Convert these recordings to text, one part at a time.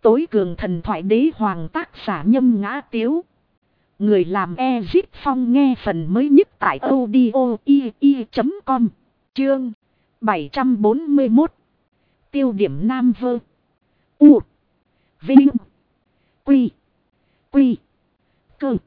tối cường thần thoại đế hoàng tác giả Nhâm Ngã Tiếu. Người làm Ezit Phong nghe phần mới nhất tại audio.com. Chương 741. Tiêu điểm Nam Vơ. U. Vinh. Quy. Quy. Cơ.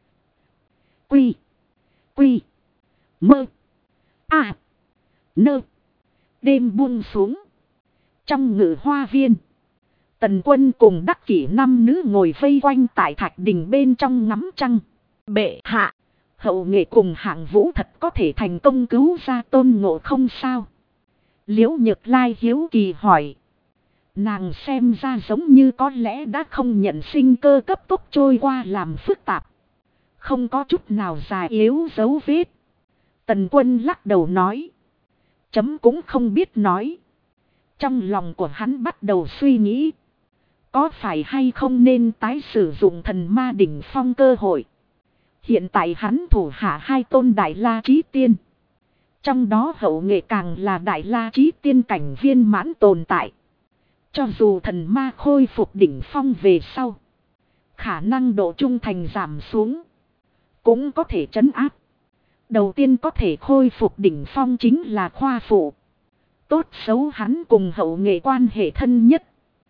Quy. Quy. Mơ. À. Nơ. Đêm buông xuống. Trong ngự hoa viên, Tần Quân cùng đắc kỷ năm nữ ngồi vây quanh tại thạch đình bên trong ngắm trăng. Bệ hạ, Hậu Nghệ cùng Hạng Vũ thật có thể thành công cứu ra Tôn Ngộ Không sao? Liễu Nhược Lai hiếu kỳ hỏi. Nàng xem ra giống như có lẽ đã không nhận sinh cơ cấp tốc trôi qua làm phức tạp, không có chút nào già yếu dấu vết. Tần Quân lắc đầu nói. Chấm cũng không biết nói. Trong lòng của hắn bắt đầu suy nghĩ. Có phải hay không nên tái sử dụng thần ma đỉnh phong cơ hội. Hiện tại hắn thủ hạ hai tôn Đại La Chí Tiên. Trong đó Hậu Nghệ càng là Đại La Chí Tiên cảnh viên mãn tồn tại. Cho dù thần ma khôi phục đỉnh phong về sau, khả năng độ trung thành giảm xuống, cũng có thể trấn áp. Đầu tiên có thể khôi phục đỉnh phong chính là Khoa Phụ. Tốt xấu hắn cùng Hậu Nghệ quan hệ thân nhất.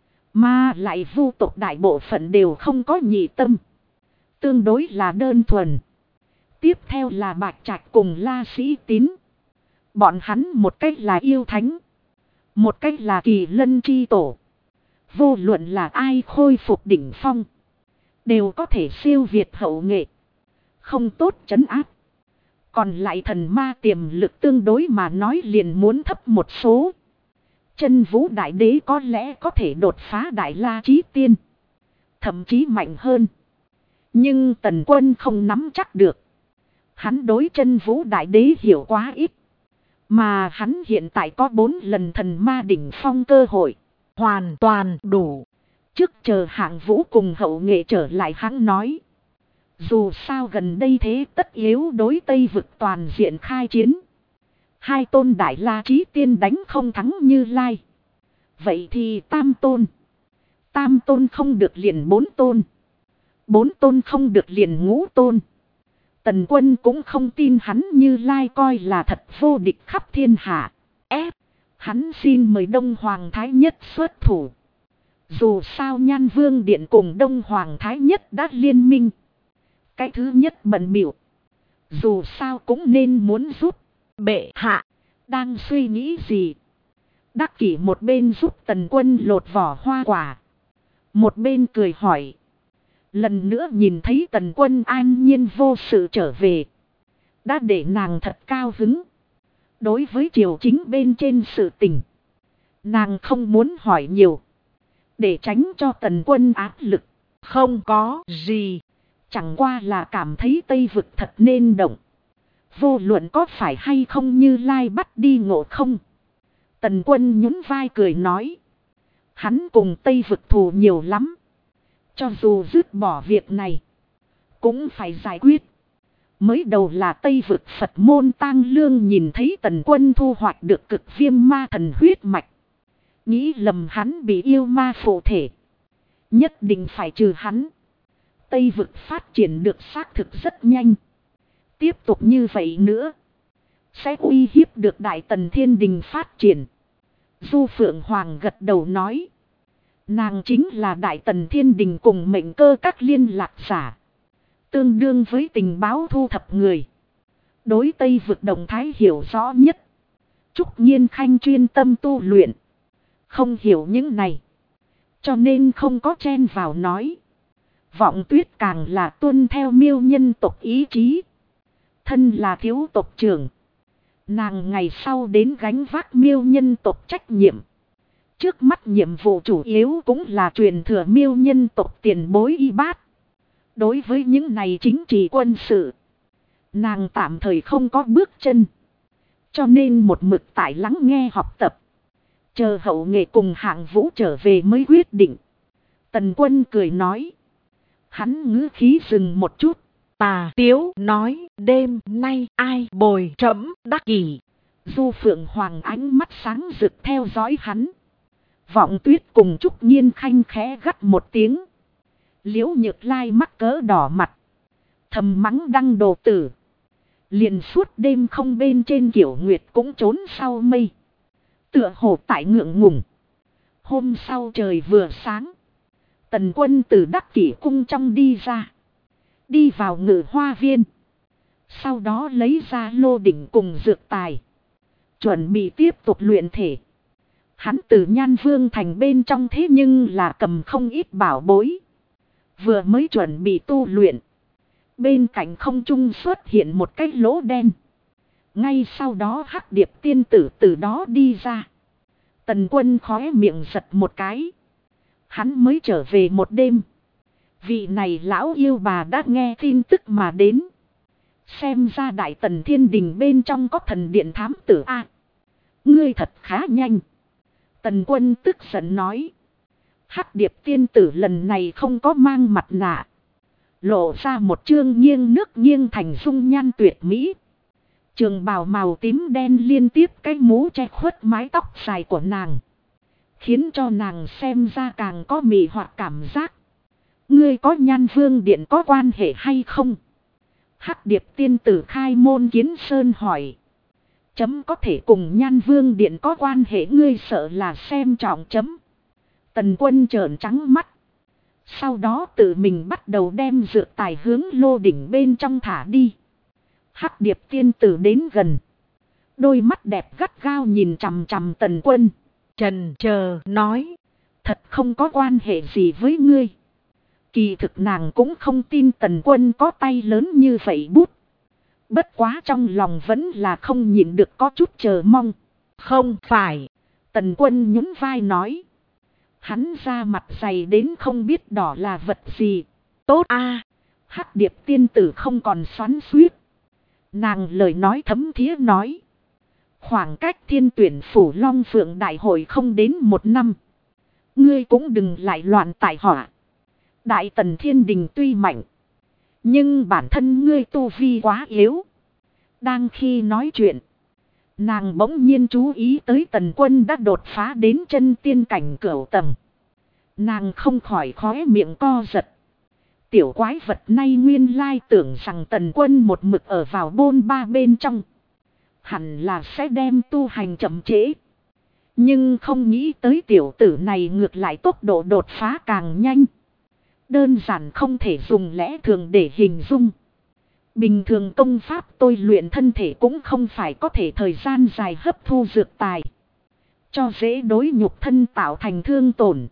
Mà lại vu tộc đại bộ phận đều không có nhị tâm, tương đối là đơn thuần. Tiếp theo là Bạch Trạch cùng La Sĩ Tín. Bọn hắn một cách là yêu thánh, một cách là kỳ lân chi tổ. Vô luận là ai khôi phục đỉnh phong, đều có thể siêu việt Hậu Nghệ, không tốt trấn áp. Còn lại thần ma tiềm lực tương đối mà nói liền muốn thấp một số. Chân Vũ Đại Đế có lẽ có thể đột phá Đại La Chí Tiên, thậm chí mạnh hơn. Nhưng Tần Quân không nắm chắc được. Hắn đối Chân Vũ Đại Đế hiểu quá ít. Mà hắn hiện tại có 4 lần thần ma đỉnh phong cơ hội, hoàn toàn đủ. Trước chờ Hạng Vũ cùng Hậu Nghệ trở lại hắn nói. Dù sao gần đây thế tất yếu đối Tây vực toàn diện khai chiến. Hai tôn Đại La Chí Tiên đánh không thắng Như Lai. Vậy thì tam tôn. Tam tôn không được liền 4 tôn. 4 tôn không được liền 5 tôn. Tần Quân cũng không tin hắn Như Lai coi là thật vô địch khắp thiên hạ. Hắn xin mời Đông Hoàng Thái Nhất xuất thủ. Dù sao Nhan Vương Điện cùng Đông Hoàng Thái Nhất đã liên minh. Cái thứ nhất bận bịu, dù sao cũng nên muốn giúp. Bệ hạ đang suy nghĩ gì? Đắc kỷ một bên giúp Tần Quân lột vỏ hoa quả, một bên cười hỏi. Lần nữa nhìn thấy Tần Quân an nhiên vô sự trở về, đã để nàng thật cao hứng. Đối với triều chính bên trên sự tình, nàng không muốn hỏi nhiều, để tránh cho Tần Quân áp lực. Không có gì, chẳng qua là cảm thấy Tây vực thật nên động. Vô luận có phải hay không Như Lai bắt đi Ngộ Không. Tần Quân nhún vai cười nói. Hắn cùng Tây vực thù nhiều lắm. Cho dù dứt bỏ việc này, cũng phải giải quyết. Mới đầu là Tây vực Phật môn Tang Lương nhìn thấy Tần Quân thu hoạch được cực viêm ma thần huyết mạch, nghĩ lầm hắn bị yêu ma phụ thể, nhất định phải trừ hắn. Tây vực phát triển được xác thực rất nhanh. Tiếp tục như vậy nữa, sẽ uy hiếp được Đại Tần Thiên Đình phát triển. Du Phượng Hoàng gật đầu nói. Nàng chính là Đại Tần Thiên Đình cùng mệnh cơ các liên lạc giả, tương đương với tình báo thu thập người. Đối Tây vực động thái hiểu rõ nhất. Trúc Nhiên Khanh chuyên tâm tu luyện, không hiểu những này, cho nên không có chen vào nói. Vọng Tuyết càng là tuân theo Miêu nhân tộc ý chí. Thân là thiếu tộc trưởng, nàng ngày sau đến gánh vác Miêu nhân tộc trách nhiệm. Trước mắt nhiệm vụ chủ yếu cũng là truyền thừa Miêu nhân tộc tiền bối y bát. Đối với những này chính trị quân sự, nàng tạm thời không có bước chân, cho nên một mực tại lắng nghe học tập. Chờ Hậu Nghệ cùng Hạng Vũ trở về mới quyết định. Tần Quân cười nói. Hắn ngữ khí dừng một chút. Tà Tiếu nói đêm nay ai bồi trẫm? Đắc kỷ. Du Phượng Hoàng ánh mắt sáng rực theo dõi hắn. Vọng Tuyết cùng Trúc Nhiên khanh khẽ gắt một tiếng. Liễu Nhược Lai mắc cỡ đỏ mặt. Thầm mắng Đăng đồ tử. Liền suốt đêm không bên trên Kiểu Nguyệt cũng trốn sau mây. Tựa hồ tại ngượng ngùng. Hôm sau trời vừa sáng. Tần Quân từ Đắc Kỷ cung trong đi ra. Đi vào Ngự Hoa viên. Sau đó lấy ra lô đỉnh cùng dược tài. Chuẩn bị tiếp tục luyện thể. Hắn từ Nhan Vương thành bên trong thế nhưng là cầm không ít bảo bối. Vừa mới chuẩn bị tu luyện. Bên cạnh không trung xuất hiện một cái lỗ đen. Ngay sau đó Hắc Điệp tiên tử từ đó đi ra. Tần Quân khóe miệng giật một cái. Hắn mới trở về một đêm. Vị này lão yêu bà đã nghe tin tức mà đến. Xem ra Đại Tần Thiên Đình bên trong có thần điện thám tử A. Ngươi thật khá nhanh. Tần Quân tức giận nói. Hắc Điệp tiên tử lần này không có mang mặt nạ. Lộ ra một trương nghiêng nước nghiêng thành dung nhan tuyệt mỹ. Trường bào màu tím đen liên tiếp cái mũ che khuất mái tóc dài của nàng. Khiến cho nàng xem ra càng có mị hoặc cảm giác. Ngươi có Nhan Vương điện có quan hệ hay không? Hắc Điệp tiên tử khai môn kiến sơn hỏi. Chấm có thể cùng Nhan Vương điện có quan hệ, ngươi sợ là xem trọng chấm. Tần Quân trợn trắng mắt. Sau đó tự mình bắt đầu đem dược tài hướng lô đỉnh bên trong thả đi. Hắc Điệp tiên tử đến gần. Đôi mắt đẹp gắt gao nhìn chằm chằm Tần Quân. Chần chờ nói. Thật không có quan hệ gì với ngươi. Kỳ thực nàng cũng không tin Tần Quân có tay lớn như vậy bút. Bất quá trong lòng vẫn là không nhịn được có chút chờ mong. Không phải. Tần Quân nhún vai nói. Hắn ra mặt dày đến không biết đỏ là vật gì. Tốt a. Hắc Điệp tiên tử không còn xoắn xuýt. Nàng lời nói thấm thía nói. Khoảng cách Thiên Tuyển phủ Long Phượng đại hội không đến một năm. Ngươi cũng đừng lại loạn tại họa. Đại Tần Thiên Đình tuy mạnh. Nhưng bản thân ngươi tu vi quá yếu. Đang khi nói chuyện. Nàng bỗng nhiên chú ý tới Tần Quân đã đột phá đến chân tiên cảnh cửu tầng. Nàng không khỏi khóe miệng co giật. Tiểu quái vật này nguyên lai tưởng rằng Tần Quân một mực ở vào bôn ba bên trong. Hẳn là sẽ đem tu hành chậm trễ. Nhưng không nghĩ tới tiểu tử này ngược lại tốc độ đột phá càng nhanh. Đơn giản không thể dùng lẽ thường để hình dung. Bình thường công pháp tôi luyện thân thể cũng không phải có thể thời gian dài hấp thu dược tài. Cho dễ đối nhục thân tạo thành thương tổn.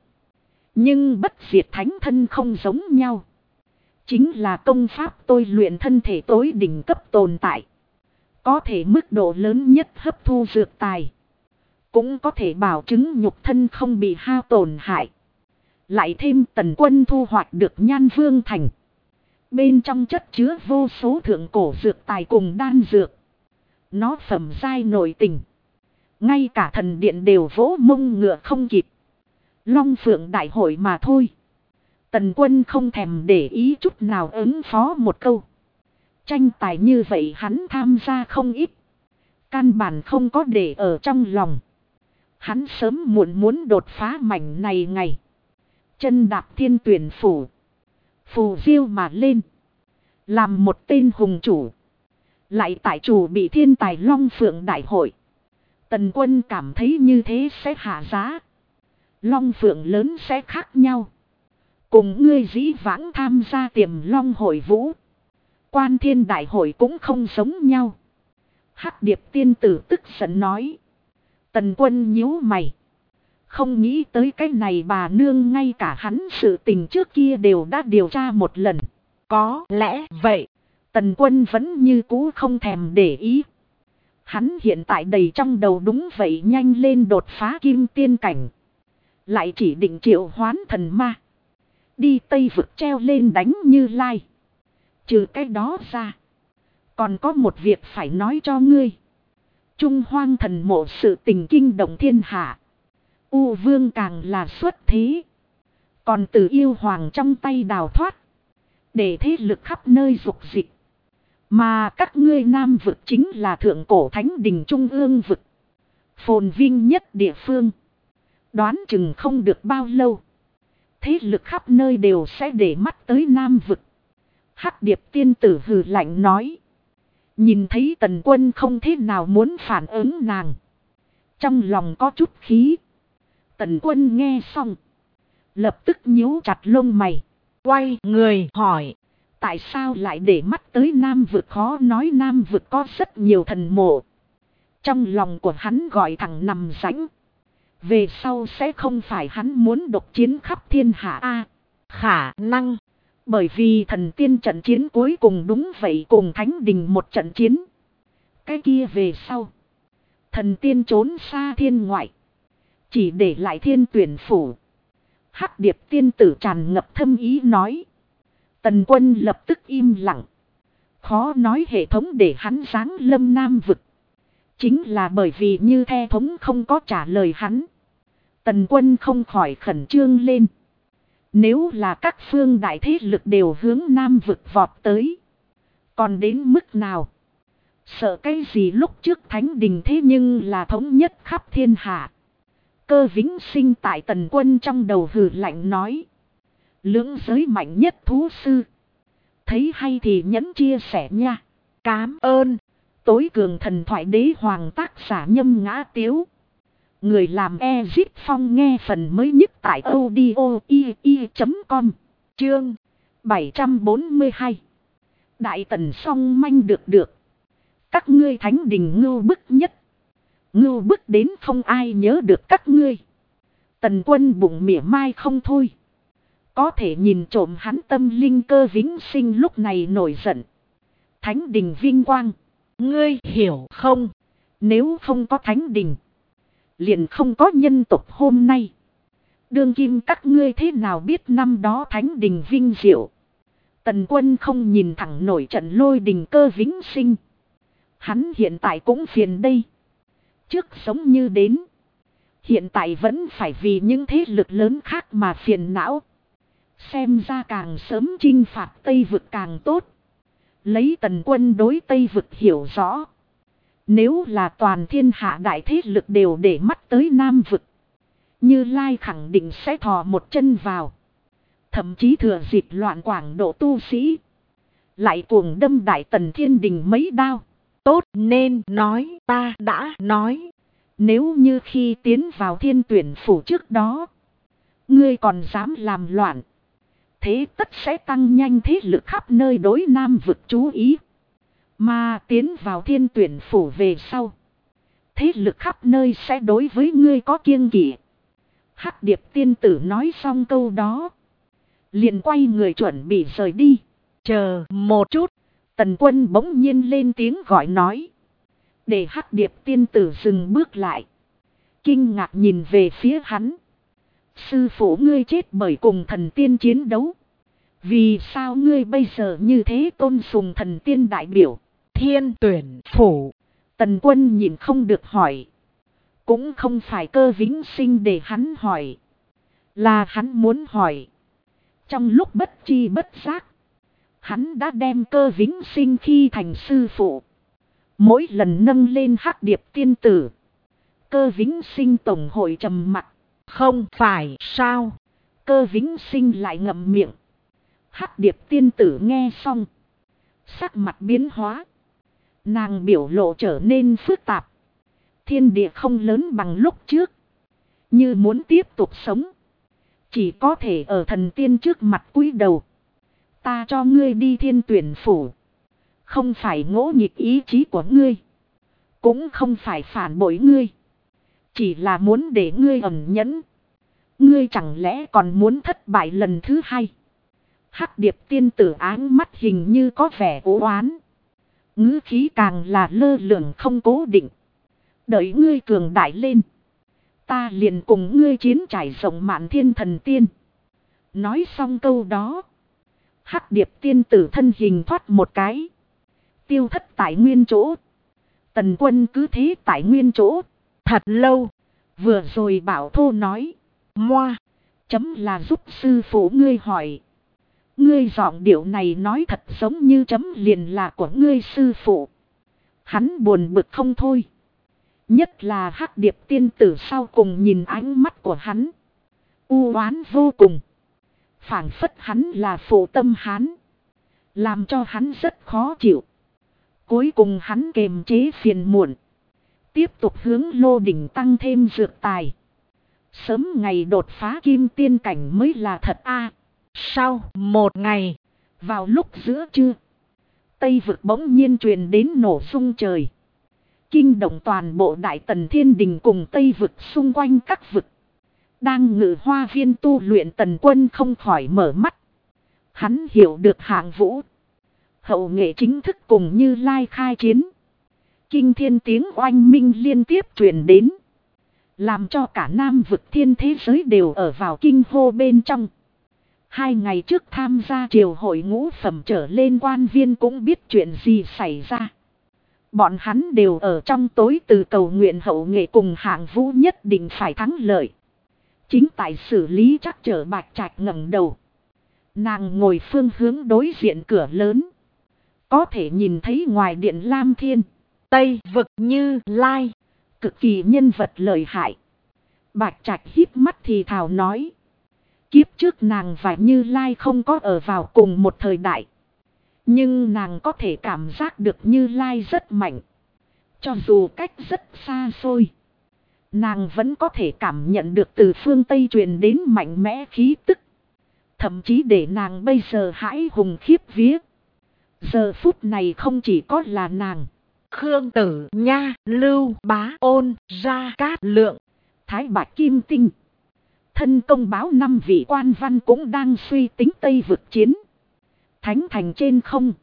Nhưng bất diệt thánh thân không giống nhau. Chính là công pháp tôi luyện thân thể tối đỉnh cấp tồn tại. Có thể mức độ lớn nhất hấp thu dược tài. Cũng có thể bảo chứng nhục thân không bị hao tổn hại. Lại thêm Tần Quân thu hoạch được Nhan Vương thành. Bên trong chất chứa vô số thượng cổ dược tài cùng đan dược. Nó phẩm giai nội tình. Ngay cả thần điện đều vỗ mông ngựa không kịp. Long Phượng đại hội mà thôi. Tần Quân không thèm để ý chút nào ứng phó một câu. Tranh tài như vậy hắn tham gia không ít. Căn bản không có để ở trong lòng. Hắn sớm muộn muốn đột phá mảnh này ngày. Chân đạp Thiên Tuyển phủ. Phù diêu mà lên. Làm một tên hùng chủ. Lại tại chủ bị thiên tài Long Phượng đại hội. Tần Quân cảm thấy như thế sẽ hạ giá. Long Phượng lớn sẽ khác nhau. Cùng ngươi dĩ vãng tham gia Tiềm Long hội vũ. Quan Thiên đại hội cũng không giống nhau. Hắc Điệp tiên tử tức giận nói. Tần Quân nhíu mày. Không nghĩ tới cái này bà nương ngay cả hắn sự tình trước kia đều đã điều tra một lần. Có lẽ vậy. Tần Quân vẫn như cũ không thèm để ý. Hắn hiện tại đầy trong đầu đúng vậy nhanh lên đột phá kim tiên cảnh. Lại chỉ định triệu hoán thần ma. Đi Tây vực treo lên đánh Như Lai. Trừ cái đó ra. Còn có một việc phải nói cho ngươi. Trung Hoang thần mộ sự tình kinh động thiên hạ. U Vương càng là xuất thế. Còn từ yêu hoàng trong tay đào thoát. Để thế lực khắp nơi dục dịch. Mà các ngươi Nam vực chính là thượng cổ thánh đình trung ương vực. Phồn vinh nhất địa phương. Đoán chừng không được bao lâu. Thế lực khắp nơi đều sẽ để mắt tới Nam vực. Hắc Điệp tiên tử hừ lạnh nói. Nhìn thấy Tần Quân không thế nào muốn phản ứng nàng. Trong lòng có chút khí. Tần Quân nghe xong. Lập tức nhíu chặt lông mày. Quay người hỏi. Tại sao lại để mắt tới Nam vực? Khó nói, Nam vực có rất nhiều thần mộ. Trong lòng của hắn gọi thẳng nằm rãnh. Về sau sẽ không phải hắn muốn độc chiến khắp thiên hạ a? Khả năng. Bởi vì thần tiên trận chiến cuối cùng đúng vậy cùng Thánh Đình một trận chiến. Cái kia về sau. Thần tiên trốn xa thiên ngoại. Chỉ để lại Thiên Tuyển phủ. Hắc Điệp tiên tử tràn ngập thâm ý nói. Tần Quân lập tức im lặng. Khó nói hệ thống để hắn giáng lâm Nam vực. Chính là bởi vì như hệ thống không có trả lời hắn. Tần Quân không khỏi khẩn trương lên. Nếu là các phương đại thế lực đều hướng Nam vực vọt tới. Còn đến mức nào? Sợ cái gì? Lúc trước Thánh Đình thế nhưng là thống nhất khắp thiên hạ. Cơ Vĩnh Sinh tại Tần Quân trong đầu hừ lạnh nói. Lưỡng giới mạnh nhất thú sư. Thấy hay thì nhấn chia sẻ nha. Cám ơn. Tối cường thần thoại đế hoàng tác giả Nhâm Ngã Tiếu. Người làm Ezit Phong nghe phần mới nhất tại audio.com. Chương 742. Đại Tần song manh được. Các ngươi Thánh Đình ngưu bức nhất. Ngưu bức đến không ai nhớ được các ngươi. Tần Quân bụng mỉa mai không thôi. Có thể nhìn trộm hắn tâm linh. Cơ Vĩnh Sinh lúc này nổi giận. Thánh Đình vinh quang. Ngươi hiểu không? Nếu không có Thánh Đình. Liền không có nhân tộc hôm nay. Đương kim các ngươi thế nào biết năm đó Thánh Đình vinh diệu. Tần Quân không nhìn thẳng nổi trận lôi đình. Cơ Vĩnh Sinh. Hắn hiện tại cũng phiền đây. Trước sống như đến. Hiện tại vẫn phải vì những thế lực lớn khác mà phiền não. Xem ra càng sớm chinh phạt Tây vực càng tốt. Lấy Tần Quân đối Tây vực hiểu rõ. Nếu là toàn thiên hạ đại thế lực đều để mắt tới Nam vực. Như Lai khẳng định sẽ thò một chân vào. Thậm chí thừa dịp loạn quảng độ tu sĩ. Lại cuồng đâm Đại Tần Thiên Đình mấy đao. Tốt nên nói ta đã nói. Nếu như khi tiến vào Thiên Tuyển phủ trước đó. Ngươi còn dám làm loạn. Thế tất sẽ tăng nhanh thế lực khắp nơi đối Nam vực chú ý. Mà tiến vào Thiên Tuyển phủ về sau. Thế lực khắp nơi sẽ đối với ngươi có kiêng kỵ. Hắc Điệp tiên tử nói xong câu đó. Liền quay người chuẩn bị rời đi. Chờ một chút. Tần Quân bỗng nhiên lên tiếng gọi nói. Để Hắc Điệp tiên tử dừng bước lại. Kinh ngạc nhìn về phía hắn. Sư phụ ngươi chết bởi cùng thần tiên chiến đấu. Vì sao ngươi bây giờ như thế tôn sùng thần tiên đại biểu? Thiên Tuyển phủ. Tần Quân nhìn không được hỏi. Cũng không phải Cơ Vĩnh Sinh để hắn hỏi. Là hắn muốn hỏi. Trong lúc bất chi bất giác. Hắn đã đem Cơ Vĩnh Sinh khi thành sư phụ. Mỗi lần nâng lên Hắc Điệp tiên tử. Cơ Vĩnh Sinh tổng hội trầm mặt. Không phải sao? Cơ Vĩnh Sinh lại ngậm miệng. Hắc Điệp tiên tử nghe xong. Sắc mặt biến hóa. Nàng biểu lộ trở nên phức tạp. Thiên địa không lớn bằng lúc trước. Như muốn tiếp tục sống. Chỉ có thể ở thần tiên trước mặt cúi đầu. Ta cho ngươi đi Thiên Tuyển phủ. Không phải ngỗ nghịch ý chí của ngươi. Cũng không phải phản bội ngươi. Chỉ là muốn để ngươi ẩn nhẫn. Ngươi chẳng lẽ còn muốn thất bại lần thứ hai? Hắc Điệp tiên tử áng mắt hình như có vẻ u oán. Ngữ khí càng là lơ lửng không cố định. Đợi ngươi cường đại lên. Ta liền cùng ngươi chiến trải rộng mạn thiên thần tiên. Nói xong câu đó. Hắc Điệp tiên tử thân hình thoát một cái. Tiêu thất tại nguyên chỗ. Tần Quân cứ thế tại nguyên chỗ. Thật lâu. Vừa rồi Bảo Thô nói. Moa. Chấm là giúp sư phụ ngươi hỏi. Ngươi giọng điệu này nói thật giống như chấm liền là của ngươi sư phụ. Hắn buồn bực không thôi. Nhất là Hắc Điệp tiên tử sau cùng nhìn ánh mắt của hắn. U oán vô cùng. Phảng phất hắn là phụ tâm hắn. Làm cho hắn rất khó chịu. Cuối cùng hắn kềm chế phiền muộn. Tiếp tục hướng Lô Đỉnh tăng thêm dược tài. Sớm ngày đột phá kim tiên cảnh mới là thật a. Sau một ngày, vào lúc giữa trưa, Tây vực bỗng nhiên truyền đến nổ rung trời. Kinh động toàn bộ Đại Tần Thiên Đình cùng Tây vực xung quanh các vực. Đang ngự hoa viên tu luyện Tần Quân không khỏi mở mắt. Hắn hiểu được Hạng Vũ, Hậu Nghệ chính thức cùng Như Lai khai chiến. Kinh thiên tiếng oanh minh liên tiếp truyền đến. Làm cho cả Nam vực thiên thế giới đều ở vào kinh hô bên trong. 2 ngày trước tham gia triều hội ngũ phẩm trở lên quan viên cũng biết chuyện gì xảy ra. Bọn hắn đều ở trong tối từ cầu nguyện Hậu Nghệ cùng Hạng Vũ nhất định phải thắng lợi. Chính tại xử lý chắc trở Bạch Trạch ngẩng đầu. Nàng ngồi phương hướng đối diện cửa lớn. Có thể nhìn thấy ngoài điện Lam Thiên, Tây vực Như Lai. Cực kỳ nhân vật lợi hại. Bạch Trạch híp mắt thì thào nói. Kiếp trước nàng và Như Lai không có ở vào cùng một thời đại. Nhưng nàng có thể cảm giác được Như Lai rất mạnh. Cho dù cách rất xa xôi, nàng vẫn có thể cảm nhận được từ phương Tây truyền đến mạnh mẽ khí tức. Thậm chí để nàng bây giờ hãi hùng khiếp vía. Giờ phút này không chỉ có là nàng, Khương Tử Nha, Lưu Bá Ôn, Gia Cát Lượng, Thái Bạch Kim Tinh. Thân công báo 5 vị quan văn cũng đang suy tính Tây vực chiến. Thánh thành trên không,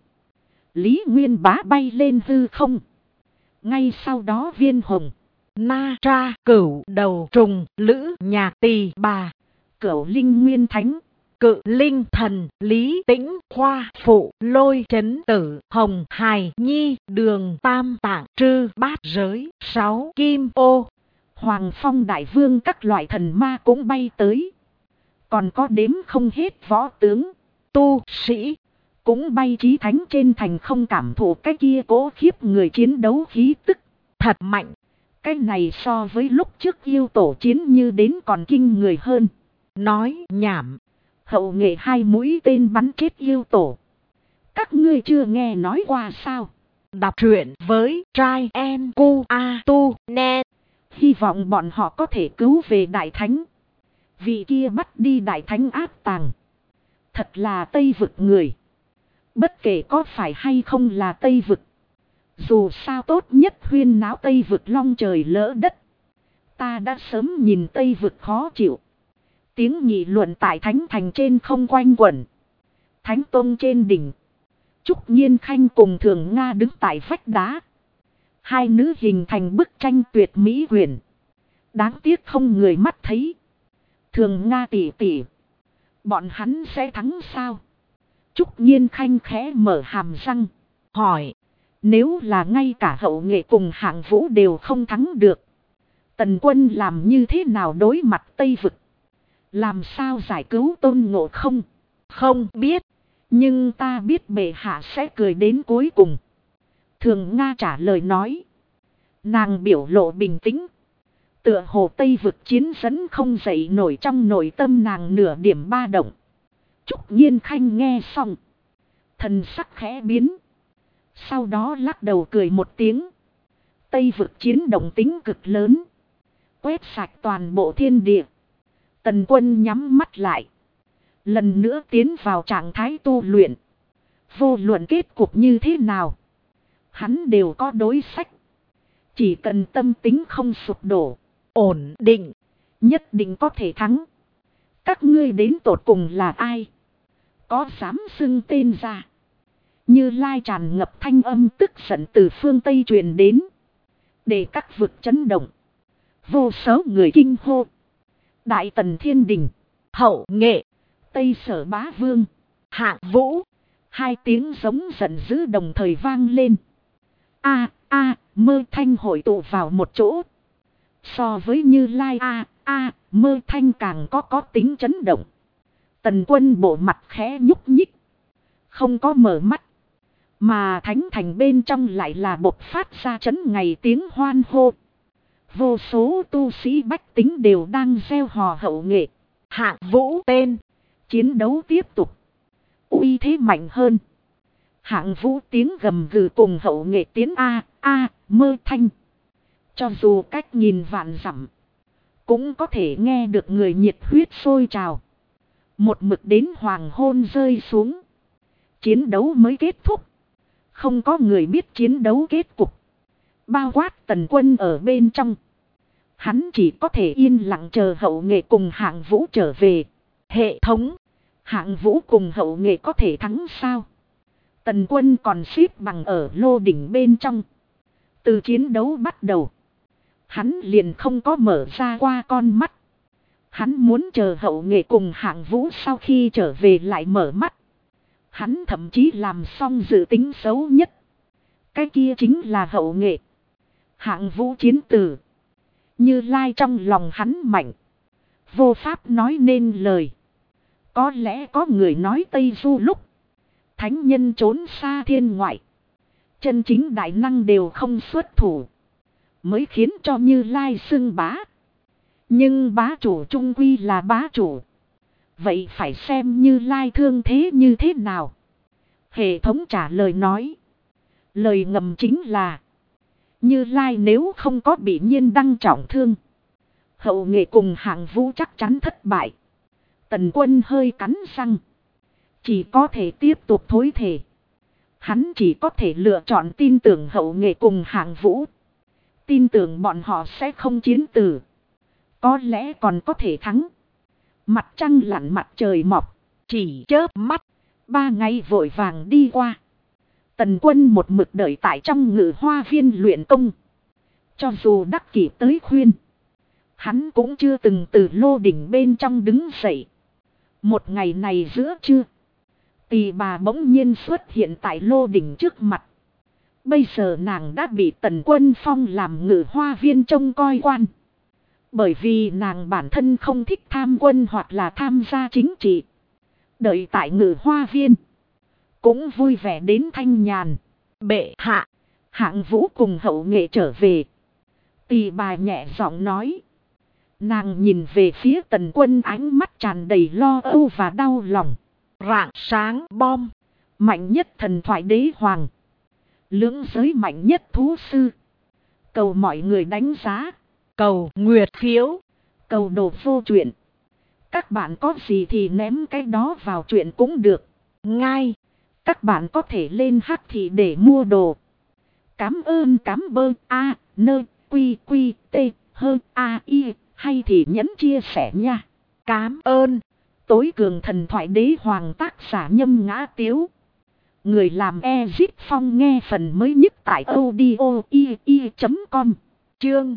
Lý Nguyên Bá bay lên hư không. Ngay sau đó Viên Hồng, Na Tra, Cửu Đầu Trùng, Lữ Nhạc Tỳ Bà, Cửu Linh Nguyên Thánh, Cự Linh Thần, Lý Tĩnh, Khoa Phụ, Lôi Chấn Tử, Hồng Hài Nhi, Đường Tam Tạng, Trư Bát Giới, 6 Kim Ô, Hoàng Phong Đại Vương, các loại thần ma cũng bay tới. Còn có đếm không hết võ tướng, tu sĩ cũng bay chí thánh trên thành không cảm thụ cái kia cố khiếp người chiến đấu khí tức. Thật mạnh. Cái này so với lúc trước yêu tổ chiến như đến còn kinh người hơn. Nói nhảm. Hậu Nghệ 2 mũi tên bắn chết yêu tổ. Các ngươi chưa nghe nói qua sao? Đọc truyện với trai em cu a tu net. Hy vọng bọn họ có thể cứu về Đại Thánh. Vị kia bắt đi Đại Thánh áp tàng. Thật là Tây vực người. Bất kể có phải hay không là Tây vực. Dù sao tốt nhất huyên náo Tây vực long trời lỡ đất. Ta đã sớm nhìn Tây vực khó chịu. Tiếng nghị luận tại Thánh thành trên không quanh quẩn. Thánh Tông trên đỉnh. Trúc Nhiên Khanh cùng Thường Nga đứng tại vách đá. 2 nữ hình thành bức tranh tuyệt mỹ huyền. Đáng tiếc không người mắt thấy. Thường Nga tỷ tỷ, bọn hắn sẽ thắng sao? Trúc Nhiên Khanh khẽ mở hàm răng. Hỏi. Nếu là ngay cả Hậu Nghệ cùng Hạng Vũ đều không thắng được. Tần Quân làm như thế nào đối mặt Tây vực? Làm sao giải cứu Tôn Ngộ Không? Không biết. Nhưng ta biết bệ hạ sẽ cười đến cuối cùng. Thường Nga trả lời nói. Nàng biểu lộ bình tĩnh. Tựa hồ Tây vực chiến dẫn không dậy nổi trong nội tâm nàng nửa điểm ba động. Trúc Nhiên Khanh nghe xong. Thần sắc khẽ biến. Sau đó lắc đầu cười một tiếng. Tây vực chiến động tính cực lớn. Quét sạch toàn bộ thiên địa. Tần Quân nhắm mắt lại. Lần nữa tiến vào trạng thái tu luyện. Vô luận kết cục như thế nào, hắn đều có đối sách. Chỉ cần tâm tính không sụp đổ, ổn định, nhất định có thể thắng. Các ngươi đến tột cùng là ai? Có dám xưng tên ra? Như Lai tràn ngập thanh âm tức giận từ phương Tây truyền đến. Để các vực chấn động. Vô số người kinh hô. Đại Tần Thiên Đình, Hậu Nghệ, Tây Sở Bá Vương, Hạng Vũ. 2 tiếng giống giận dữ đồng thời vang lên. Mơ thanh hội tụ vào một chỗ. So với Như Lai mơ thanh càng có tính chấn động. Tần Quân bộ mặt khẽ nhúc nhích. Không có mở mắt. Mà Thánh thành bên trong lại là bộc phát ra chấn ngày tiếng hoan hô. Vô số tu sĩ bách tính đều đang gieo hò Hậu Nghệ. Hạng Vũ tên. Chiến đấu tiếp tục. Uy thế mạnh hơn. Hạng Vũ tiếng gầm gừ cùng Hậu Nghệ tiến mơ thanh. Cho dù cách nghìn vạn dặm, cũng có thể nghe được người nhiệt huyết sôi trào. Một mực đến hoàng hôn rơi xuống, chiến đấu mới kết thúc. Không có người biết chiến đấu kết cục, bao quát Tần Quân ở bên trong. Hắn chỉ có thể yên lặng chờ Hậu Nghệ cùng Hạng Vũ trở về. Hệ thống, Hạng Vũ cùng Hậu Nghệ có thể thắng sao? Tần Quân còn xếp bằng ở lô đỉnh bên trong. Từ chiến đấu bắt đầu, hắn liền không có mở ra qua con mắt. Hắn muốn chờ Hậu Nghệ cùng Hạng Vũ sau khi trở về lại mở mắt. Hắn thậm chí làm xong dự tính xấu nhất. Cái kia chính là Hậu Nghệ, Hạng Vũ chiến tử. Như Lai trong lòng hắn mạnh, vô pháp nói nên lời. Có lẽ có người nói Tây Du lúc thánh nhân trốn xa thiên ngoại, chân chính đại năng đều không xuất thủ, mới khiến cho Như Lai xưng bá. Nhưng bá chủ trung quy là bá chủ. Vậy phải xem Như Lai thương thế như thế nào. Hệ thống trả lời nói. Lời ngầm chính là Như Lai nếu không có bị Nhiên Đăng trọng thương, Hậu Nghệ cùng Hạng Vũ chắc chắn thất bại. Tần Quân hơi cắn răng, chỉ có thể tiếp tục thối thể. Hắn chỉ có thể lựa chọn tin tưởng Hậu Nghệ cùng Hạng Vũ. Tin tưởng bọn họ sẽ không chiến tử, có lẽ còn có thể thắng. Mặt trăng lặn mặt trời mọc, chỉ chớp mắt 3 ngày vội vàng đi qua. Tần Quân một mực đợi tại trong Ngự Hoa Viên luyện công. Cho dù Đắc Kỷ tới khuyên, hắn cũng chưa từng từ lô đỉnh bên trong đứng dậy. Một ngày này giữa trưa, Tỳ bà bỗng nhiên xuất hiện tại lô đỉnh trước mặt. Bây giờ nàng đã bị Tần Quân phong làm Ngự Hoa Viên trông coi quan. Bởi vì nàng bản thân không thích tham quân hoặc là tham gia chính trị. Đợi tại Ngự Hoa Viên, cũng vui vẻ đến thanh nhàn. Bệ hạ, Hạng Vũ cùng Hậu Nghệ trở về. Tỳ bà nhẹ giọng nói. Nàng nhìn về phía Tần Quân, ánh mắt tràn đầy lo âu và đau lòng. Rạng sáng bom, mạnh nhất thần thoại đế hoàng, lưỡng giới mạnh nhất thú sư. Cầu mọi người đánh giá, cầu nguyệt phiếu, cầu đồ vô chuyện. Các bạn có gì thì ném cái đó vào chuyện cũng được. Ngay, các bạn có thể lên Hắc Thị để mua đồ. Cám ơn cám ơn nơ quy quy tê hơn y hay thì nhấn chia sẻ nha. Cám ơn. Tối cường thần thoại đế hoàng tác giả Nhâm Ngã Tiếu. Người làm Ezip Phong nghe phần mới nhất tại audio.com. Chương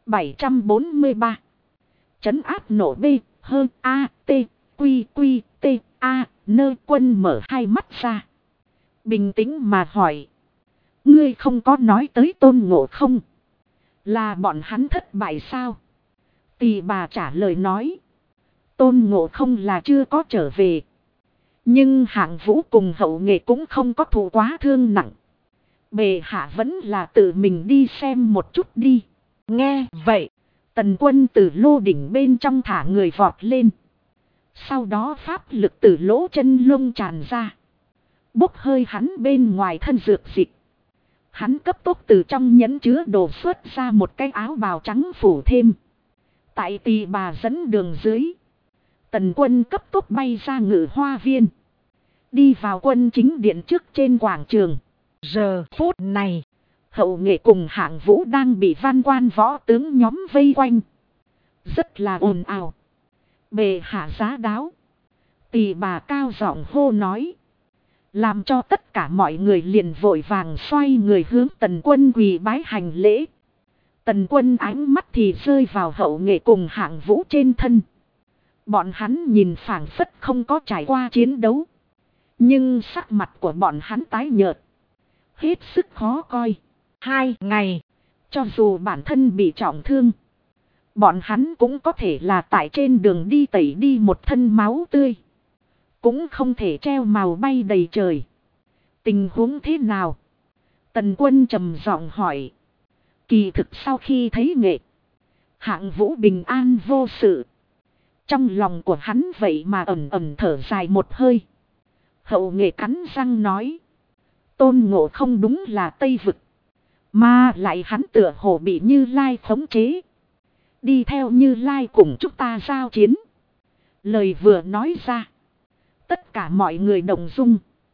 743. Trấn áp nổ B hơn t quy quy t nơ. Quân mở hai mắt ra, bình tĩnh mà hỏi. Ngươi không có nói tới Tôn Ngộ Không, là bọn hắn thất bại sao? Tỳ bà trả lời nói. Tôn Ngộ Không là chưa có trở về, nhưng Hạng Vũ cùng Hậu Nghệ cũng không có thụ quá thương nặng. Bệ hạ vẫn là tự mình đi xem một chút đi. Nghe vậy, Tần Quân từ lô đỉnh bên trong thả người vọt lên. Sau đó pháp lực từ lỗ chân lông tràn ra, bốc hơi hắn bên ngoài thân dược dịch. Hắn cấp tốc từ trong nhẫn chứa đồ xuất ra một cái áo bào trắng phủ thêm. Tại tỳ bà dẫn đường dưới, Tần Quân cấp tốc bay ra Ngự Hoa Viên, đi vào quân chính điện trước trên quảng trường. Giờ phút này, Hậu Nghệ cùng Hạng Vũ đang bị văn quan võ tướng nhóm vây quanh, rất là ồn ào. Bệ hạ giá đáo, tỳ bà cao giọng hô nói, làm cho tất cả mọi người liền vội vàng xoay người hướng Tần Quân quỳ bái hành lễ. Tần Quân ánh mắt thì rơi vào Hậu Nghệ cùng Hạng Vũ trên thân. Bọn hắn nhìn phảng phất không có trải qua chiến đấu, nhưng sắc mặt của bọn hắn tái nhợt, hết sức khó coi. 2 ngày, cho dù bản thân bị trọng thương, bọn hắn cũng có thể là tại trên đường đi tẩy đi một thân máu tươi, cũng không thể treo màu bay đầy trời. Tình huống thế nào? Tần Quân trầm giọng hỏi. Kỳ thực sau khi thấy Nghệ, Hạng Vũ bình an vô sự. Trong lòng của hắn vậy mà ẩm ẩm thở dài một hơi. Hậu Nghệ cắn răng nói. Tôn Ngộ Không đúng là Tây Vực. Mà lại hắn tựa hồ bị Như Lai khống chế. Đi theo Như Lai cùng chúng ta giao chiến. Lời vừa nói ra. Tất cả mọi người đồng dung.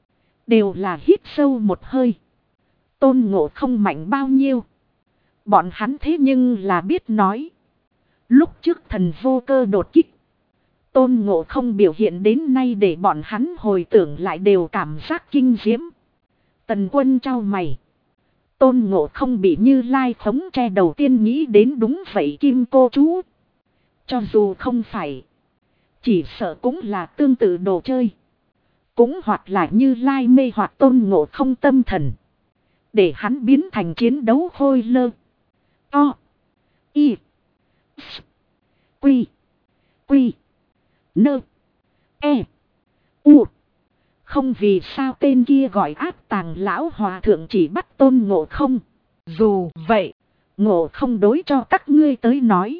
Đều là hít sâu một hơi. Tôn Ngộ Không mạnh bao nhiêu. Bọn hắn thế nhưng là biết nói. Lúc trước thần vô cơ đột kích. Tôn Ngộ Không biểu hiện đến nay để bọn hắn hồi tưởng lại đều cảm giác kinh diễm. Tần Quân trao mày. Tôn Ngộ Không bị Như Lai khống che đầu tiên nghĩ đến đúng vậy Kim Cô Chú. Cho dù không phải. Chỉ sợ cũng là tương tự đồ chơi. Cũng hoặc là Như Lai mê hoặc Tôn Ngộ Không tâm thần. Để hắn biến thành chiến đấu khôi lơ. O. I. S. Quy. Quy. Nơ. E. U. Không vì sao tên kia gọi Áp Tàng lão hòa thượng chỉ bắt Tôn Ngộ Không. Dù vậy, Ngộ Không đối cho các ngươi tới nói.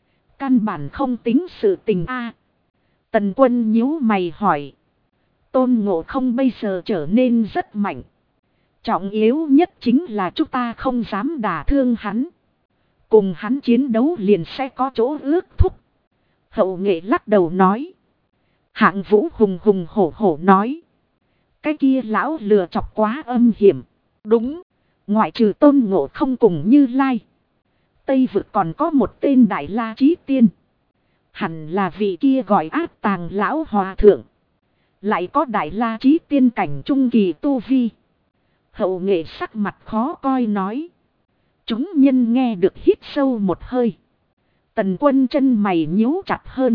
Căn bản không tính sự tình a. Tần Quân nhíu mày hỏi. Tôn Ngộ Không bây giờ trở nên rất mạnh. Trọng yếu nhất chính là chúng ta không dám đả thương hắn. Cùng hắn chiến đấu liền sẽ có chỗ ước thúc. Hậu Nghệ lắc đầu nói. Hạng Vũ hùng hùng hổ hổ nói. Cái kia lão lừa chọc quá âm hiểm. Đúng. Ngoại trừ Tôn Ngộ Không cùng Như Lai. Tây Vực còn có một tên Đại La Chí Tiên. Hẳn là vị kia gọi Áp Tàng lão hòa thượng. Lại có Đại La Chí Tiên cảnh trung kỳ tu vi. Hậu Nghệ sắc mặt khó coi nói. Chúng nhân nghe được hít sâu một hơi. Tần Quân chân mày nhíu chặt hơn.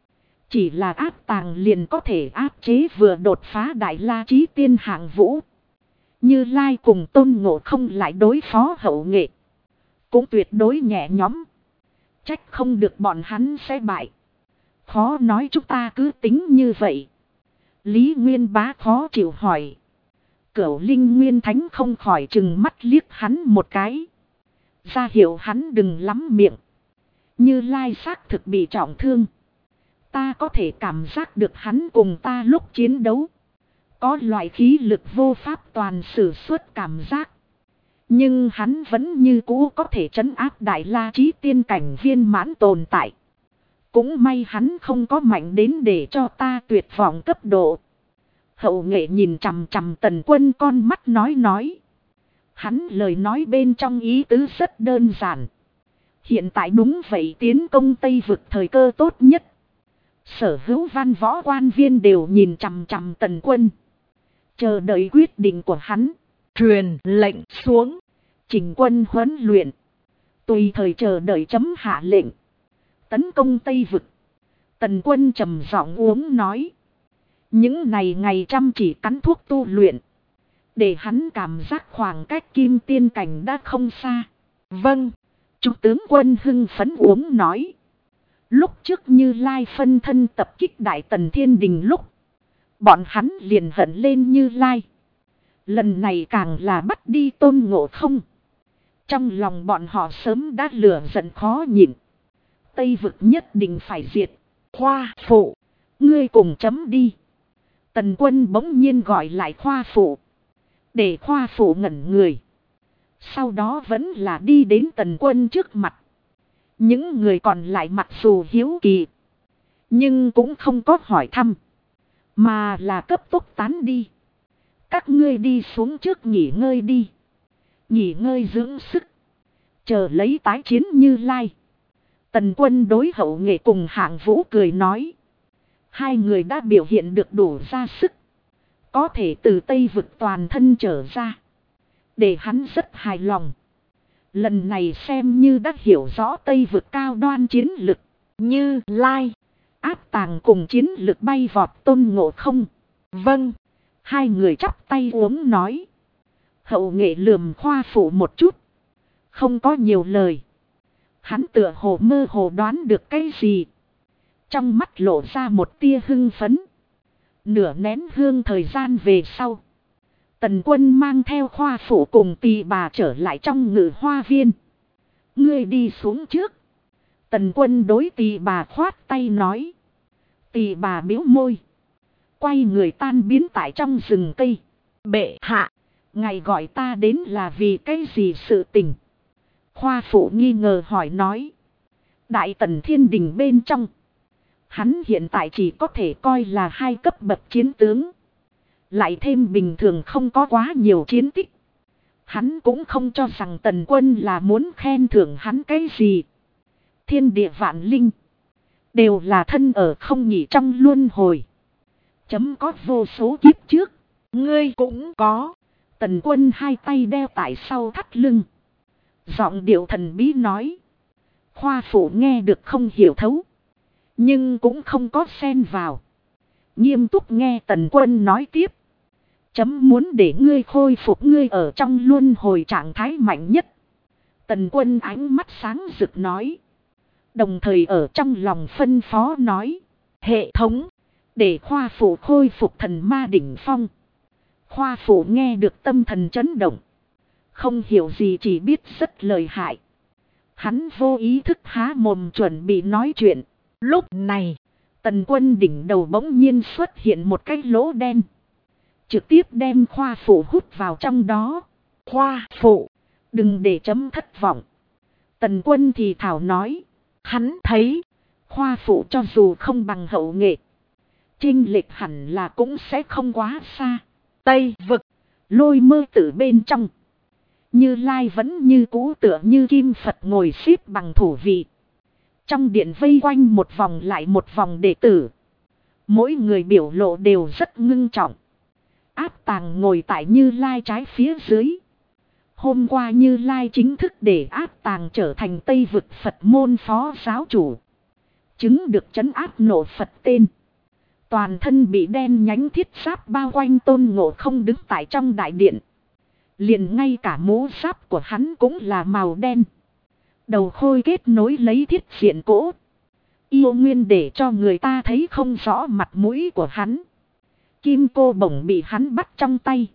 Chỉ là Áp Tàng liền có thể áp chế vừa đột phá Đại La Chí Tiên Hạng Vũ. Như Lai cùng Tôn Ngộ Không lại đối phó Hậu Nghệ. Cũng tuyệt đối nhẹ nhõm. Trách không được bọn hắn sẽ bại. Khó nói chúng ta cứ tính như vậy. Lý Nguyên Bá khó chịu hỏi. Cửu Linh Nguyên Thánh không khỏi chừng mắt liếc hắn một cái. Ra hiệu hắn đừng lắm miệng. Như Lai xác thực bị trọng thương. Ta có thể cảm giác được hắn cùng ta lúc chiến đấu. Có loại khí lực vô pháp toàn sử xuất cảm giác. Nhưng hắn vẫn như cũ có thể trấn áp Đại La Chí Tiên cảnh viên mãn tồn tại. Cũng may hắn không có mạnh đến để cho ta tuyệt vọng cấp độ. Hậu Nghệ nhìn chằm chằm Tần Quân con mắt nói. Hắn lời nói bên trong ý tứ rất đơn giản. Hiện tại đúng vậy tiến công Tây Vực thời cơ tốt nhất. Sở hữu văn võ quan viên đều nhìn chằm chằm Tần Quân. Chờ đợi quyết định của hắn. Truyền lệnh xuống. Chỉnh quân huấn luyện. Tùy thời chờ đợi chấm hạ lệnh. Tấn công Tây Vực. Tần Quân trầm giọng uống nói. Những này ngày chăm chỉ cắn thuốc tu luyện. Để hắn cảm giác khoảng cách kim tiên cảnh đã không xa. Vâng. Trung tướng Quân hưng phấn uống nói. Lúc trước Như Lai phân thân tập kích Đại Tần Thiên Đình lúc. Bọn hắn liền hận lên Như Lai. Lần này càng là bắt đi Tôn Ngộ Không. Trong lòng bọn họ sớm đã lửa giận khó nhịn. Tây Vực nhất định phải diệt. Khoa phụ. Ngươi cùng chấm đi. Tần Quân bỗng nhiên gọi lại Khoa phụ. Để Khoa phụ ngẩn người. Sau đó vẫn là đi đến Tần Quân trước mặt. Những người còn lại mặc dù hiếu kỳ. Nhưng cũng không có hỏi thăm. Mà là cấp tốc tán đi. Các ngươi đi xuống trước nghỉ ngơi đi. Nghỉ ngơi dưỡng sức. Chờ lấy tái chiến Như Lai. Tần Quân đối Hậu Nghệ cùng Hạng Vũ cười nói. Hai người đã biểu hiện được đủ ra sức. Có thể từ Tây Vực toàn thân trở ra. Để hắn rất hài lòng. Lần này xem như đã hiểu rõ Tây Vực cao đoan chiến lực. Như Lai. Áp Tàng cùng chiến lực bay vọt Tôn Ngộ Không. Vâng. Hai người chắp tay uống nói. Hậu Nghệ lườm Khoa phụ một chút. Không có nhiều lời. Hắn tựa hồ mơ hồ đoán được cái gì. Trong mắt lộ ra một tia hưng phấn. Nửa nén hương thời gian về sau. Tần Quân mang theo Khoa phụ cùng Tỳ bà trở lại trong ngự hoa viên. Ngươi đi xuống trước. Tần Quân đối Tỳ bà khoát tay nói. Tỳ bà biếu môi. Quay người tan biến tại trong rừng cây. Bệ hạ. Ngài gọi ta đến là vì cái gì sự tình? Khoa phụ nghi ngờ hỏi nói. Đại Tần Thiên Đình bên trong. Hắn hiện tại chỉ có thể coi là 2 cấp bậc chiến tướng. Lại thêm bình thường không có quá nhiều chiến tích. Hắn cũng không cho rằng Tần Quân là muốn khen thưởng hắn cái gì. Thiên địa vạn linh. Đều là thân ở không nhị trong luân hồi. Chấm có vô số kiếp trước. Ngươi cũng có. Tần Quân 2 tay đeo tại sau thắt lưng. Giọng điệu thần bí nói. Khoa phụ nghe được không hiểu thấu. Nhưng cũng không có xen vào. Nghiêm túc nghe Tần Quân nói tiếp. Chấm muốn để ngươi khôi phục ngươi ở trong luân hồi trạng thái mạnh nhất. Tần Quân ánh mắt sáng rực nói. Đồng thời ở trong lòng phân phó nói. Hệ thống. Để khoa phụ khôi phục thần ma đỉnh phong. Khoa phụ nghe được tâm thần chấn động. Không hiểu gì chỉ biết rất lợi hại. Hắn vô ý thức há mồm chuẩn bị nói chuyện. Lúc này, Tần Quân đỉnh đầu bỗng nhiên xuất hiện một cái lỗ đen. Trực tiếp đem khoa phụ hút vào trong đó. Khoa phụ, đừng để chấm thất vọng. Tần Quân thì thảo nói. Hắn thấy, khoa phụ cho dù không bằng hậu nghệ. Chênh lệch hẳn là cũng sẽ không quá xa. Tây vực, Lôi Mơ Tử bên trong. Như Lai vẫn như cũ tựa như kim Phật ngồi xếp bằng thủ vị. Trong điện vây quanh một vòng lại một vòng đệ tử. Mỗi người biểu lộ đều rất ngưng trọng. Áp Tàng ngồi tại Như Lai trái phía dưới. Hôm qua Như Lai chính thức để Áp Tàng trở thành Tây vực Phật môn phó giáo chủ. Chứng được trấn áp nộ Phật tên. Toàn thân bị đen nhánh thiết giáp bao quanh Tôn Ngộ Không đứng tại trong đại điện. Liền ngay cả mũ giáp của hắn cũng là màu đen. Đầu khôi kết nối lấy thiết diện cỗ. Yêu nguyên để cho người ta thấy không rõ mặt mũi của hắn. Kim cô bổng bị hắn bắt trong tay.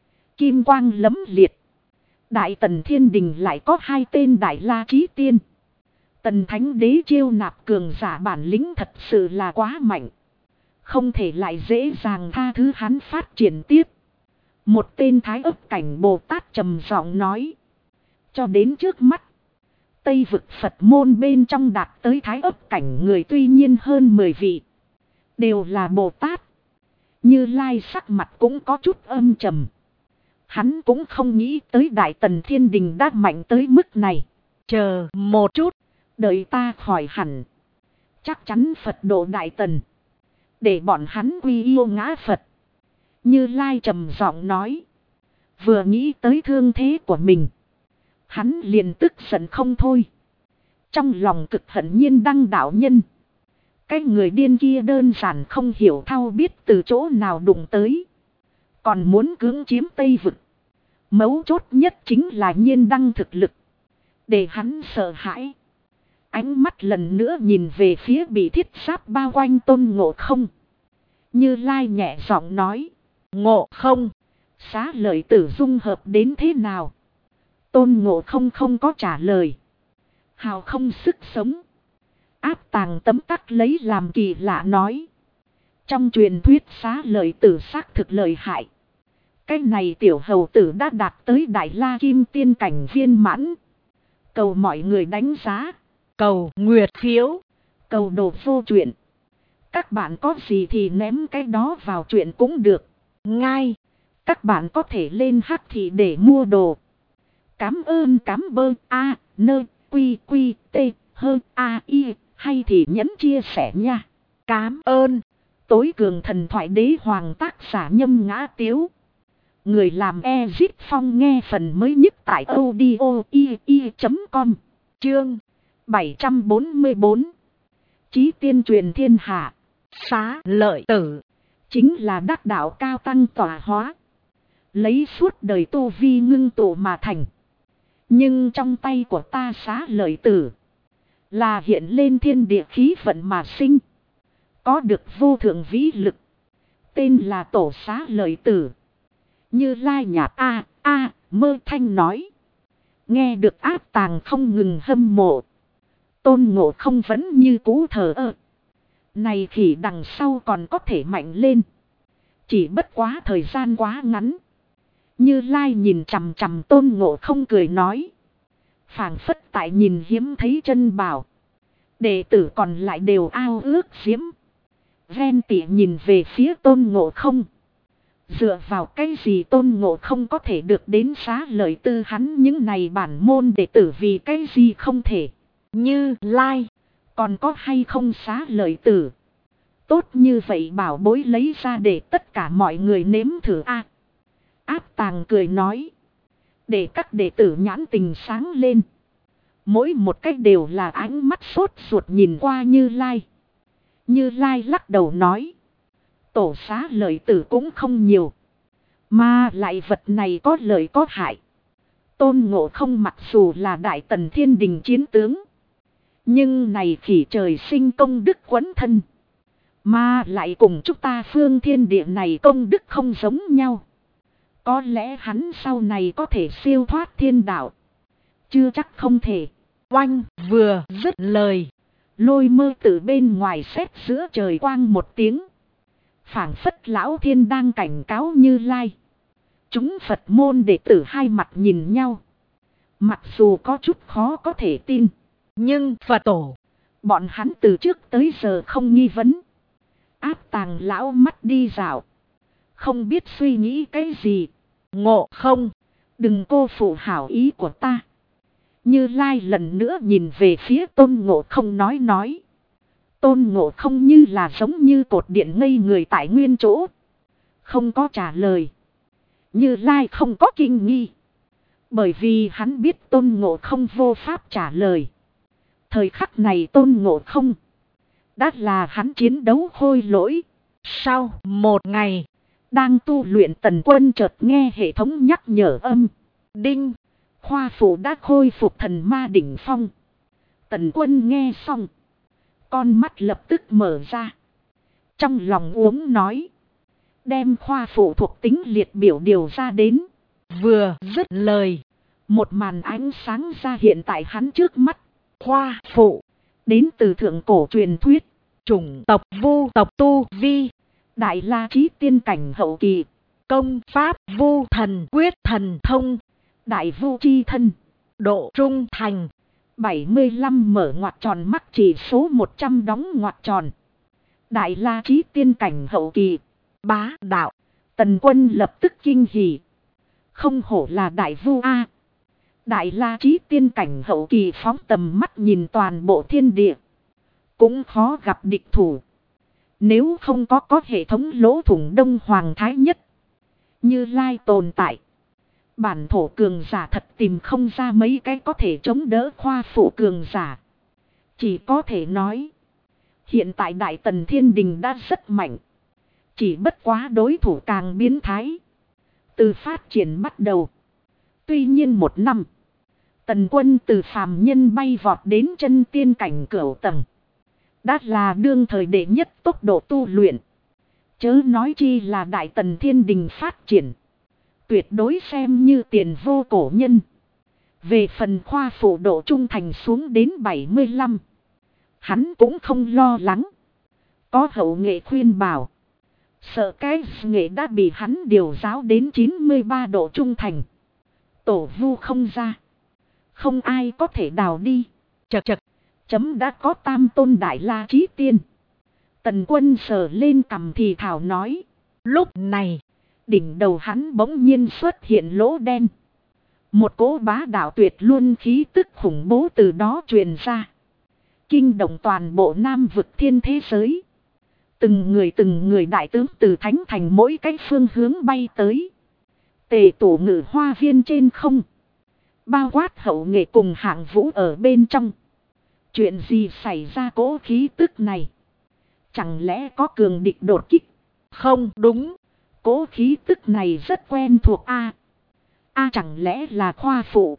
Kim quang lấm liệt. Đại Tần Thiên Đình lại có 2 tên Đại La Chí Tiên. Tần Thánh Đế chiêu nạp cường giả bản lĩnh thật sự là quá mạnh. Không thể lại dễ dàng tha thứ hắn phát triển tiếp. Một tên Thái Ức Cảnh Bồ Tát trầm giọng nói. Cho đến trước mắt. Tây vực Phật môn bên trong đạt tới Thái Ức Cảnh người tuy nhiên hơn 10 vị. Đều là Bồ Tát. Như Lai sắc mặt cũng có chút âm trầm. Hắn cũng không nghĩ tới Đại Tần Thiên Đình đã mạnh tới mức này. Chờ một chút. Đợi ta khỏi hẳn. Chắc chắn Phật độ Đại Tần. Để bọn hắn quy yêu ngã Phật. Như Lai trầm giọng nói. Vừa nghĩ tới thương thế của mình. Hắn liền tức giận không thôi. Trong lòng cực hận Nhiên Đăng đạo nhân. Cái người điên kia đơn giản không hiểu thao biết từ chỗ nào đụng tới. Còn muốn cưỡng chiếm Tây vực. Mấu chốt nhất chính là Nhiên Đăng thực lực. Để hắn sợ hãi. Ánh mắt lần nữa nhìn về phía bị thiết giáp bao quanh Tôn Ngộ Không. Như Lai nhẹ giọng nói. Ngộ Không. Xá lợi tử dung hợp đến thế nào? Tôn Ngộ Không không có trả lời. Hào không sức sống. Áp Tàng tấm tắc lấy làm kỳ lạ nói. Trong truyền thuyết xá lợi tử xác thực lợi hại. Cái này tiểu hầu tử đã đạt tới Đại La Kim Tiên cảnh viên mãn. Cầu mọi người đánh giá. Cầu nguyệt phiếu. Cầu đồ vô chuyện. Các bạn có gì thì ném cái đó vào chuyện cũng được. Ngay. Các bạn có thể lên hát thì để mua đồ. Cám ơn cám bơ a nơ quy quy t hơ a i hay thì nhấn chia sẻ nha. Cám ơn. Tối cường thần thoại đế hoàng tác giả Nhâm Ngã Tiếu. Người làm Ezit Phong nghe phần mới nhất tại audio.com. Chương 744. Chí tiên truyền thiên hạ. Xá lợi tử. Chính là đắc đạo cao tăng tọa hóa. Lấy suốt đời tu vi ngưng tụ mà thành. Nhưng trong tay của ta xá lợi tử. Là hiện lên thiên địa khí vận mà sinh. Có được vô thượng vĩ lực. Tên là tổ xá lợi tử. Như Lai nhạt mơ thanh nói. Nghe được Áp Tàng không ngừng hâm mộ. Tôn Ngộ Không vẫn như cũ thờ ơ. Này khỉ đằng sau còn có thể mạnh lên. Chỉ bất quá thời gian quá ngắn. Như Lai nhìn chằm chằm Tôn Ngộ Không cười nói. Phảng phất tại nhìn hiếm thấy chân bảo. Đệ tử còn lại đều ao ước diễm. Ven tỉ nhìn về phía Tôn Ngộ Không. Dựa vào cái gì Tôn Ngộ Không có thể được đến xá lợi tư hắn những này bản môn đệ tử vì cái gì không thể. Như Lai. Còn có hay không xá lợi tử. Tốt như vậy bảo bối lấy ra để tất cả mọi người nếm thử a. Áp Tàng cười nói. Để các đệ tử nhãn tình sáng lên. Mỗi một cách đều là ánh mắt sốt ruột nhìn qua Như Lai. Như Lai lắc đầu nói. Tổ xá lợi tử cũng không nhiều. Mà lại vật này có lợi có hại. Tôn Ngộ Không mặc dù là Đại Tần Thiên Đình chiến tướng. Nhưng này khỉ trời sinh công đức quấn thân. Mà lại cùng chúng ta phương thiên địa này công đức không giống nhau. Có lẽ hắn sau này có thể siêu thoát thiên đạo. Chưa chắc không thể. Oanh vừa dứt lời. Lôi mơ từ bên ngoài sét giữa trời quang một tiếng. Phảng phất lão thiên đang cảnh cáo Như Lai. Chúng Phật môn đệ tử hai mặt nhìn nhau. Mặc dù có chút khó có thể tin. Nhưng Phật tổ. Bọn hắn từ trước tới giờ không nghi vấn. Áp Tàng lão mắt đi dạo. Không biết suy nghĩ cái gì. Ngộ Không. Đừng cô phụ hảo ý của ta. Như Lai lần nữa nhìn về phía Tôn Ngộ Không nói. Tôn Ngộ Không như là giống như cột điện ngây người tại nguyên chỗ. Không có trả lời. Như Lai không có kinh nghi. Bởi vì hắn biết Tôn Ngộ Không vô pháp trả lời. Thời khắc này Tôn Ngộ Không. Đã là hắn chiến đấu khôi lỗi. Sau một ngày. Đang tu luyện Tần Quân chợt nghe hệ thống nhắc nhở âm. Đinh. Khoa phụ đã khôi phục thần ma đỉnh phong. Tần Quân nghe xong. Con mắt lập tức mở ra. Trong lòng uống nói. Đem khoa phụ thuộc tính liệt biểu điều ra đến. Vừa dứt lời. Một màn ánh sáng ra hiện tại hắn trước mắt. Khoa phụ. Đến từ thượng cổ truyền thuyết. Chủng tộc Vu tộc tu vi. Đại La Chí tiên cảnh hậu kỳ. Công pháp Vu thần quyết thần thông. Đại Vu chi thân. Độ trung thành. 75 mở ngoặc tròn mắc chỉ số 100 đóng ngoặc tròn. Đại La Chí tiên cảnh hậu kỳ. Bá đạo. Tần Quân lập tức kinh hỉ. Không hổ là Đại Vu A. Đại La Chí tiên cảnh hậu kỳ phóng tầm mắt nhìn toàn bộ thiên địa. Cũng khó gặp địch thủ. Nếu không có hệ thống lỗ thủng Đông Hoàng Thái Nhất. Như Lai tồn tại. Bản thổ cường giả thật tìm không ra mấy cái có thể chống đỡ khoa phụ cường giả. Chỉ có thể nói. Hiện tại Đại Tần Thiên Đình đã rất mạnh. Chỉ bất quá đối thủ càng biến thái. Từ phát triển bắt đầu. Tuy nhiên một năm. Tần Quân từ phàm nhân bay vọt đến chân tiên cảnh cửu tầng. Đã là đương thời đệ nhất tốc độ tu luyện. Chớ nói chi là Đại Tần Thiên Đình phát triển. Tuyệt đối xem như tiền vô cổ nhân. Về phần khoa phụ độ trung thành xuống đến 75. Hắn cũng không lo lắng. Có hậu nghệ khuyên bảo. Sợ cái nghệ đã bị hắn điều giáo đến 93 độ trung thành. Tổ vu không ra. Không ai có thể đào đi. Chật chật. Chấm đã có tam tôn Đại La Chí tiên. Tần Quân sờ lên cằm thì thảo nói. Lúc này. Đỉnh đầu hắn bỗng nhiên xuất hiện lỗ đen. Một cỗ bá đạo tuyệt luôn khí tức khủng bố từ đó truyền ra. Kinh động toàn bộ Nam vực thiên thế giới. Từng người đại tướng từ thánh thành mỗi cái phương hướng bay tới. Tề tổ ngự hoa viên trên không. Bao quát hậu nghệ cùng hạng vũ ở bên trong. Chuyện gì xảy ra cỗ khí tức này? Chẳng lẽ có cường địch đột kích? Không đúng. Cỗ khí tức này rất quen thuộc a. Chẳng lẽ là khoa phụ?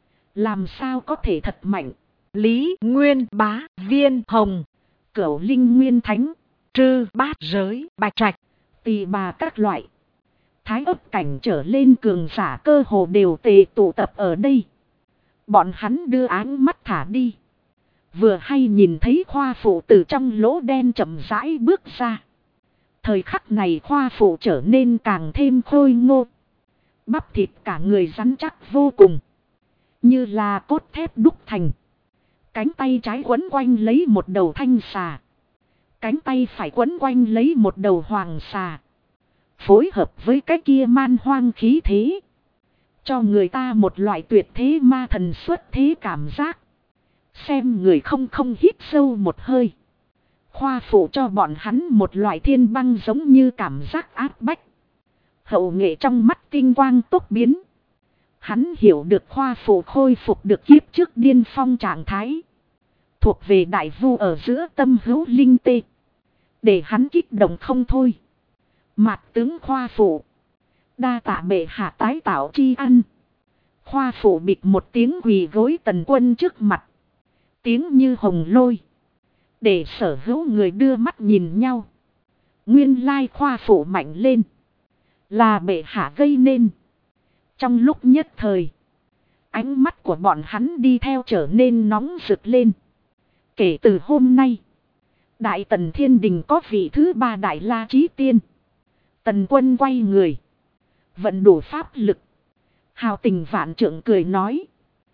Làm sao có thể thật mạnh? Lý Nguyên Bá, Viên Hồng, Cửu Linh Nguyên Thánh, Trư Bát Giới, Bạch Trạch, Tỳ Bà các loại. Thái ấp cảnh trở lên cường giả cơ hồ đều tề tụ tập ở đây. Bọn hắn đưa áng mắt thả đi. Vừa hay nhìn thấy khoa phụ từ trong lỗ đen chậm rãi bước ra. Thời khắc này khoa phụ trở nên càng thêm khôi ngô. Bắp thịt cả người rắn chắc vô cùng. Như là cốt thép đúc thành. Cánh tay trái quấn quanh lấy một đầu thanh xà. Cánh tay phải quấn quanh lấy một đầu hoàng xà. Phối hợp với cái kia man hoang khí thế. Cho người ta một loại tuyệt thế ma thần xuất thế cảm giác. Xem người không hít sâu một hơi. Khoa phụ cho bọn hắn một loại thiên băng giống như cảm giác áp bách. Hậu nghệ trong mắt tinh quang tốc biến. Hắn hiểu được khoa phụ khôi phục được kiếp trước điên phong trạng thái. Thuộc về đại vu ở giữa tâm hữu linh tê. Để hắn kích động không thôi. Mạt tướng khoa phụ. Đa tạ bệ hạ tái tạo tri ăn. Khoa phụ bịt một tiếng quỳ gối Tần Quân trước mặt. Tiếng như hồng lôi. Để sở hữu người đưa mắt nhìn nhau. Nguyên lai khoa phụ mạnh lên. Là bệ hạ gây nên. Trong lúc nhất thời. Ánh mắt của bọn hắn đi theo trở nên nóng rực lên. Kể từ hôm nay. Đại Tần Thiên Đình có vị thứ 3 Đại La Chí Tiên. Tần Quân quay người. Vận đủ pháp lực. Hào tình vạn trượng cười nói.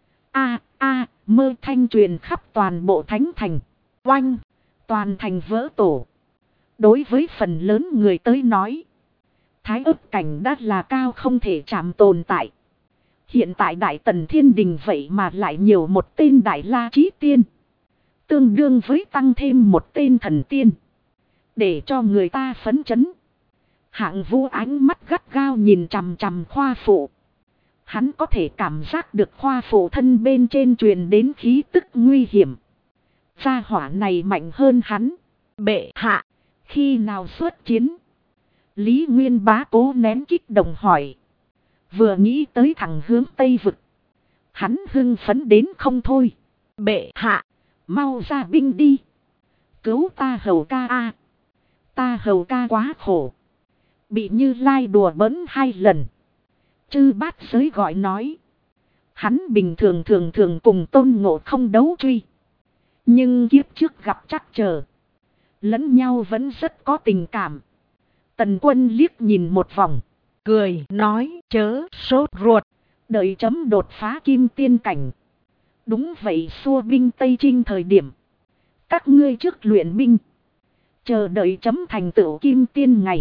Mơ thanh truyền khắp toàn bộ thánh thành. Oanh. Toàn thành vỡ tổ. Đối với phần lớn người tới nói. Thái ức cảnh đã là cao không thể chạm tồn tại. Hiện tại Đại Tần Thiên Đình vậy mà lại nhiều một tên Đại La Chí Tiên. Tương đương với tăng thêm một tên thần tiên. Để cho người ta phấn chấn. Hạng Vũ ánh mắt gắt gao nhìn chằm chằm khoa phụ. Hắn có thể cảm giác được khoa phụ thân bên trên truyền đến khí tức nguy hiểm. Gia hỏa này mạnh hơn hắn. Bệ hạ. Khi nào xuất chiến? Lý Nguyên Bá cố nén kích động hỏi. Vừa nghĩ tới thẳng hướng Tây Vực. Hắn hưng phấn đến không thôi. Bệ hạ. Mau ra binh đi. Cứu ta hầu ca a. Ta hầu ca quá khổ. Bị Như Lai đùa bỡn 2 lần. Chư bát giới gọi nói. Hắn bình thường cùng Tôn Ngộ Không đấu truy. Nhưng kiếp trước gặp trắc trở. Lẫn nhau vẫn rất có tình cảm. Tần Quân liếc nhìn một vòng. Cười nói chớ sốt ruột. Đợi chấm đột phá kim tiên cảnh. Đúng vậy, xua binh Tây Trinh thời điểm. Các ngươi trước luyện binh. Chờ đợi chấm thành tựu kim tiên ngày.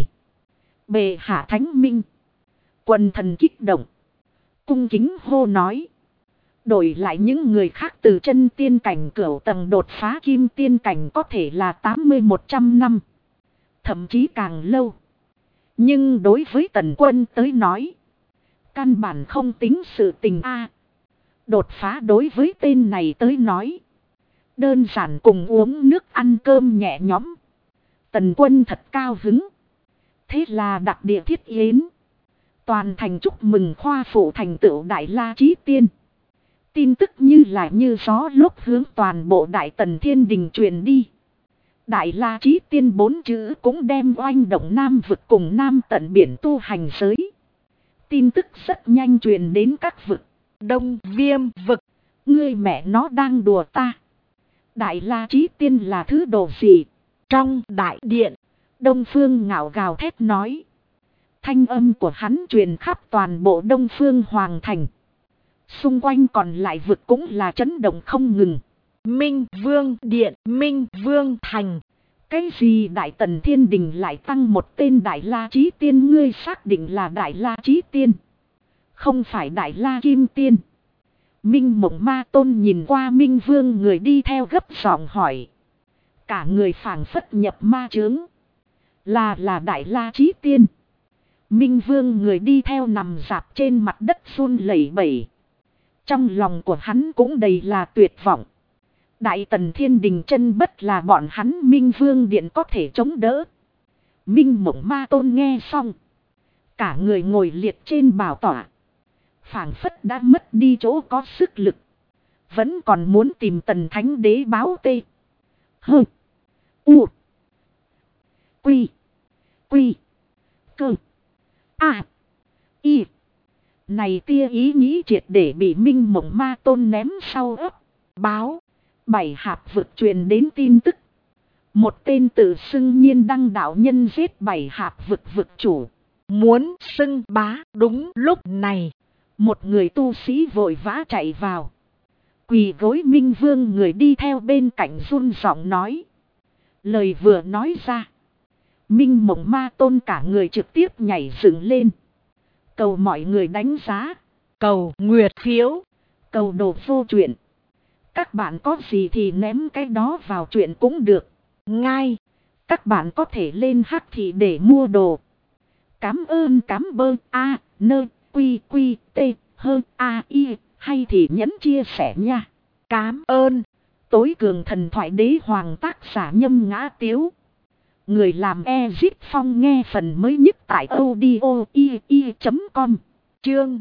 Bệ hạ thánh minh. Quần thần kích động. Cung kính hô nói. Đổi lại những người khác từ chân tiên cảnh cửu tầng đột phá kim tiên cảnh có thể là 80-100 năm. Thậm chí càng lâu. Nhưng đối với Tần Quân tới nói. Căn bản không tính sự tình a. Đột phá đối với tên này tới nói. Đơn giản cùng uống nước ăn cơm nhẹ nhõm. Tần Quân thật cao hứng. Thế là đặc địa thiết yến. Toàn thành chúc mừng khoa phụ thành tựu Đại La Chí Tiên. Tin tức như là như gió lúc hướng toàn bộ Đại Tần Thiên Đình truyền đi. Đại La Chí Tiên 4 chữ cũng đem oanh động Nam vực cùng Nam tận biển tu hành giới. Tin tức rất nhanh truyền đến các vực. Đông Viêm vực. Ngươi mẹ nó đang đùa ta. Đại La Chí Tiên là thứ đồ gì? Trong đại điện. Đông Phương ngạo gào thét nói. Thanh âm của hắn truyền khắp toàn bộ Đông Phương Hoàng Thành. Xung quanh còn lại vực cũng là chấn động không ngừng. Minh Vương Điện, Minh Vương Thành. Cái gì Đại Tần Thiên Đình lại tăng một tên Đại La Chí Tiên? Ngươi xác định là Đại La Chí Tiên, không phải Đại La Kim Tiên. Minh Mộng Ma Tôn nhìn qua Minh Vương người đi theo gấp giọng hỏi. Cả người phảng phất nhập ma chướng. Là Đại La Chí Tiên. Minh Vương người đi theo nằm rạp trên mặt đất run lẩy bẩy. Trong lòng của hắn cũng đầy là tuyệt vọng. Đại Tần Thiên Đình chân bất là bọn hắn Minh Vương Điện có thể chống đỡ. Minh Mộng Ma Tôn nghe xong. Cả người ngồi liệt trên bảo tọa. Phảng phất đã mất đi chỗ có sức lực. Vẫn còn muốn tìm Tần Thánh Đế báo tê. Hơ. U. Quy. Quy. Cơ. A. Y. Này tia ý nghĩ triệt để bị Minh Mộng Ma Tôn ném sau ấp. Báo. Bảy hạp vực truyền đến tin tức. Một tên tự xưng Nhiên Đăng đạo nhân giết bảy hạp vực vực chủ. Muốn xưng bá. Đúng lúc này, một người tu sĩ vội vã chạy vào. Quỳ gối Minh Vương người đi theo bên cạnh run giọng nói. Lời vừa nói ra, Minh Mộng Ma Tôn cả người trực tiếp nhảy dựng lên. Cầu mọi người đánh giá, cầu nguyệt phiếu, cầu đồ vô chuyện. Các bạn có gì thì ném cái đó vào chuyện cũng được. Ngay, các bạn có thể lên Hắc Thị để mua đồ. Cám ơn cám bơ a nơ quy quy t hơn a i hay thì nhấn chia sẻ nha. Cám ơn. Tối cường thần thoại đế hoàng tác giả Nhâm Ngã Tiếu. Người làm Ezit Phong nghe phần mới nhất tại audio.com. Chương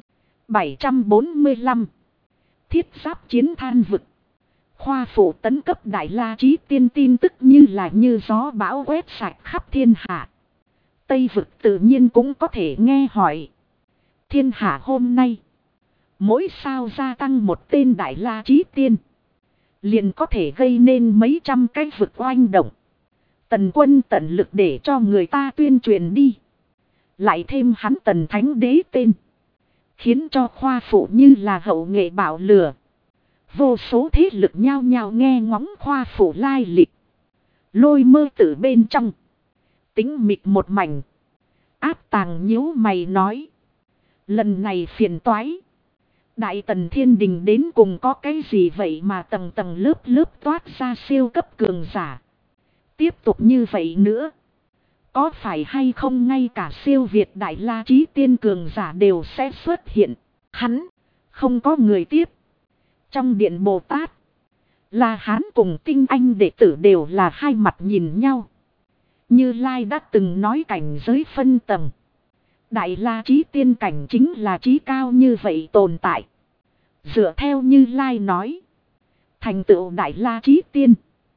745. Thiết giáp chiến than vực. Khoa phụ tấn cấp Đại La Chí Tiên tin tức như gió bão quét sạch khắp thiên hạ. Tây vực tự nhiên cũng có thể nghe hỏi. Thiên hạ hôm nay, mỗi sao gia tăng một tên Đại La Chí Tiên, liền có thể gây nên mấy trăm cái vực oanh động. Tần Quân tận lực để cho người ta tuyên truyền đi. Lại thêm hắn Tần Thánh Đế tên, khiến cho khoa phụ như là hậu nghệ bạo lửa. Vô số thế lực nhao nhao nghe ngóng khoa phụ lai lịch. Lôi Mơ từ bên trong, tính mịt một mảnh. Áp Tàng nhíu mày nói. Lần này phiền toái. Đại Tần Thiên Đình đến cùng có cái gì vậy mà tầng tầng lớp lớp toát ra siêu cấp cường giả. Tiếp tục như vậy nữa, có phải hay không ngay cả siêu việt Đại La Chí Tiên cường giả đều sẽ xuất hiện. Hắn không có người tiếp. Trong điện Bồ Tát, La Hán cùng tinh anh đệ tử đều là hai mặt nhìn nhau. Như Lai đã từng nói cảnh giới phân tầng. Đại La Chí Tiên cảnh chính là chí cao như vậy tồn tại. Dựa theo Như Lai nói, thành tựu Đại La Chí Tiên,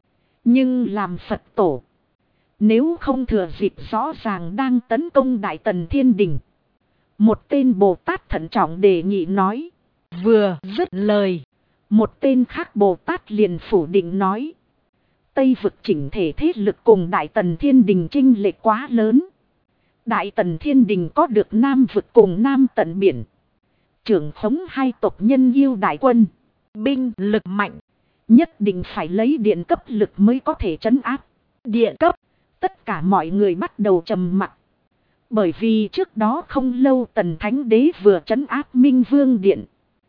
nhưng làm Phật tổ, nếu không thừa dịp rõ ràng đang tấn công Đại Tần Thiên Đình. Một tên Bồ Tát thận trọng đề nghị nói. Vừa dứt lời, một tên khác Bồ Tát liền phủ định nói. Tây vực chỉnh thể thế lực cùng Đại Tần Thiên Đình chênh lệch quá lớn. Đại Tần Thiên Đình có được Nam vực cùng Nam tận biển, trưởng khống hai tộc nhân yêu đại quân, binh lực mạnh, nhất định phải lấy điện cấp lực mới có thể trấn áp. Điện cấp, tất cả mọi người bắt đầu trầm mặc. Bởi vì trước đó không lâu Tần Thánh Đế vừa trấn áp Minh Vương Điện,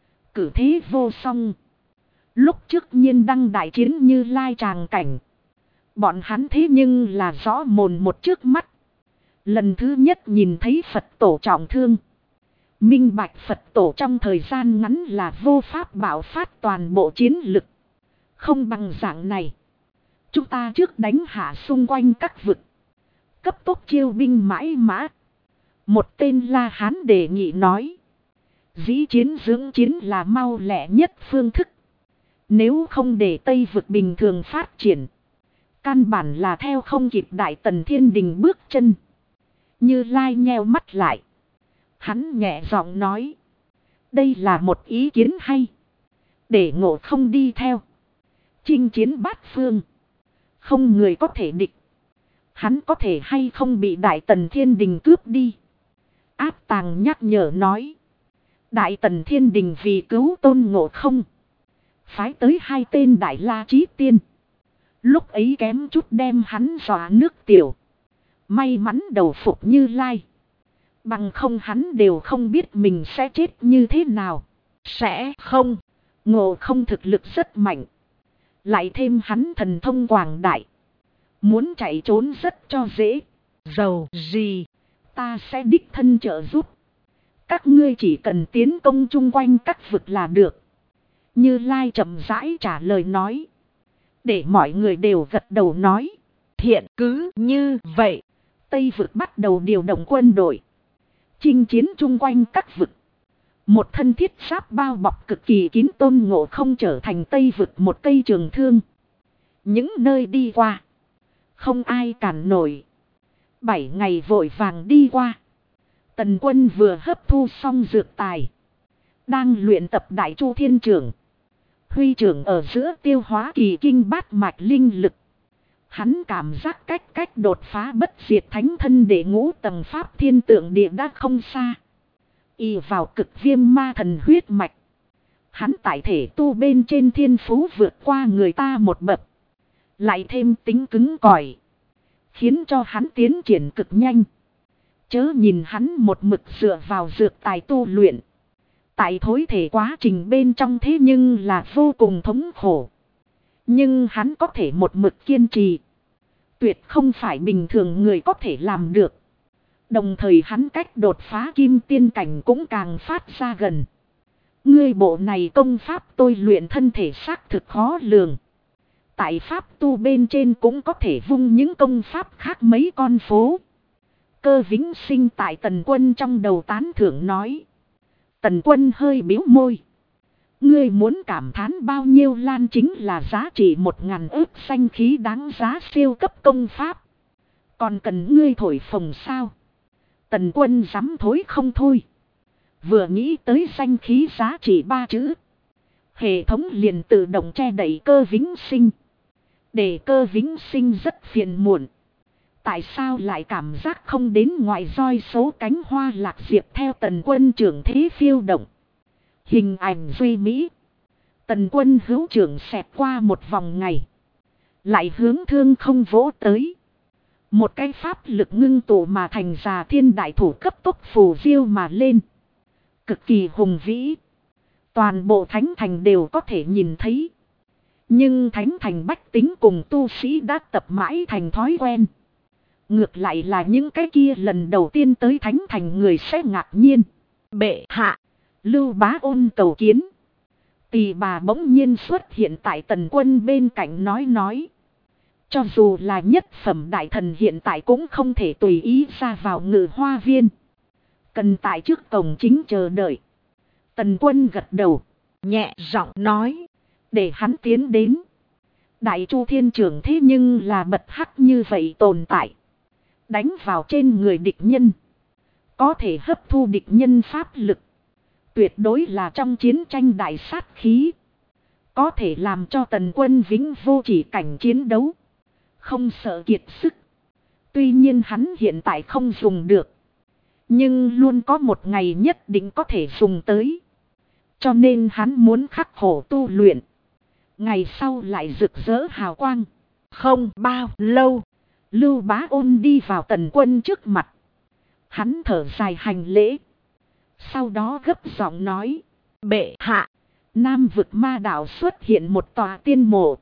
cử thế vô song. Lúc trước Nhiên Đăng đại chiến Như Lai tràng cảnh, bọn hắn thế nhưng là rõ mồn một trước mắt. Lần thứ nhất nhìn thấy Phật tổ trọng thương, minh bạch Phật tổ trong thời gian ngắn là vô pháp bạo phát toàn bộ chiến lực. Không bằng dạng này, chúng ta trước đánh hạ xung quanh các vực, cấp tốc chiêu binh mãi mã. Một tên La Hán đề nghị nói. Dĩ chiến dưỡng chiến là mau lẹ nhất phương thức. Nếu không để Tây vực bình thường phát triển, căn bản là theo không kịp Đại Tần Thiên Đình bước chân. Như Lai nheo mắt lại, hắn nhẹ giọng nói. Đây là một ý kiến hay. Để Ngộ Không đi theo, chinh chiến bát phương, không người có thể địch. Hắn có thể hay không bị Đại Tần Thiên Đình cướp đi? Áp Tàng nhắc nhở nói. Đại Tần Thiên Đình vì cứu Tôn Ngộ Không, phái tới hai tên Đại La Chí Tiên. Lúc ấy kém chút đem hắn dọa nước tiểu. May mắn đầu phục Như Lai. Bằng không hắn đều không biết mình sẽ chết như thế nào. Sẽ không. Ngộ Không thực lực rất mạnh. Lại thêm hắn thần thông quảng đại, muốn chạy trốn rất cho dễ. Dầu gì, ta sẽ đích thân trợ giúp. Các ngươi chỉ cần tiến công chung quanh các vực là được. Như Lai chậm rãi trả lời nói. Để mọi người đều gật đầu nói. Thiện, cứ như vậy. Tây vực bắt đầu điều động quân đội, chinh chiến chung quanh các vực. Một thân thiết giáp bao bọc cực kỳ kín Tôn Ngộ Không trở thành Tây vực một cây trường thương. Những nơi đi qua, không ai cản nổi. 7 ngày vội vàng đi qua. Tần Quân vừa hấp thu xong dược tài, đang luyện tập Đại Chu Thiên Trưởng. Huy trưởng ở giữa tiêu hóa kỳ kinh bát mạch linh lực. Hắn cảm giác cách đột phá bất diệt thánh thân để ngũ tầng pháp thiên tượng địa đã không xa. Y vào cực viêm ma thần huyết mạch. Hắn tại thể tu bên trên thiên phú vượt qua người ta một bậc. Lại thêm tính cứng cỏi, khiến cho hắn tiến triển cực nhanh. Chớ nhìn hắn một mực dựa vào dược tài tu luyện. Tại thối thể quá trình bên trong thế nhưng là vô cùng thống khổ. Nhưng hắn có thể một mực kiên trì. Tuyệt không phải bình thường người có thể làm được. Đồng thời hắn cách đột phá kim tiên cảnh cũng càng phát ra gần. Ngươi bộ này công pháp tôi luyện thân thể xác thực khó lường. Tại pháp tu bên trên cũng có thể vung những công pháp khác mấy con phố. Cơ Vĩnh Sinh tại Tần Quân trong đầu tán thưởng nói. Tần Quân hơi bĩu môi. Ngươi muốn cảm thán bao nhiêu lan chính là giá trị 1000 ức xanh khí đáng giá siêu cấp công pháp. Còn cần ngươi thổi phồng sao? Tần Quân dám thối không thôi. Vừa nghĩ tới xanh khí giá trị 3 chữ. Hệ thống liền tự động che đậy Cơ Vĩnh Sinh. Để Cơ Vĩnh Sinh rất phiền muộn. Tại sao lại cảm giác không đến ngoài roi số cánh hoa lạc diệp theo Tần Quân trưởng thế phiêu động. Hình ảnh duy mỹ. Tần Quân hữu trưởng xẹt qua một vòng ngày. Lại hướng thương không vỗ tới. Một cái pháp lực ngưng tụ mà thành già thiên đại thủ cấp tốc phù diêu mà lên. Cực kỳ hùng vĩ. Toàn bộ thánh thành đều có thể nhìn thấy. Nhưng thánh thành bách tính cùng tu sĩ đã tập mãi thành thói quen. Ngược lại là những cái kia lần đầu tiên tới thánh thành người sẽ ngạc nhiên. Bệ hạ. Lưu Bá Ôn cầu kiến. Tỳ bà bỗng nhiên xuất hiện tại Tần Quân bên cạnh nói. Cho dù là nhất phẩm đại thần hiện tại cũng không thể tùy ý ra vào Ngự Hoa Viên. Cần tại trước cổng chính chờ đợi. Tần Quân gật đầu. Nhẹ giọng nói. Để hắn tiến đến. Đại Chu Thiên Trưởng thế nhưng là bật hắc như vậy tồn tại. Đánh vào trên người địch nhân. Có thể hấp thu địch nhân pháp lực. Tuyệt đối là trong chiến tranh đại sát khí. Có thể làm cho Tần Quân vĩnh vô chỉ cảnh chiến đấu. Không sợ kiệt sức. Tuy nhiên hắn hiện tại không dùng được. Nhưng luôn có một ngày nhất định có thể dùng tới. Cho nên hắn muốn khắc khổ tu luyện. Ngày sau lại rực rỡ hào quang. Không bao lâu. Lưu Bá Ôn đi vào Tần Quân trước mặt. Hắn thở dài hành lễ. Sau đó gấp giọng nói. Bệ hạ. Nam vực ma đảo xuất hiện một tòa tiên mộ.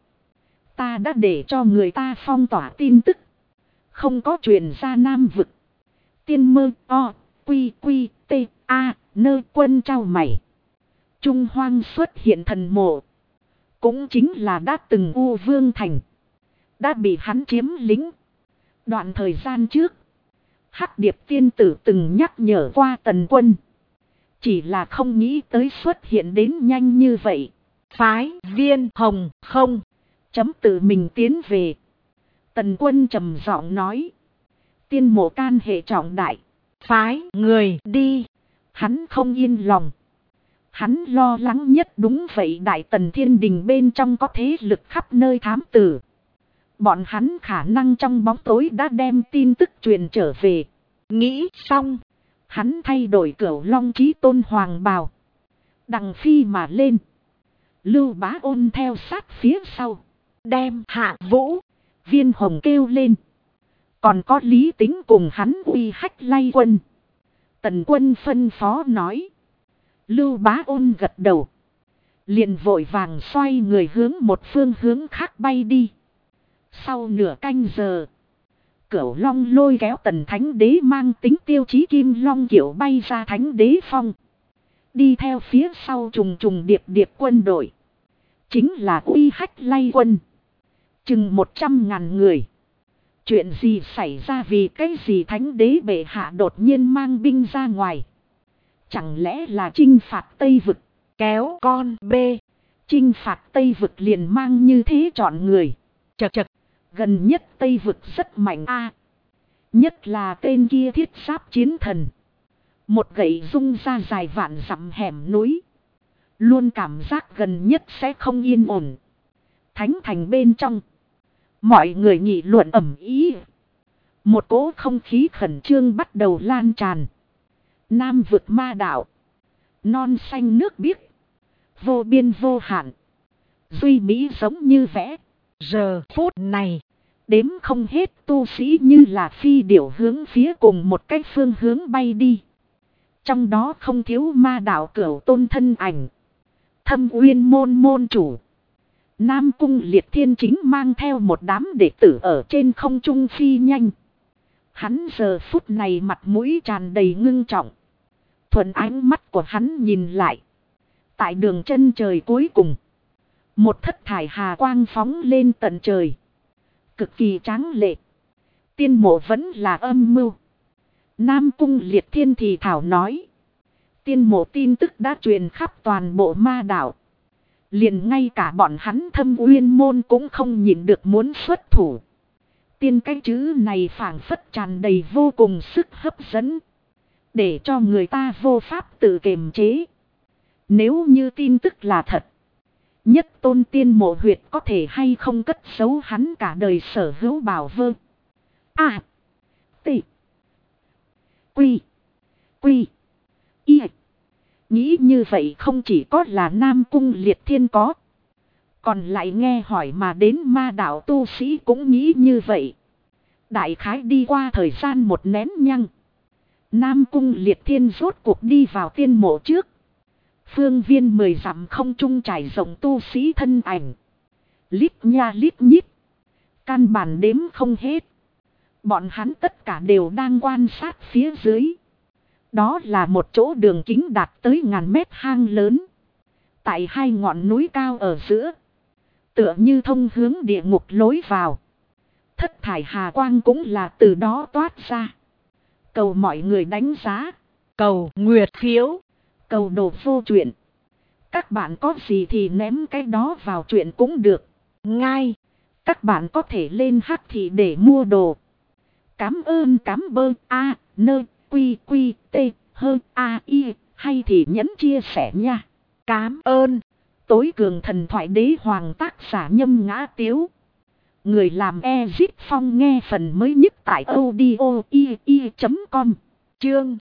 Ta đã để cho người ta phong tỏa tin tức. Không có truyền ra Nam vực. Tiên mơ o. Quy quy t a. Nơ Quân trao mày. Trung Hoang xuất hiện thần mộ. Cũng chính là đã từng U Vương Thành. Đã bị hắn chiếm lĩnh. Đoạn thời gian trước. Hắc Điệp tiên tử từng nhắc nhở qua Tần Quân. Chỉ là không nghĩ tới xuất hiện đến nhanh như vậy. Phái Viên Hồng không. Chấm tự mình tiến về. Tần Quân trầm giọng nói. Tiên mộ can hệ trọng đại. Phái người đi. Hắn không yên lòng. Hắn lo lắng nhất đúng vậy Đại Tần Thiên Đình bên trong có thế lực khắp nơi thám tử. Bọn hắn khả năng trong bóng tối đã đem tin tức truyền trở về. Nghĩ xong. Hắn thay đổi Cửu Long Chí Tôn hoàng bào. Đằng phi mà lên. Lưu Bá Ôn theo sát phía sau. Đem Hạ Vũ. Viên Hồng kêu lên. Còn có Lý Tính cùng hắn uy hách lay quân. Tần Quân phân phó nói. Lưu Bá Ôn gật đầu. Liền vội vàng xoay người hướng một phương hướng khác bay đi. Sau nửa canh giờ. Cửu Long lôi kéo Tần Thánh Đế mang tính tiêu chí Kim Long kiểu bay ra Thánh Đế phong. Đi theo phía sau trùng trùng điệp điệp quân đội. Chính là uy hách lay quân. Chừng 100.000 người. Chuyện gì xảy ra vì cái gì Thánh Đế bệ hạ đột nhiên mang binh ra ngoài. Chẳng lẽ là chinh phạt Tây Vực. Kéo con bê. Chinh phạt Tây Vực liền mang như thế chọn người. Chật chật. Gần nhất Tây Vực rất mạnh a. Nhất là tên kia thiết giáp chiến thần. Một gậy rung ra dài vạn dặm hẻm núi. Luôn cảm giác gần nhất sẽ không yên ổn. Thánh thành bên trong. Mọi người nghị luận ầm ĩ. Một cỗ không khí khẩn trương bắt đầu lan tràn. Nam vực ma đạo. Non xanh nước biếc. Vô biên vô hạn. Duy mỹ giống như vẽ. Giờ phút này. Đếm không hết tu sĩ như là phi điểu hướng phía cùng một cái phương hướng bay đi. Trong đó không thiếu ma đạo cửu tôn thân ảnh. Thâm Uyên môn môn chủ. Nam Cung Liệt Thiên chính mang theo một đám đệ tử ở trên không trung phi nhanh. Hắn giờ phút này mặt mũi tràn đầy ngưng trọng. Thuận ánh mắt của hắn nhìn lại. Tại đường chân trời cuối cùng. Một thất thải hà quang phóng lên tận trời. Cực kỳ tráng lệ. Tiên mộ vẫn là âm mưu. Nam Cung Liệt Thiên thì thảo nói. Tiên mộ tin tức đã truyền khắp toàn bộ ma đảo. Liền ngay cả bọn hắn Thâm Uyên môn cũng không nhịn được muốn xuất thủ. Tiên cái chữ này phảng phất tràn đầy vô cùng sức hấp dẫn. Để cho người ta vô pháp tự kiềm chế. Nếu như tin tức là thật. Nhất tôn tiên mộ huyệt có thể hay không cất giấu hắn cả đời sở hữu bảo vơ. A. T. Quy. Quy. Y. Nghĩ như vậy không chỉ có là Nam Cung Liệt Thiên có. Còn lại nghe hỏi mà đến ma đạo tu sĩ cũng nghĩ như vậy. Đại khái đi qua thời gian một nén nhăng. Nam Cung Liệt Thiên rốt cuộc đi vào tiên mộ trước. Phương viên 10 dặm không trung trải rộng tu sĩ thân ảnh. Lít nha lít nhít. Căn bản đếm không hết. Bọn hắn tất cả đều đang quan sát phía dưới. Đó là một chỗ đường kính đạt tới ngàn mét hang lớn. Tại hai ngọn núi cao ở giữa. Tựa như thông hướng địa ngục lối vào. Thất thải hà quang cũng là từ đó toát ra. Cầu mọi người đánh giá. Cầu nguyệt phiếu. Cầu đồ vô chuyện. Các bạn có gì thì ném cái đó vào chuyện cũng được. Ngay. Các bạn có thể lên hắc thị để mua đồ. Cám ơn cám bơ a nơ quy quy t hơ a y hay thì nhấn chia sẻ nha. Cám ơn. Tối cường thần thoại đế hoàng tác giả Nhâm Ngã Tiếu. Người làm Ezit Phong nghe phần mới nhất tại audio.com. Chương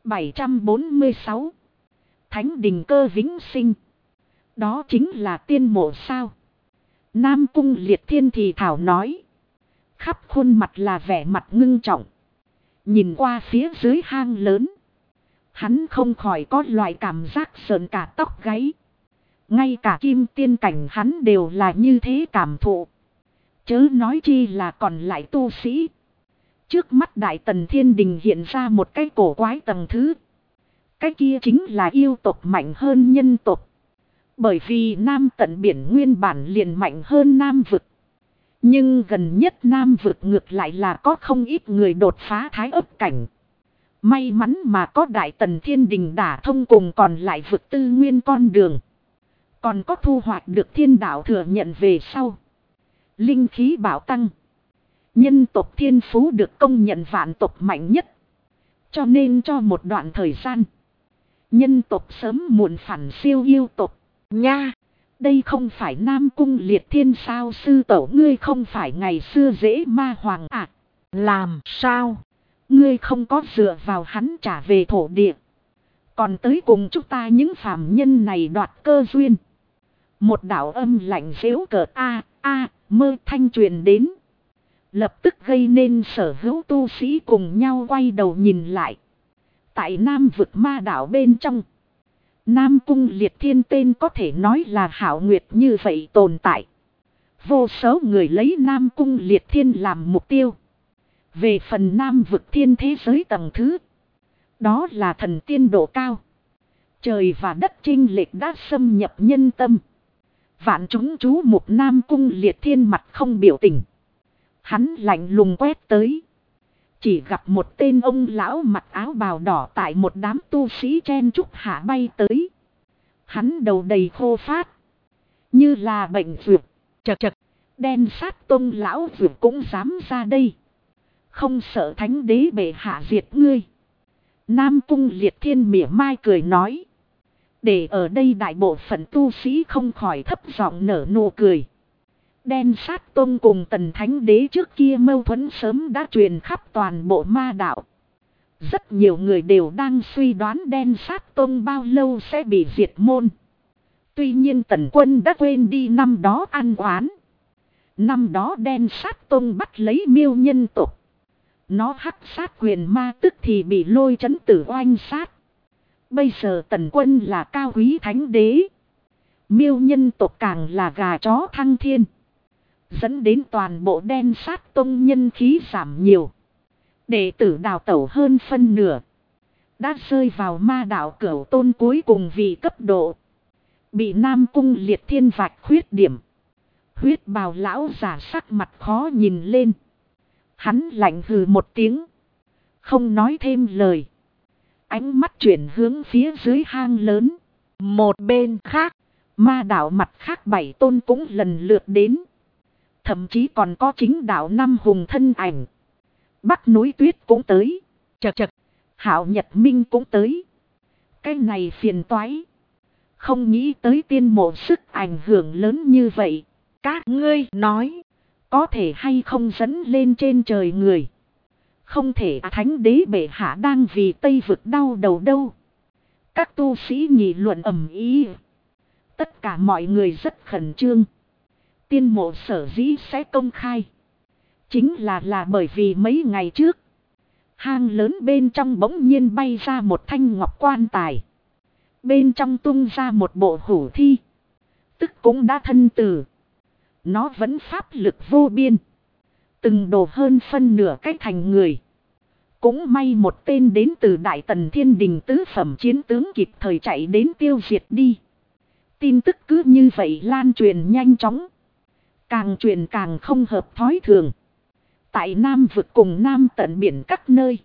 746. Thánh đình cơ vĩnh sinh. Đó chính là tiên mộ sao? Nam Cung Liệt Thiên thì thảo nói. Khắp khuôn mặt là vẻ mặt ngưng trọng. Nhìn qua phía dưới hang lớn. Hắn không khỏi có loại cảm giác sợn cả tóc gáy. Ngay cả kim tiên cảnh hắn đều là như thế cảm thụ. Chớ nói chi là còn lại tu sĩ. Trước mắt Đại Tần Thiên Đình hiện ra một cái cổ quái tầng thứ. Cái kia chính là yêu tộc mạnh hơn nhân tộc. Bởi vì Nam Tận Biển nguyên bản liền mạnh hơn Nam Vực. Nhưng gần nhất Nam Vực ngược lại là có không ít người đột phá thái ấp cảnh. May mắn mà có Đại Tần Thiên Đình đả thông cùng còn lại vực tư nguyên con đường. Còn có thu hoạch được thiên đạo thừa nhận về sau. Linh khí bảo tăng. Nhân tộc thiên phú được công nhận vạn tộc mạnh nhất. Cho nên cho một đoạn thời gian. Nhân tộc sớm muộn phản siêu yêu tộc. Nha! Đây không phải Nam Cung Liệt Thiên sao sư tổ ngươi không phải ngày xưa dễ ma hoàng à? Làm sao? Ngươi không có dựa vào hắn trả về thổ địa. Còn tới cùng chúng ta những phàm nhân này đoạt cơ duyên. Một đạo âm lạnh dễu cợt mơ thanh truyền đến. Lập tức gây nên sở hữu tu sĩ cùng nhau quay đầu nhìn lại. Tại Nam vực ma đảo bên trong. Nam Cung Liệt Thiên tên có thể nói là hảo nguyệt như vậy tồn tại. Vô số người lấy Nam Cung Liệt Thiên làm mục tiêu. Về phần Nam vực thiên thế giới tầng thứ. Đó là thần tiên độ cao. Trời và đất chênh lệch đã xâm nhập nhân tâm. Vạn chúng chú mục Nam Cung Liệt Thiên mặt không biểu tình. Hắn lạnh lùng quét tới. Chỉ gặp một tên ông lão mặc áo bào đỏ tại một đám tu sĩ chen chúc hạ bay tới. Hắn đầu đầy khô phát. Như là bệnh vượt. Chật chật. Đen sát tôn lão vượt cũng dám ra đây. Không sợ thánh đế bệ hạ diệt ngươi. Nam Cung Liệt Thiên mỉa mai cười nói. Để ở đây đại bộ phận tu sĩ không khỏi thấp giọng nở nụ cười. Đen Sát Tông cùng Tần Thánh Đế trước kia mâu thuẫn sớm đã truyền khắp toàn bộ ma đạo. Rất nhiều người đều đang suy đoán Đen Sát Tông bao lâu sẽ bị diệt môn. Tuy nhiên Tần Quân đã quên đi năm đó ăn oán. Năm đó Đen Sát Tông bắt lấy Miêu nhân tộc. Nó hắc sát quyền ma tức thì bị lôi trấn tử oanh sát. Bây giờ Tần Quân là cao quý thánh đế. Miêu nhân tộc càng là gà chó thăng thiên. Dẫn đến toàn bộ Đen Sát Tông nhân khí giảm nhiều. Đệ tử đào tẩu hơn phân nửa. Đã rơi vào ma đạo Cửu Tôn cuối cùng vì cấp độ. Bị Nam Cung Liệt Thiên vạch khuyết điểm. Huyết bào lão giả sắc mặt khó nhìn lên. Hắn lạnh hừ một tiếng. Không nói thêm lời. Ánh mắt chuyển hướng phía dưới hang lớn. Một bên khác. Ma đạo mặt khác 7 tôn cũng lần lượt đến. Thậm chí còn có chính đạo năm hùng thân ảnh. Bắc núi tuyết cũng tới. Chật chật. Hạo Nhật Minh cũng tới. Cái này phiền toái. Không nghĩ tới tiên mộ sức ảnh hưởng lớn như vậy. Các ngươi nói. Có thể hay không dẫn lên trên trời người. Không thể thánh đế bệ hạ đang vì Tây vực đau đầu đâu. Các tu sĩ nghị luận ầm ĩ. Tất cả mọi người rất khẩn trương. Tiên mộ sở dĩ sẽ công khai. Chính là bởi vì mấy ngày trước. Hang lớn bên trong bỗng nhiên bay ra một thanh ngọc quan tài. Bên trong tung ra một bộ hủ thi. Tức cũng đã thân tử. Nó vẫn pháp lực vô biên. Từng đổ hơn phân nửa cách thành người. Cũng may một tên đến từ Đại Tần Thiên Đình tứ phẩm chiến tướng kịp thời chạy đến tiêu diệt đi. Tin tức cứ như vậy lan truyền nhanh chóng. Càng truyền càng không hợp thói thường. Tại Nam vực cùng Nam tận biển các nơi.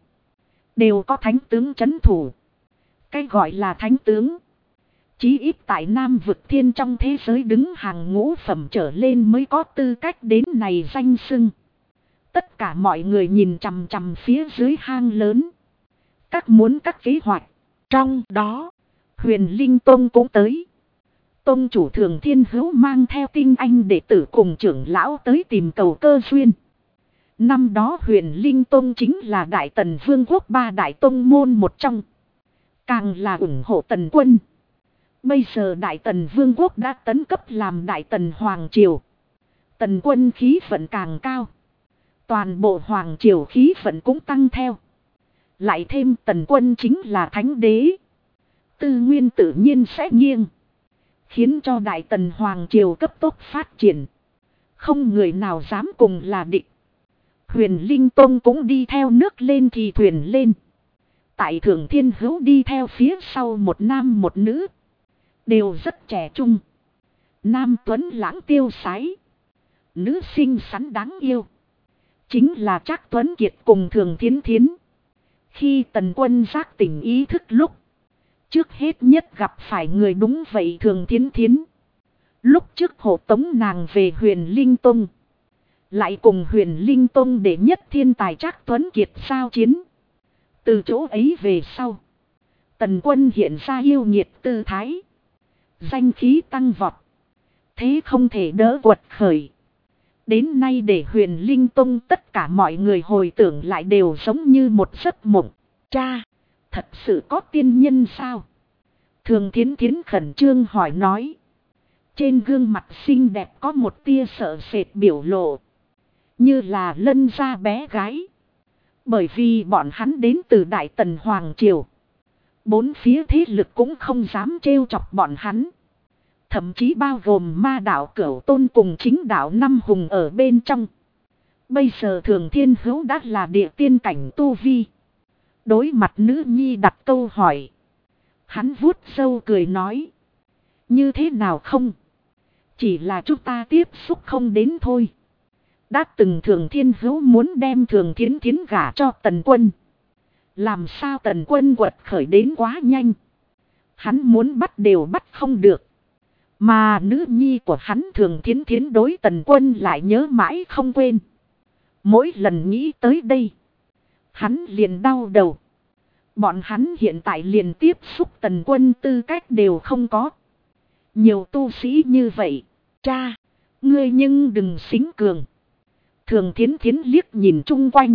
Đều có thánh tướng trấn thủ. Cái gọi là thánh tướng. Chí ít tại Nam vực thiên trong thế giới đứng hàng ngũ phẩm trở lên mới có tư cách đến này danh xưng. Tất cả mọi người nhìn chằm chằm phía dưới hang lớn. Các muốn các kế hoạch. Trong đó, Huyền Linh Tông cũng tới. Tông chủ Thường Thiên Hữu mang theo tinh anh đệ tử cùng trưởng lão tới tìm cầu cơ duyên. Năm đó Huyền Linh Tông chính là Đại Tần Vương quốc 3 đại tông môn một trong. Càng là ủng hộ Tần Quân. Bây giờ Đại Tần Vương quốc đã tấn cấp làm Đại Tần Hoàng Triều. Tần Quân khí vận càng cao. Toàn bộ Hoàng Triều khí vận cũng tăng theo. Lại thêm Tần Quân chính là thánh đế. Tư nguyên tự nhiên sẽ nghiêng. Khiến cho Đại Tần Hoàng Triều cấp tốc phát triển. Không người nào dám cùng là địch. Huyền Linh Tông cũng đi theo nước lên thì thuyền lên. Tại Thường Thiên Hữu đi theo phía sau một nam một nữ. Đều rất trẻ trung. Nam tuấn lãng tiêu sái. Nữ xinh xắn đáng yêu. Chính là Trác Tuấn Kiệt cùng Thường Thiến Thiến. Khi Tần Quân giác tỉnh ý thức lúc. Trước hết nhất gặp phải người đúng vậy Thường Thiến Thiến. Lúc trước hộ tống nàng về Huyền Linh Tông. Lại cùng Huyền Linh Tông để nhất thiên tài Trác Tuấn Kiệt giao chiến. Từ chỗ ấy về sau. Tần Quân hiện ra yêu nhiệt tư thái. Danh khí tăng vọt. Thế không thể đỡ quật khởi. Đến nay để Huyền Linh Tông tất cả mọi người hồi tưởng lại đều giống như một giấc mộng. Cha, thật sự có tiên nhân sao? Thường Thiến Thiến khẩn trương hỏi nói. Trên gương mặt xinh đẹp có một tia sợ sệt biểu lộ. Như là lân gia bé gái. Bởi vì bọn hắn đến từ Đại Tần Hoàng Triều. Bốn phía thế lực cũng không dám trêu chọc bọn hắn. Thậm chí bao gồm ma đạo Cửu Tôn cùng chính đạo năm hùng ở bên trong. Bây giờ Thường Thiên Hữu đã là địa tiên cảnh tu vi. Đối mặt nữ nhi đặt câu hỏi. Hắn vuốt râu cười nói. Như thế nào không? Chỉ là chúng ta tiếp xúc không đến thôi. Đã từng Thường Thiên Hữu muốn đem Thường Thiến Thiến gả cho Tần Quân. Làm sao Tần Quân quật khởi đến quá nhanh. Hắn muốn bắt đều bắt không được. Mà nữ nhi của hắn Thường Thiến Thiến đối Tần Quân lại nhớ mãi không quên. Mỗi lần nghĩ tới đây. Hắn liền đau đầu. Bọn hắn hiện tại liền tiếp xúc Tần Quân tư cách đều không có. Nhiều tu sĩ như vậy. Cha, ngươi nhưng đừng xính cường. Thường Thiến Thiến liếc nhìn chung quanh.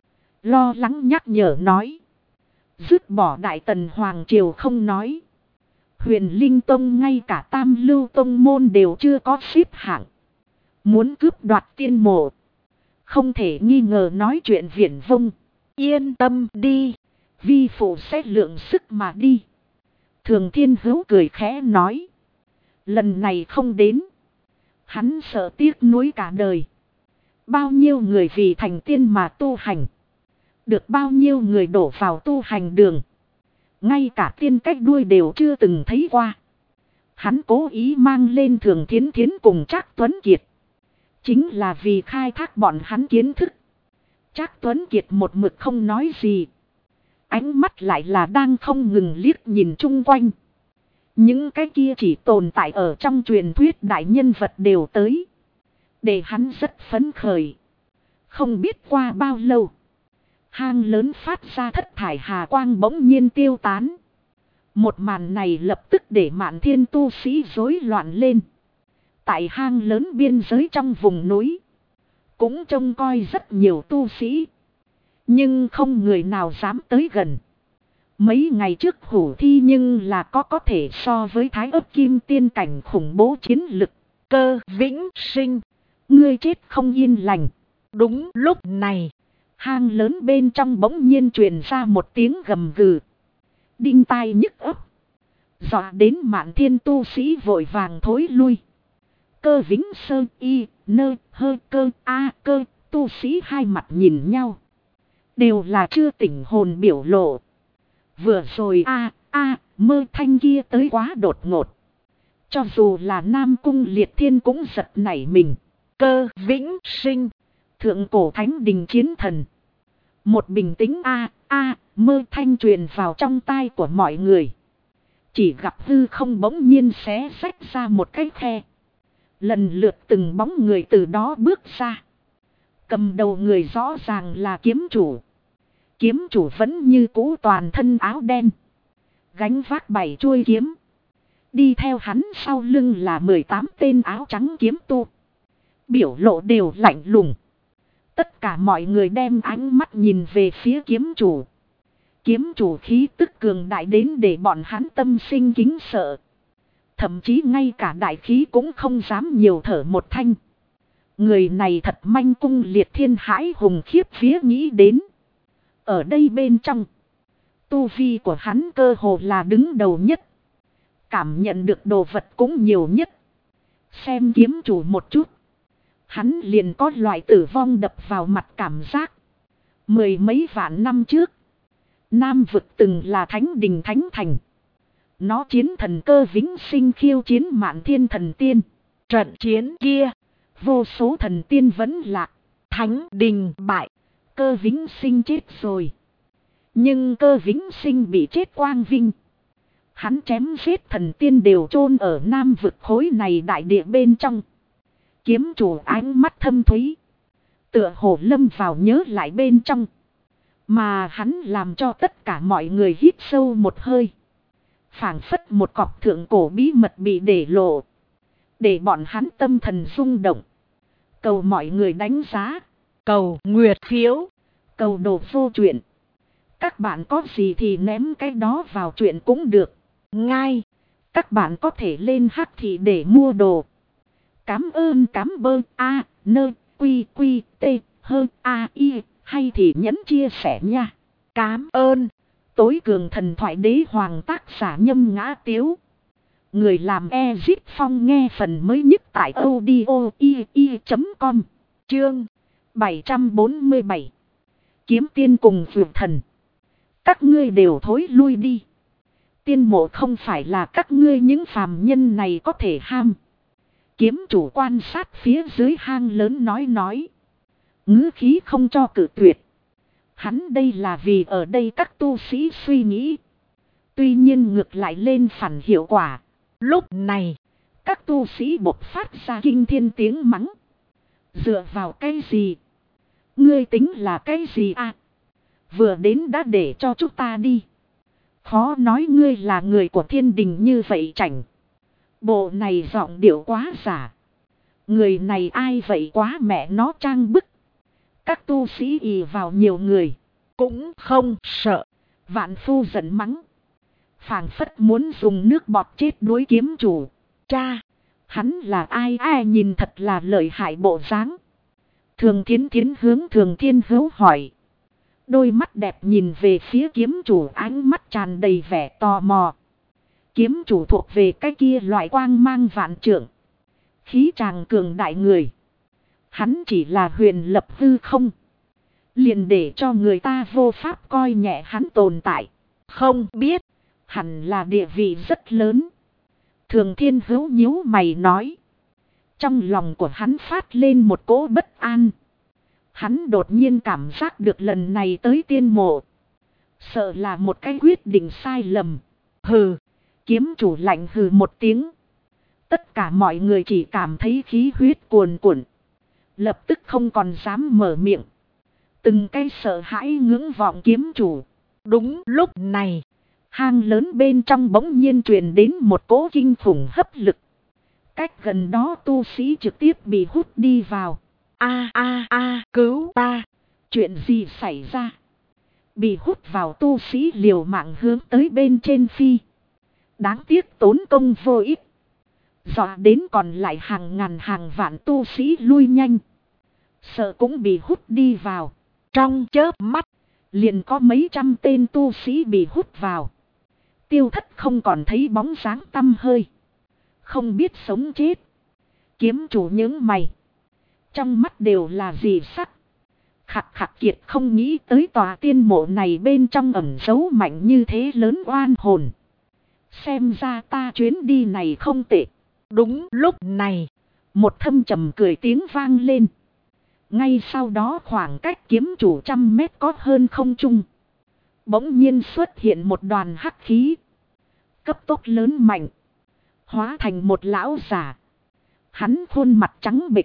Lo lắng nhắc nhở nói. Dứt bỏ Đại Tần Hoàng Triều không nói. Huyền Linh Tông ngay cả Tam Lưu Tông môn đều chưa có xếp hạng. Muốn cướp đoạt tiên mộ. Không thể nghi ngờ nói chuyện viển vông. Yên tâm đi. Vi phụ sẽ lượng sức mà đi. Thường Thiên Hữu cười khẽ nói. Lần này không đến. Hắn sợ tiếc nuối cả đời. Bao nhiêu người vì thành tiên mà tu hành. Được bao nhiêu người đổ vào tu hành đường. Ngay cả tiên cách đuôi đều chưa từng thấy qua. Hắn cố ý mang lên Thường Thiến Thiến cùng Trác Tuấn Kiệt. Chính là vì khai thác bọn hắn kiến thức. Trác Tuấn Kiệt một mực không nói gì. Ánh mắt lại là đang không ngừng liếc nhìn chung quanh. Những cái kia chỉ tồn tại ở trong truyền thuyết đại nhân vật đều tới. Để hắn rất phấn khởi. Không biết qua bao lâu. Hang lớn phát ra thất thải hà quang bỗng nhiên tiêu tán. Một màn này lập tức để Mạn Thiên tu sĩ rối loạn lên. Tại hang lớn biên giới trong vùng núi. Cũng trông coi rất nhiều tu sĩ. Nhưng không người nào dám tới gần. Mấy ngày trước Hủ Thi nhưng là có thể so với Thái Ấp Kim Tiên cảnh khủng bố chiến lực. Cơ Vĩnh Sinh. Ngươi chết không yên lành. Đúng lúc này. Hang lớn bên trong bỗng nhiên truyền ra một tiếng gầm gừ. Đinh tai nhức ấp. Dọa đến Mạn Thiên tu sĩ vội vàng thối lui. Cơ Vĩnh Sơ y nơ hơ cơ a cơ tu sĩ hai mặt nhìn nhau. Đều là chưa tỉnh hồn biểu lộ. Vừa rồi mơ thanh kia tới quá đột ngột. Cho dù là Nam Cung Liệt Thiên cũng giật nảy mình. Cơ Vĩnh Sinh. Thượng cổ thánh đình chiến thần. Một bình tĩnh mơ thanh truyền vào trong tai của mọi người. Chỉ gặp hư không bỗng nhiên xé rách ra một cái khe. Lần lượt từng bóng người từ đó bước ra. Cầm đầu người rõ ràng là kiếm chủ. Kiếm chủ vẫn như cũ toàn thân áo đen. Gánh vác 7 chuôi kiếm. Đi theo hắn sau lưng là 18 tên áo trắng kiếm tu. Biểu lộ đều lạnh lùng. Tất cả mọi người đem ánh mắt nhìn về phía kiếm chủ. Kiếm chủ khí tức cường đại đến để bọn hắn tâm sinh kính sợ. Thậm chí ngay cả đại khí cũng không dám nhiều thở một thanh. Người này thật manh cung liệt thiên hãi hùng khiếp vía nghĩ đến. Ở đây bên trong. Tu vi của hắn cơ hồ là đứng đầu nhất. Cảm nhận được đồ vật cũng nhiều nhất. Xem kiếm chủ một chút. Hắn liền có loại tử vong đập vào mặt cảm giác. Mười mấy vạn năm trước. Nam vực từng là thánh đình thánh thành. Nó chiến thần Cơ Vĩnh Sinh khiêu chiến Mạn Thiên thần tiên. Trận chiến kia. Vô số thần tiên vẫn lạc. Thánh đình bại. Cơ Vĩnh Sinh chết rồi. Nhưng Cơ Vĩnh Sinh bị chết quang vinh. Hắn chém giết thần tiên đều chôn ở Nam vực khối này đại địa bên trong. Kiếm chủ ánh mắt thâm thúy. Tựa hồ lâm vào nhớ lại bên trong. Mà hắn làm cho tất cả mọi người hít sâu một hơi. Phảng phất một cọc thượng cổ bí mật bị để lộ. Để bọn hắn tâm thần rung động. Cầu mọi người đánh giá. Cầu nguyệt phiếu. Cầu đồ vô chuyện. Các bạn có gì thì ném cái đó vào chuyện cũng được. Ngay. Các bạn có thể lên Hắc Thị để mua đồ. Cám ơn cám bơ a nơ quy quy t hơn a i hay thì nhấn chia sẻ nha. Cám ơn. Tối cường thần thoại đế hoàng tác giả Nhâm Ngã Tiếu. Người làm Ezit Phong nghe phần mới nhất tại audio.com. Chương 747. Kiếm tiên cùng vượt thần. Các ngươi đều thối lui đi. Tiên mộ không phải là các ngươi những phàm nhân này có thể ham. Kiếm chủ quan sát phía dưới hang lớn nói. Ngữ khí không cho cự tuyệt. Hắn đây là vì ở đây các tu sĩ suy nghĩ. Tuy nhiên ngược lại lên phản hiệu quả. Lúc này, các tu sĩ bộc phát ra kinh thiên tiếng mắng. Dựa vào cái gì? Ngươi tính là cái gì à? Vừa đến đã để cho chúng ta đi. Khó nói ngươi là người của thiên đình như vậy chảnh. Bộ này giọng điệu quá giả. Người này ai vậy quá mẹ nó trang bức. Các tu sĩ ì vào nhiều người. Cũng không sợ. Vạn phu giận mắng. Phảng phất muốn dùng nước bọt chết đuối kiếm chủ. Cha. Hắn là ai ai nhìn thật là lợi hại bộ dáng. Thường Thiến Thiến hướng Thường Thiên Hữu hỏi. Đôi mắt đẹp nhìn về phía kiếm chủ, ánh mắt tràn đầy vẻ tò mò. Kiếm chủ thuộc về cái kia loại quang mang vạn trượng. Khí tràng cường đại người. Hắn chỉ là huyền lập hư không. Liền để cho người ta vô pháp coi nhẹ hắn tồn tại. Không biết. Hẳn là địa vị rất lớn. Thường Thiên Hữu nhíu mày nói. Trong lòng của hắn phát lên một cỗ bất an. Hắn đột nhiên cảm giác được lần này tới tiên mộ. Sợ là một cái quyết định sai lầm. Hừ. Kiếm chủ lạnh hừ một tiếng. Tất cả mọi người chỉ cảm thấy khí huyết cuồn cuộn. Lập tức không còn dám mở miệng. Từng cái sợ hãi ngưỡng vọng kiếm chủ. Đúng lúc này. Hang lớn bên trong bỗng nhiên truyền đến một cỗ kinh khủng hấp lực. Cách gần đó tu sĩ trực tiếp bị hút đi vào. Cứu ta. Chuyện gì xảy ra? Bị hút vào tu sĩ liều mạng hướng tới bên trên phi. Đáng tiếc tốn công vô ích. Dọa đến còn lại hàng ngàn hàng vạn tu sĩ lui nhanh. Sợ cũng bị hút đi vào. Trong chớp mắt. Liền có mấy trăm tên tu sĩ bị hút vào. Tiêu thất không còn thấy bóng dáng tăm hơi. Không biết sống chết. Kiếm chủ những mày. Trong mắt đều là gì sắc. Khặt khặt kiệt không nghĩ tới tòa tiên mộ này bên trong ẩn giấu mạnh như thế lớn oan hồn. Xem ra ta chuyến đi này không tệ. Đúng lúc này. Một thâm trầm cười tiếng vang lên. Ngay sau đó khoảng cách kiếm chủ 100 mét có hơn không trung. Bỗng nhiên xuất hiện một đoàn hắc khí. Cấp tốc lớn mạnh. Hóa thành một lão giả. Hắn khuôn mặt trắng bệch.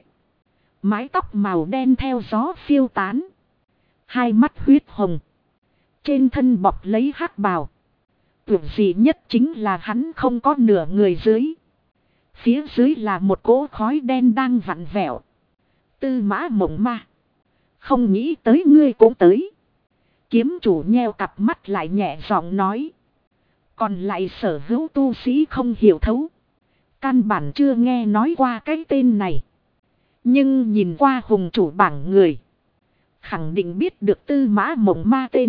Mái tóc màu đen theo gió phiêu tán. Hai mắt huyết hồng. Trên thân bọc lấy hắc bào. Tuyệt dị nhất chính là hắn không có nửa người dưới. Phía dưới là một cỗ khói đen đang vặn vẹo. Tư Mã Mộng Ma. Không nghĩ tới ngươi cũng tới. Kiếm chủ nheo cặp mắt lại nhẹ giọng nói. Còn lại sở hữu tu sĩ không hiểu thấu. Căn bản chưa nghe nói qua cái tên này. Nhưng nhìn qua hùng chủ bảng người. Khẳng định biết được Tư Mã Mộng Ma tên.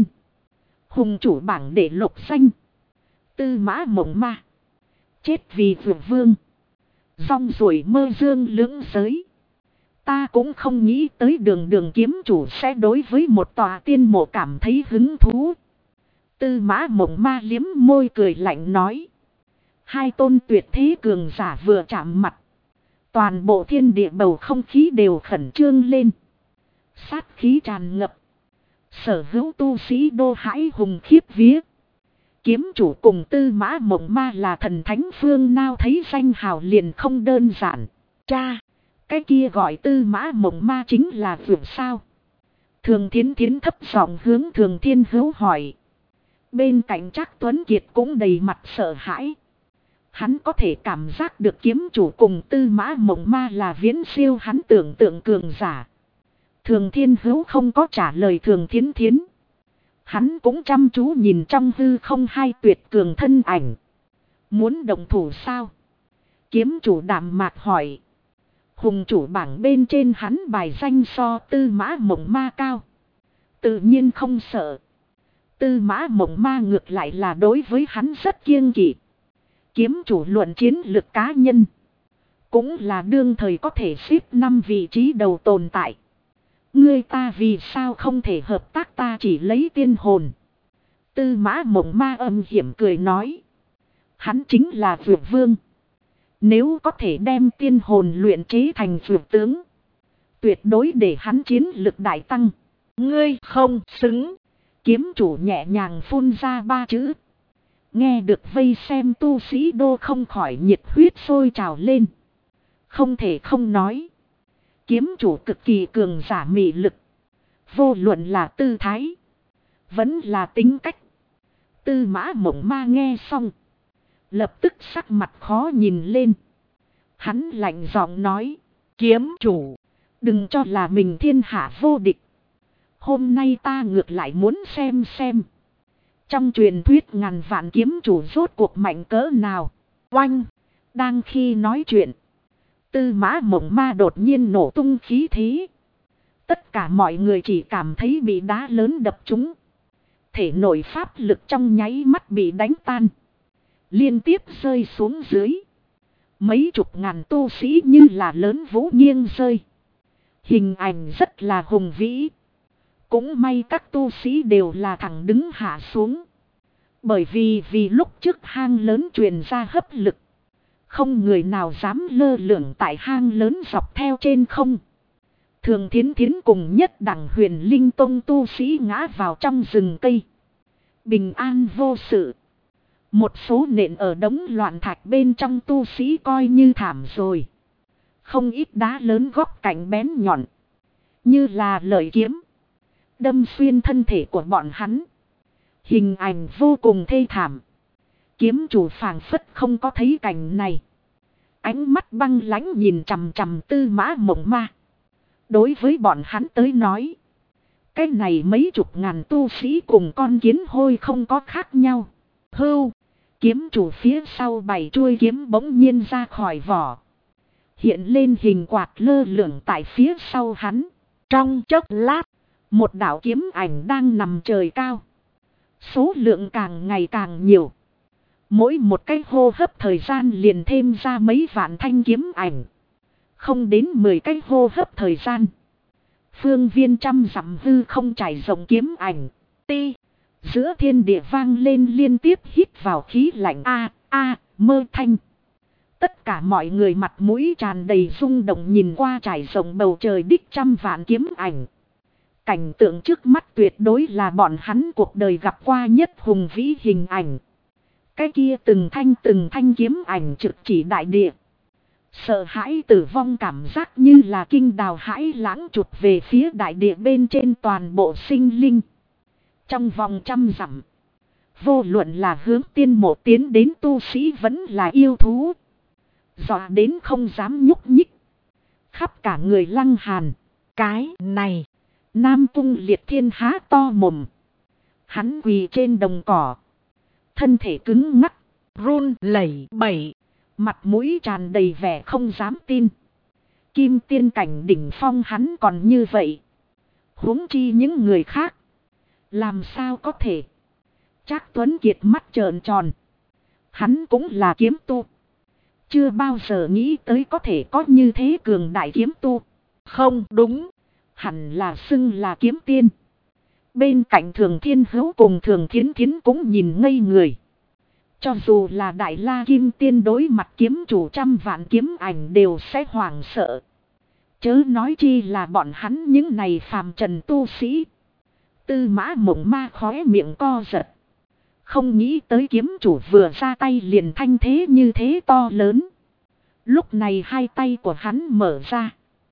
Hùng chủ bảng để lục danh. Tư Mã Mộng Ma. Chết vì vượt vương. Rong ruổi mơ dương lưỡng giới. Ta cũng không nghĩ tới đường kiếm chủ sẽ đối với một tòa tiên mộ cảm thấy hứng thú. Tư Mã Mộng Ma liếm môi cười lạnh nói. Hai tôn tuyệt thế cường giả vừa chạm mặt. Toàn bộ thiên địa bầu không khí đều khẩn trương lên. Sát khí tràn ngập. Sở hữu tu sĩ đô hãi hùng khiếp vía. Kiếm chủ cùng Tư Mã Mộng Ma là thần thánh phương nào thấy danh hào liền không đơn giản. Cha, cái kia gọi Tư Mã Mộng Ma chính là vượt sao? Thường Thiến Thiến thấp giọng hướng Thường Thiên Hữu hỏi. Bên cạnh Trác Tuấn Kiệt cũng đầy mặt sợ hãi. Hắn có thể cảm giác được kiếm chủ cùng Tư Mã Mộng Ma là viễn siêu hắn tưởng tượng cường giả. Thường Thiên Hữu không có trả lời Thường Thiến Thiến. Hắn cũng chăm chú nhìn trong hư không hai tuyệt cường thân ảnh. Muốn đồng thủ sao? Kiếm chủ đạm mạc hỏi. Hùng chủ bảng bên trên hắn bài danh so Tư Mã Mộng Ma cao. Tự nhiên không sợ. Tư Mã Mộng Ma ngược lại là đối với hắn rất kiêng kỵ. Kiếm chủ luận chiến lực cá nhân. Cũng là đương thời có thể xếp 5 vị trí đầu tồn tại. Ngươi ta vì sao không thể hợp tác, ta chỉ lấy tiên hồn. Tư Mã Mộng Ma âm hiểm cười nói. Hắn chính là Vượt Vương. Nếu có thể đem tiên hồn luyện chế thành vượt tướng. Tuyệt đối để hắn chiến lực đại tăng. Ngươi không xứng. Kiếm chủ nhẹ nhàng phun ra 3 chữ. Nghe được vây xem tu sĩ đô không khỏi nhiệt huyết sôi trào lên. Không thể không nói. Kiếm chủ cực kỳ cường giả mị lực. Vô luận là tư thái. Vẫn là tính cách. Tư Mã Mộng Ma nghe xong. Lập tức sắc mặt khó nhìn lên. Hắn lạnh giọng nói. Kiếm chủ. Đừng cho là mình thiên hạ vô địch. Hôm nay ta ngược lại muốn xem. Trong truyền thuyết ngàn vạn kiếm chủ rốt cuộc mạnh cỡ nào. Oanh. Đang khi nói chuyện. Tư Mã Mộng Ma đột nhiên nổ tung khí thế. Tất cả mọi người chỉ cảm thấy bị đá lớn đập trúng. Thể nội pháp lực trong nháy mắt bị đánh tan. Liên tiếp rơi xuống dưới. Mấy chục ngàn tu sĩ như là lớn vũ nghiêng rơi. Hình ảnh rất là hùng vĩ. Cũng may các tu sĩ đều là thẳng đứng hạ xuống. Bởi vì lúc trước hang lớn truyền ra hấp lực. Không người nào dám lơ lửng tại hang lớn dọc theo trên không. Thường Thiến Thiến cùng nhất đẳng Huyền Linh Tông tu sĩ ngã vào trong rừng cây. Bình an vô sự. Một số nện ở đống loạn thạch bên trong tu sĩ coi như thảm rồi. Không ít đá lớn góc cạnh bén nhọn. Như là lợi kiếm. Đâm xuyên thân thể của bọn hắn. Hình ảnh vô cùng thê thảm. Kiếm chủ phảng phất không có thấy cảnh này. Ánh mắt băng lãnh nhìn chằm chằm Tư Mã Mộng Ma. Đối với bọn hắn tới nói. Cái này mấy chục ngàn tu sĩ cùng con kiến hôi không có khác nhau. Hưu. Kiếm chủ phía sau 7 chuôi kiếm bỗng nhiên ra khỏi vỏ. Hiện lên hình quạt lơ lửng tại phía sau hắn. Trong chốc lát. Một đạo kiếm ảnh đang nằm trời cao. Số lượng càng ngày càng nhiều. Mỗi một cái hô hấp thời gian liền thêm ra mấy vạn thanh kiếm ảnh. Không đến 10 cái hô hấp thời gian. Phương viên trăm dặm hư không trải rộng kiếm ảnh. Ti. Giữa thiên địa vang lên liên tiếp hít vào khí lạnh mơ thanh. Tất cả mọi người mặt mũi tràn đầy rung động nhìn qua trải rộng bầu trời đích trăm vạn kiếm ảnh. Cảnh tượng trước mắt tuyệt đối là bọn hắn cuộc đời gặp qua nhất hùng vĩ hình ảnh. Cái kia từng thanh kiếm ảnh trực chỉ đại địa. Sợ hãi tử vong cảm giác như là kinh đào hãi lãng trụt về phía đại địa bên trên toàn bộ sinh linh. Trong vòng trăm dặm. Vô luận là hướng tiên mộ tiến đến tu sĩ vẫn là yêu thú. Dọa đến không dám nhúc nhích. Khắp cả người Lăng Hàn. Cái này. Nam Cung Liệt Thiên há to mồm. Hắn quỳ trên đồng cỏ. Thân thể cứng ngắc. Run lẩy bẩy. Mặt mũi tràn đầy vẻ không dám tin. Kim tiên cảnh đỉnh phong hắn còn như vậy. Huống chi những người khác. Làm sao có thể. Trác Tuấn Kiệt mắt trợn tròn. Hắn cũng là kiếm tu. Chưa bao giờ nghĩ tới có thể có như thế cường đại kiếm tu. Không đúng. Hẳn là xưng là kiếm tiên. Bên cạnh Thường Thiên Hữu cùng Thường Thiến Thiến cũng nhìn ngây người. Cho dù là Đại La Kim Tiên đối mặt kiếm chủ trăm vạn kiếm ảnh đều sẽ hoảng sợ. Chớ nói chi là bọn hắn những này phàm trần tu sĩ. Tư Mã Mộng Ma khóe miệng co giật. Không nghĩ tới kiếm chủ vừa ra tay liền thanh thế như thế to lớn. Lúc này hai tay của hắn mở ra.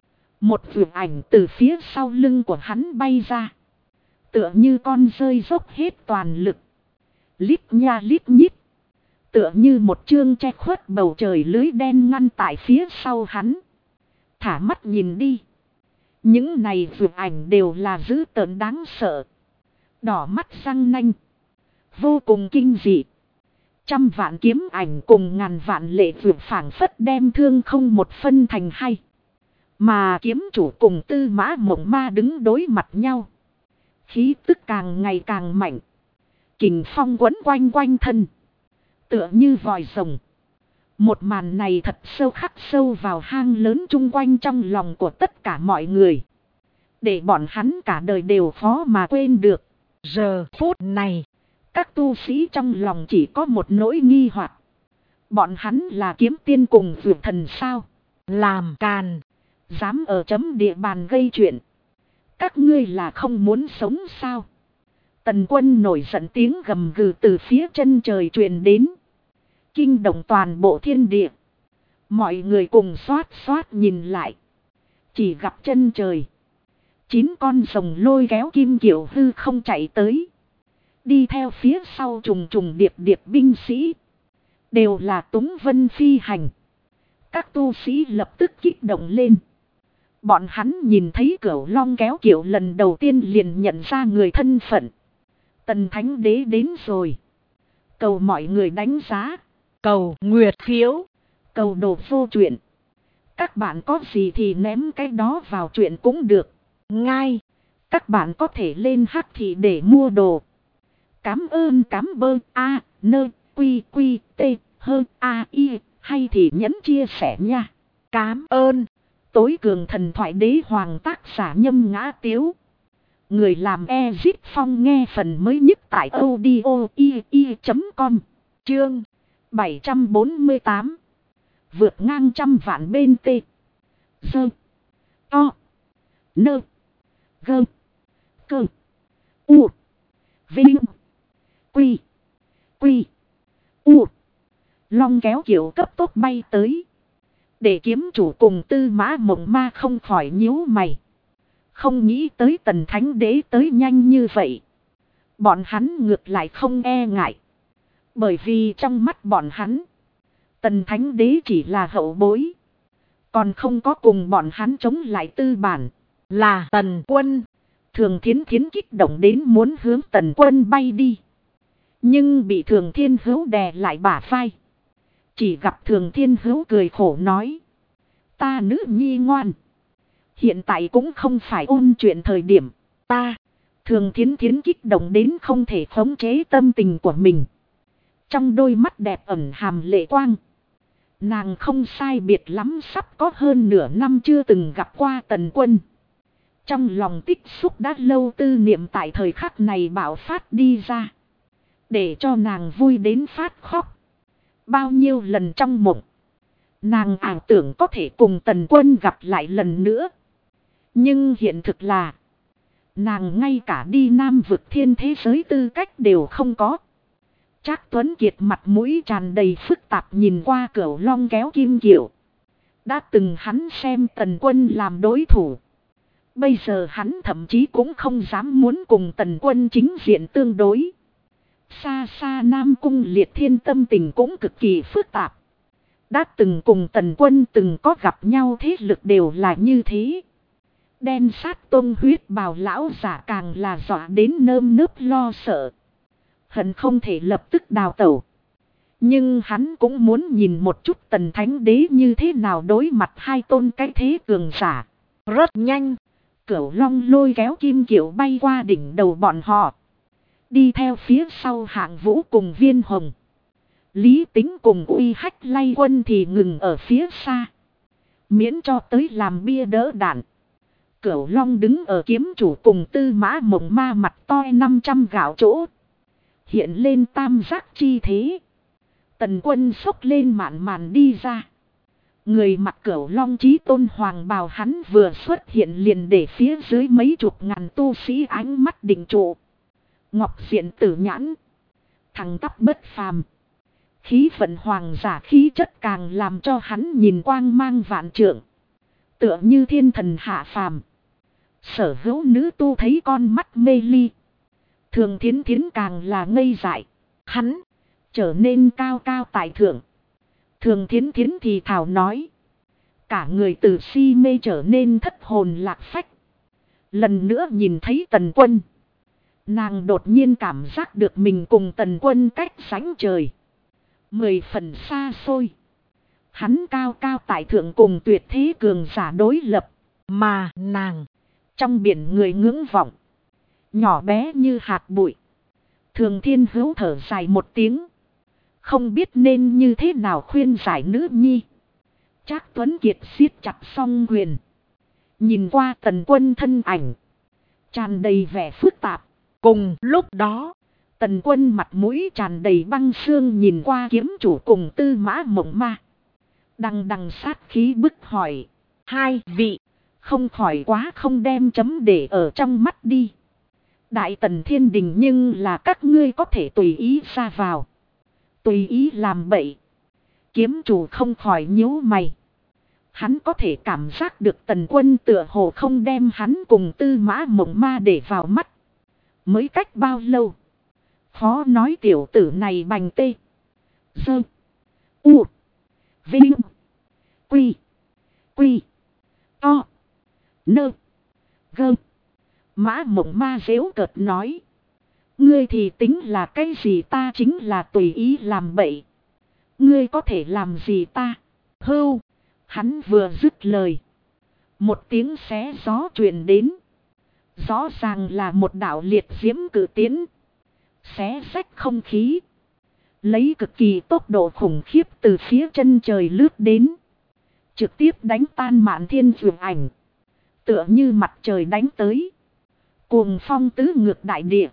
Một vượt ảnh từ phía sau lưng của hắn bay ra. Tựa như con rơi dốc hết toàn lực. Lít nha lít nhít. Tựa như một chương che khuất bầu trời lưới đen ngăn tại phía sau hắn. Thả mắt nhìn đi. Những này vượt ảnh đều là dữ tợn đáng sợ. Đỏ mắt răng nanh. Vô cùng kinh dị. Trăm vạn kiếm ảnh cùng ngàn vạn lệ vượt phảng phất đem thương không một phân thành hai. Mà kiếm chủ cùng Tư Mã Mộng Ma đứng đối mặt nhau. Khí tức càng ngày càng mạnh. Kình phong quấn quanh quanh thân. Tựa như vòi rồng. Một màn này thật sâu khắc sâu vào hang lớn chung quanh trong lòng của tất cả mọi người. Để bọn hắn cả đời đều khó mà quên được. Giờ phút này. Các tu sĩ trong lòng chỉ có một nỗi nghi hoặc. Bọn hắn là kiếm tiên cùng vượt thần sao? Làm càn. Dám ở chấm địa bàn gây chuyện. Các ngươi là không muốn sống sao? Tần Quân nổi giận tiếng gầm gừ từ phía chân trời truyền đến. Kinh động toàn bộ thiên địa. Mọi người cùng xoát xoát nhìn lại. Chỉ gặp chân trời. 9 con rồng lôi kéo kim kiều hư không chạy tới. Đi theo phía sau trùng trùng điệp điệp binh sĩ. Đều là túng vân phi hành. Các tu sĩ lập tức kích động lên. Bọn hắn nhìn thấy Cửu Long kéo kiệu lần đầu tiên liền nhận ra người thân phận. Tần Thánh Đế đến rồi. Cầu mọi người đánh giá. Cầu nguyệt phiếu. Cầu đồ vô chuyện. Các bạn có gì thì ném cái đó vào chuyện cũng được. Ngay. Các bạn có thể lên Hắc Thị để mua đồ. Cám ơn cám bơ A, nơ, quy quy, t, hơ, a, y, hay thì nhấn chia sẻ nha. Cám ơn. Tối cường thần thoại đế hoàng tác giả Nhâm Ngã Tiếu. Người làm Ezit Phong nghe phần mới nhất tại audio.com. Chương 748. Vượt ngang trăm vạn bên tê. Dơ. To. Nơ. Gơ. Cơ. U. Vinh. Quy. Quy. U. Long kéo kiểu cấp tốc bay tới. Để kiếm chủ cùng Tư Mã Mộng Ma không khỏi nhíu mày. Không nghĩ tới Tần Thánh Đế tới nhanh như vậy. Bọn hắn ngược lại không e ngại. Bởi vì trong mắt bọn hắn, Tần Thánh Đế chỉ là hậu bối. Còn không có cùng bọn hắn chống lại tư bản. Là Tần Quân. Thường Thiến Thiến kích động đến muốn hướng Tần Quân bay đi. Nhưng bị Thường Thiên Hữu đè lại bả vai. Chỉ gặp Thường Thiên Hữu cười khổ nói. Ta nữ nhi ngoan. Hiện tại cũng không phải ôn chuyện thời điểm. Ta. Thường Thiến Thiến kích động đến không thể khống chế tâm tình của mình. Trong đôi mắt đẹp ẩn hàm lệ quang. Nàng không sai biệt lắm sắp có hơn nửa năm chưa từng gặp qua Tần Quân. Trong lòng tích xúc đã lâu tư niệm tại thời khắc này bạo phát đi ra. Để cho nàng vui đến phát khóc. Bao nhiêu lần trong mộng. Nàng ảo tưởng có thể cùng Tần Quân gặp lại lần nữa. Nhưng hiện thực là. Nàng ngay cả đi Nam vực thiên thế giới tư cách đều không có. Trác Tuấn Kiệt mặt mũi tràn đầy phức tạp nhìn qua Cửu Long kéo kim kiệu. Đã từng hắn xem Tần Quân làm đối thủ. Bây giờ hắn thậm chí cũng không dám muốn cùng Tần Quân chính diện tương đối. Xa xa Nam Cung Liệt Thiên tâm tình cũng cực kỳ phức tạp. Đã từng cùng Tần Quân từng có gặp nhau thế lực đều là như thế. Đen sát tông huyết bào lão giả càng là dọa đến nơm nớp lo sợ. Hận không thể lập tức đào tẩu. Nhưng hắn cũng muốn nhìn một chút Tần Thánh Đế như thế nào đối mặt hai tôn cái thế cường giả. Rất nhanh. Cửu Long lôi kéo kim kiệu bay qua đỉnh đầu bọn họ. Đi theo phía sau Hạng Vũ cùng Viên Hồng. Lý Tính cùng Uy Hách lay quân thì ngừng ở phía xa. Miễn cho tới làm bia đỡ đạn. Cửu Long đứng ở kiếm chủ cùng Tư Mã Mộng Ma mặt to 500 gạo chỗ. Hiện lên tam giác chi thế. Tần Quân xốc lên mạn màn đi ra. Người mặc Cửu Long chí tôn hoàng bào hắn vừa xuất hiện liền để phía dưới mấy chục ngàn tu sĩ ánh mắt định trụ. Ngọc diện tử nhãn. Thằng tắp bất phàm. Khí vận hoàng giả khí chất càng làm cho hắn nhìn quang mang vạn trượng. Tựa như thiên thần hạ phàm. Sở hữu nữ tu thấy con mắt mê ly. Thường Thiến Thiến càng là ngây dại. Hắn trở nên cao cao tại thượng. Thường Thiến Thiến thì thảo nói. Cả người từ si mê trở nên thất hồn lạc phách. Lần nữa nhìn thấy Tần Quân. Nàng đột nhiên cảm giác được mình cùng Tần Quân cách sánh trời. 10 phần xa xôi. Hắn cao cao tại thượng cùng tuyệt thế cường giả đối lập. Mà nàng trong biển người ngưỡng vọng. Nhỏ bé như hạt bụi. Thường Thiên Hữu thở dài một tiếng. Không biết nên như thế nào khuyên giải nữ nhi. Trác Tuấn Kiệt siết chặt song quyền. Nhìn qua Tần Quân thân ảnh. Tràn đầy vẻ phức tạp. Cùng lúc đó. Tần Quân mặt mũi tràn đầy băng xương nhìn qua kiếm chủ cùng Tư Mã Mộng Ma. Đằng đằng sát khí bức hỏi. Hai vị. Không khỏi quá không đem chấm để ở trong mắt đi. Đại Tần Thiên Đình nhưng là các ngươi có thể tùy ý ra vào. Tùy ý làm bậy. Kiếm chủ không khỏi nhíu mày. Hắn có thể cảm giác được Tần Quân tựa hồ không đem hắn cùng Tư Mã Mộng Ma để vào mắt. Mới cách bao lâu. Phó nói tiểu tử này bành tê. Dơ. U. Vinh. Quy. Quy. To. Nơ. Gơ. Mã Mộng Ma giễu cợt nói. Ngươi thì tính là cái gì, ta chính là tùy ý làm bậy. Ngươi có thể làm gì ta? Hưu. Hắn vừa dứt lời. Một tiếng xé gió truyền đến. Rõ ràng là một đạo liệt diễm cử tiến. Xé rách không khí. Lấy cực kỳ tốc độ khủng khiếp từ phía chân trời lướt đến. Trực tiếp đánh tan Mạn Thiên Vượt Ảnh. Tựa như mặt trời đánh tới. Cuồng phong tứ ngược đại địa.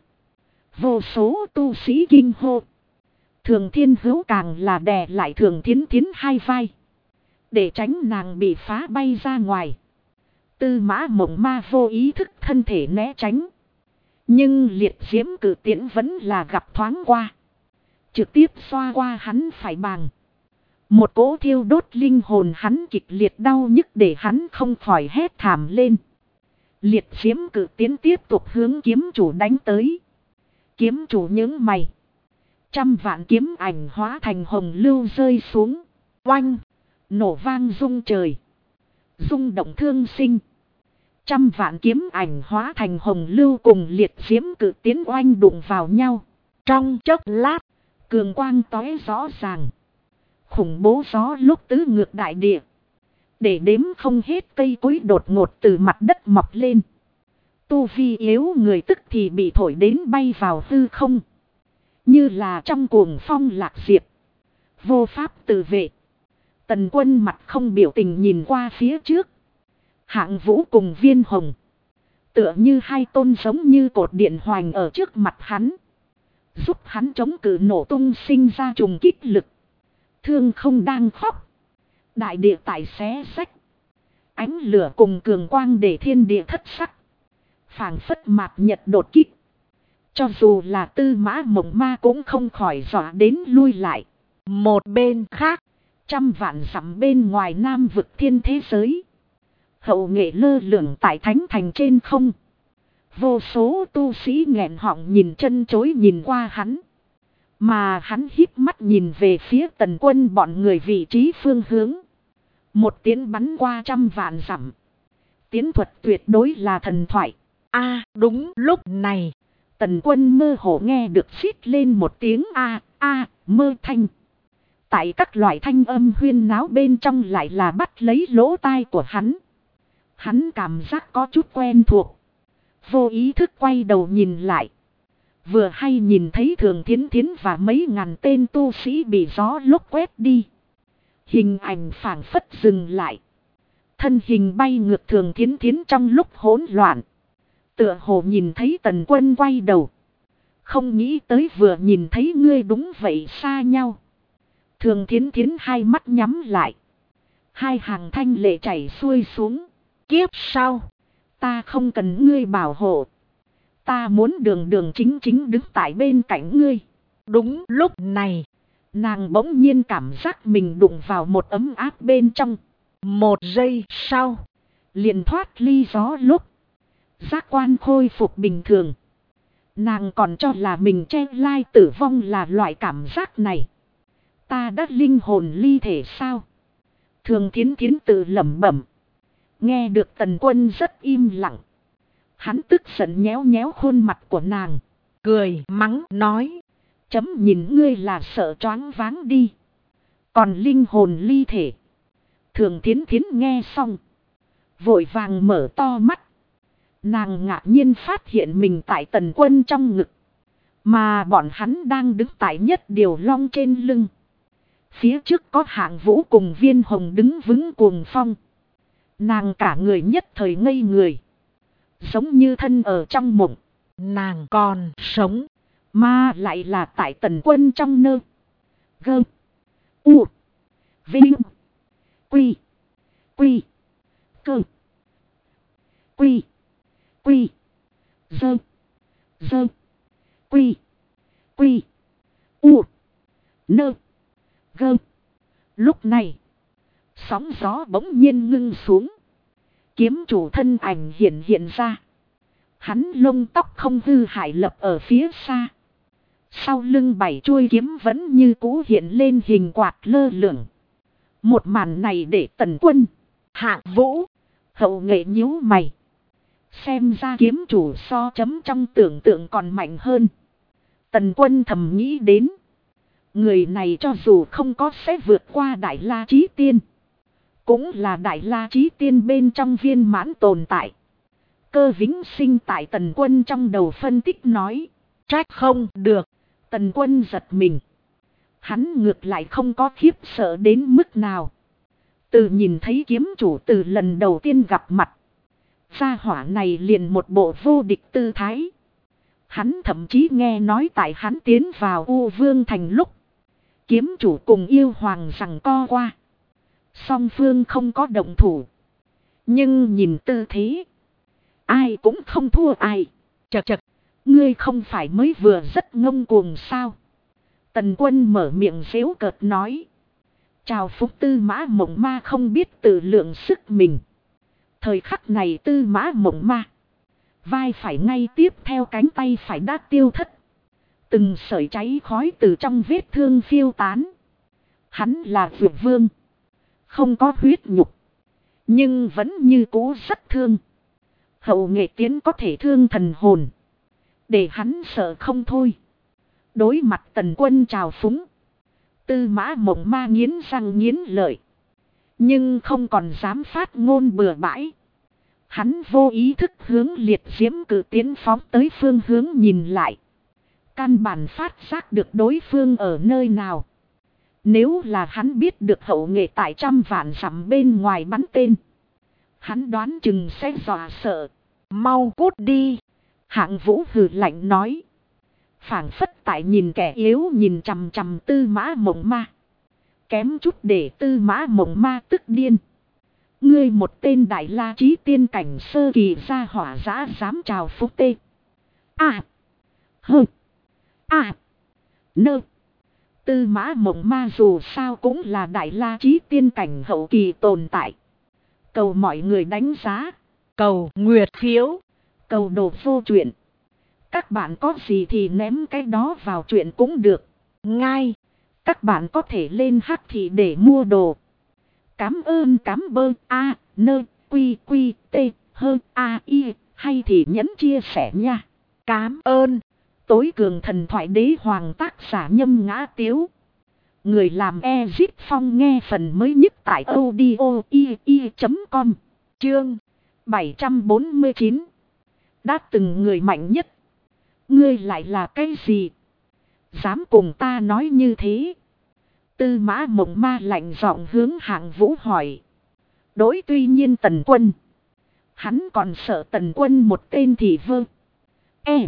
Vô số tu sĩ kinh hô. Thường Thiên Hữu càng là đè lại Thường Thiến Thiến hai vai. Để tránh nàng bị phá bay ra ngoài. Tư Mã Mộng Ma vô ý thức thân thể né tránh. Nhưng liệt diễm cử tiễn vẫn là gặp thoáng qua. Trực tiếp xoa qua hắn phải bàng. Một cỗ thiêu đốt linh hồn hắn kịch liệt đau nhức để hắn không khỏi hét thảm lên. Liệt diễm cử tiến tiếp tục hướng kiếm chủ đánh tới. Kiếm chủ những mày. Trăm vạn kiếm ảnh hóa thành hồng lưu rơi xuống. Oanh. Nổ vang rung trời. Rung động thương sinh. Trăm vạn kiếm ảnh hóa thành hồng lưu cùng liệt diễm cử tiến oanh đụng vào nhau. Trong chốc lát. Cường quang tóe rõ ràng. Khủng bố gió lúc tứ ngược đại địa. Để đếm không hết cây cối đột ngột từ mặt đất mọc lên. Tu vi yếu người tức thì bị thổi đến bay vào hư không. Như là trong cuồng phong lạc diệp. Vô pháp tự vệ. Tần Quân mặt không biểu tình nhìn qua phía trước. Hạng Vũ cùng Viên Hồng. Tựa như hai tôn giống như cột điện hoành ở trước mặt hắn. Giúp hắn chống cự nổ tung sinh ra trùng kích lực. Thương không đang khóc. Đại địa tại xé sách. Ánh lửa cùng cường quang để thiên địa thất sắc. Phảng phất mạc nhật đột kích. Cho dù là Tư Mã Mộng Ma cũng không khỏi dọa đến lui lại. Một bên khác. Trăm vạn dặm bên ngoài Nam vực thiên thế giới. Hậu nghệ lơ lửng tại thánh thành trên không. Vô số tu sĩ nghẹn họng nhìn chân chối nhìn qua hắn. Mà hắn híp mắt nhìn về phía Tần Quân bọn người vị trí phương hướng. Một tiến bắn qua trăm vạn dặm. Tiến thuật tuyệt đối là thần thoại. Đúng lúc này. Tần Quân mơ hồ nghe được xít lên một tiếng mơ thanh. Tại các loại thanh âm huyên náo bên trong lại là bắt lấy lỗ tai của hắn. Hắn cảm giác có chút quen thuộc. Vô ý thức quay đầu nhìn lại. Vừa hay nhìn thấy Thường Thiến Thiến và mấy ngàn tên tu sĩ bị gió lốc quét đi. Hình ảnh phảng phất dừng lại. Thân hình bay ngược Thường Thiến Thiến trong lúc hỗn loạn. Tựa hồ nhìn thấy Tần Quân quay đầu. Không nghĩ tới vừa nhìn thấy ngươi đúng vậy xa nhau. Thường Thiến Thiến hai mắt nhắm lại. Hai hàng thanh lệ chảy xuôi xuống. Kiếp sau. Ta không cần ngươi bảo hộ. Ta muốn đường đường chính chính đứng tại bên cạnh ngươi. Đúng lúc này. Nàng bỗng nhiên cảm giác mình đụng vào một ấm áp bên trong. Một giây sau. Liền thoát ly gió lúc. Giác quan khôi phục bình thường. Nàng còn cho là mình che lai tử vong là loại cảm giác này. Ta đã linh hồn ly thể sao? Thường Thiến Thiến tự lẩm bẩm. Nghe được Tần Quân rất im lặng. Hắn tức giận nhéo nhéo khuôn mặt của nàng. Cười mắng nói. Chấm nhìn ngươi là sợ choáng váng đi. Còn linh hồn ly thể. Thường Thiến Thiến nghe xong. Vội vàng mở to mắt. Nàng ngạc nhiên phát hiện mình tại Tần Quân trong ngực. Mà bọn hắn đang đứng tại nhất điều long trên lưng. Phía trước có Hạng Vũ cùng Viên Hồng đứng vững cuồng phong. Nàng cả người nhất thời ngây người. Giống như thân ở trong mộng. Nàng còn sống. Mà lại là tại Tần Quân trong nơ. Gơ. U. Vinh. Quy. Quy. Cơ. Quy. Quy. Dơ. Dơ. Quy. Quy. U. Nơ. Gơ. Lúc này. Sóng gió bỗng nhiên ngưng xuống. Kiếm chủ thân ảnh hiện ra. Hắn lông tóc không hư hại lập ở phía xa. Sau lưng 7 chuôi kiếm vẫn như cũ hiện lên hình quạt lơ lửng. Một màn này để Tần Quân, Hạng Vũ, Hậu Nghệ nhíu mày. Xem ra kiếm chủ so chấm trong tưởng tượng còn mạnh hơn. Tần Quân thầm nghĩ đến. Người này cho dù không có sẽ vượt qua Đại La Chí Tiên. Cũng là Đại La Chí Tiên bên trong viên mãn tồn tại. Cơ Vĩnh Sinh tại Tần Quân trong đầu phân tích nói. trách không được. Tần Quân giật mình. Hắn ngược lại không có khiếp sợ đến mức nào. Từ nhìn thấy kiếm chủ từ lần đầu tiên gặp mặt. Gia hỏa này liền một bộ vô địch tư thái. Hắn thậm chí nghe nói tại hắn tiến vào U Vương Thành lúc. Kiếm chủ cùng yêu hoàng rằng co qua. Song phương không có động thủ. Nhưng nhìn tư thế. Ai cũng không thua ai. Chật chật. Ngươi không phải mới vừa rất ngông cuồng sao. Tần Quân mở miệng giễu cợt nói. Chào phúc Tư Mã Mộng Ma không biết tự lượng sức mình. Thời khắc này Tư Mã Mộng Ma. Vai phải ngay tiếp theo cánh tay phải đã tiêu thất. Từng sợi cháy khói từ trong vết thương phiêu tán. Hắn là Dược Vương. Không có huyết nhục. Nhưng vẫn như cũ rất thương. Hậu Nghệ tiến có thể thương thần hồn. Để hắn sợ không thôi. Đối mặt Tần Quân trào phúng. Tư Mã Mộng Ma nghiến răng nghiến lợi. Nhưng không còn dám phát ngôn bừa bãi. Hắn vô ý thức hướng liệt diễm cử tiến phóng tới phương hướng nhìn lại. Căn bản phát giác được đối phương ở nơi nào. Nếu là hắn biết được Hậu Nghệ tại trăm vạn dặm bên ngoài bắn tên. Hắn đoán chừng sẽ dọa sợ. Mau cút đi. Hạng Vũ hừ lạnh nói. Phảng phất tại nhìn kẻ yếu nhìn chằm chằm Tư Mã Mộng Ma. Kém chút để Tư Mã Mộng Ma tức điên. Ngươi một tên Đại La Chí Tiên cảnh sơ kỳ gia hỏa dã dám chào phúc tê. À. Hơ. À. Nơ. Tư Mã Mộng Ma dù sao cũng là Đại La Chí Tiên cảnh hậu kỳ tồn tại. Cầu mọi người đánh giá. Cầu nguyệt phiếu. Cầu đồ vô chuyện. Các bạn có gì thì ném cái đó vào chuyện cũng được. Ngay. Các bạn có thể lên Hắc Thị để mua đồ. Cám ơn cám bơ a nơ quy quy tê hơ a y hay thì nhấn chia sẻ nha. Cám ơn. Tối cường thần thoại đế hoàng tác giả Nhâm Ngã Tiếu. Người làm Ezit Phong nghe phần mới nhất tại audio.com. Chương 749. Đã từng người mạnh nhất. Ngươi lại là cái gì? Dám cùng ta nói như thế? Tư Mã Mộng Ma lạnh giọng hướng Hạng Vũ hỏi. Đối tuy nhiên Tần Quân. Hắn còn sợ Tần Quân một tên thì vơ. E.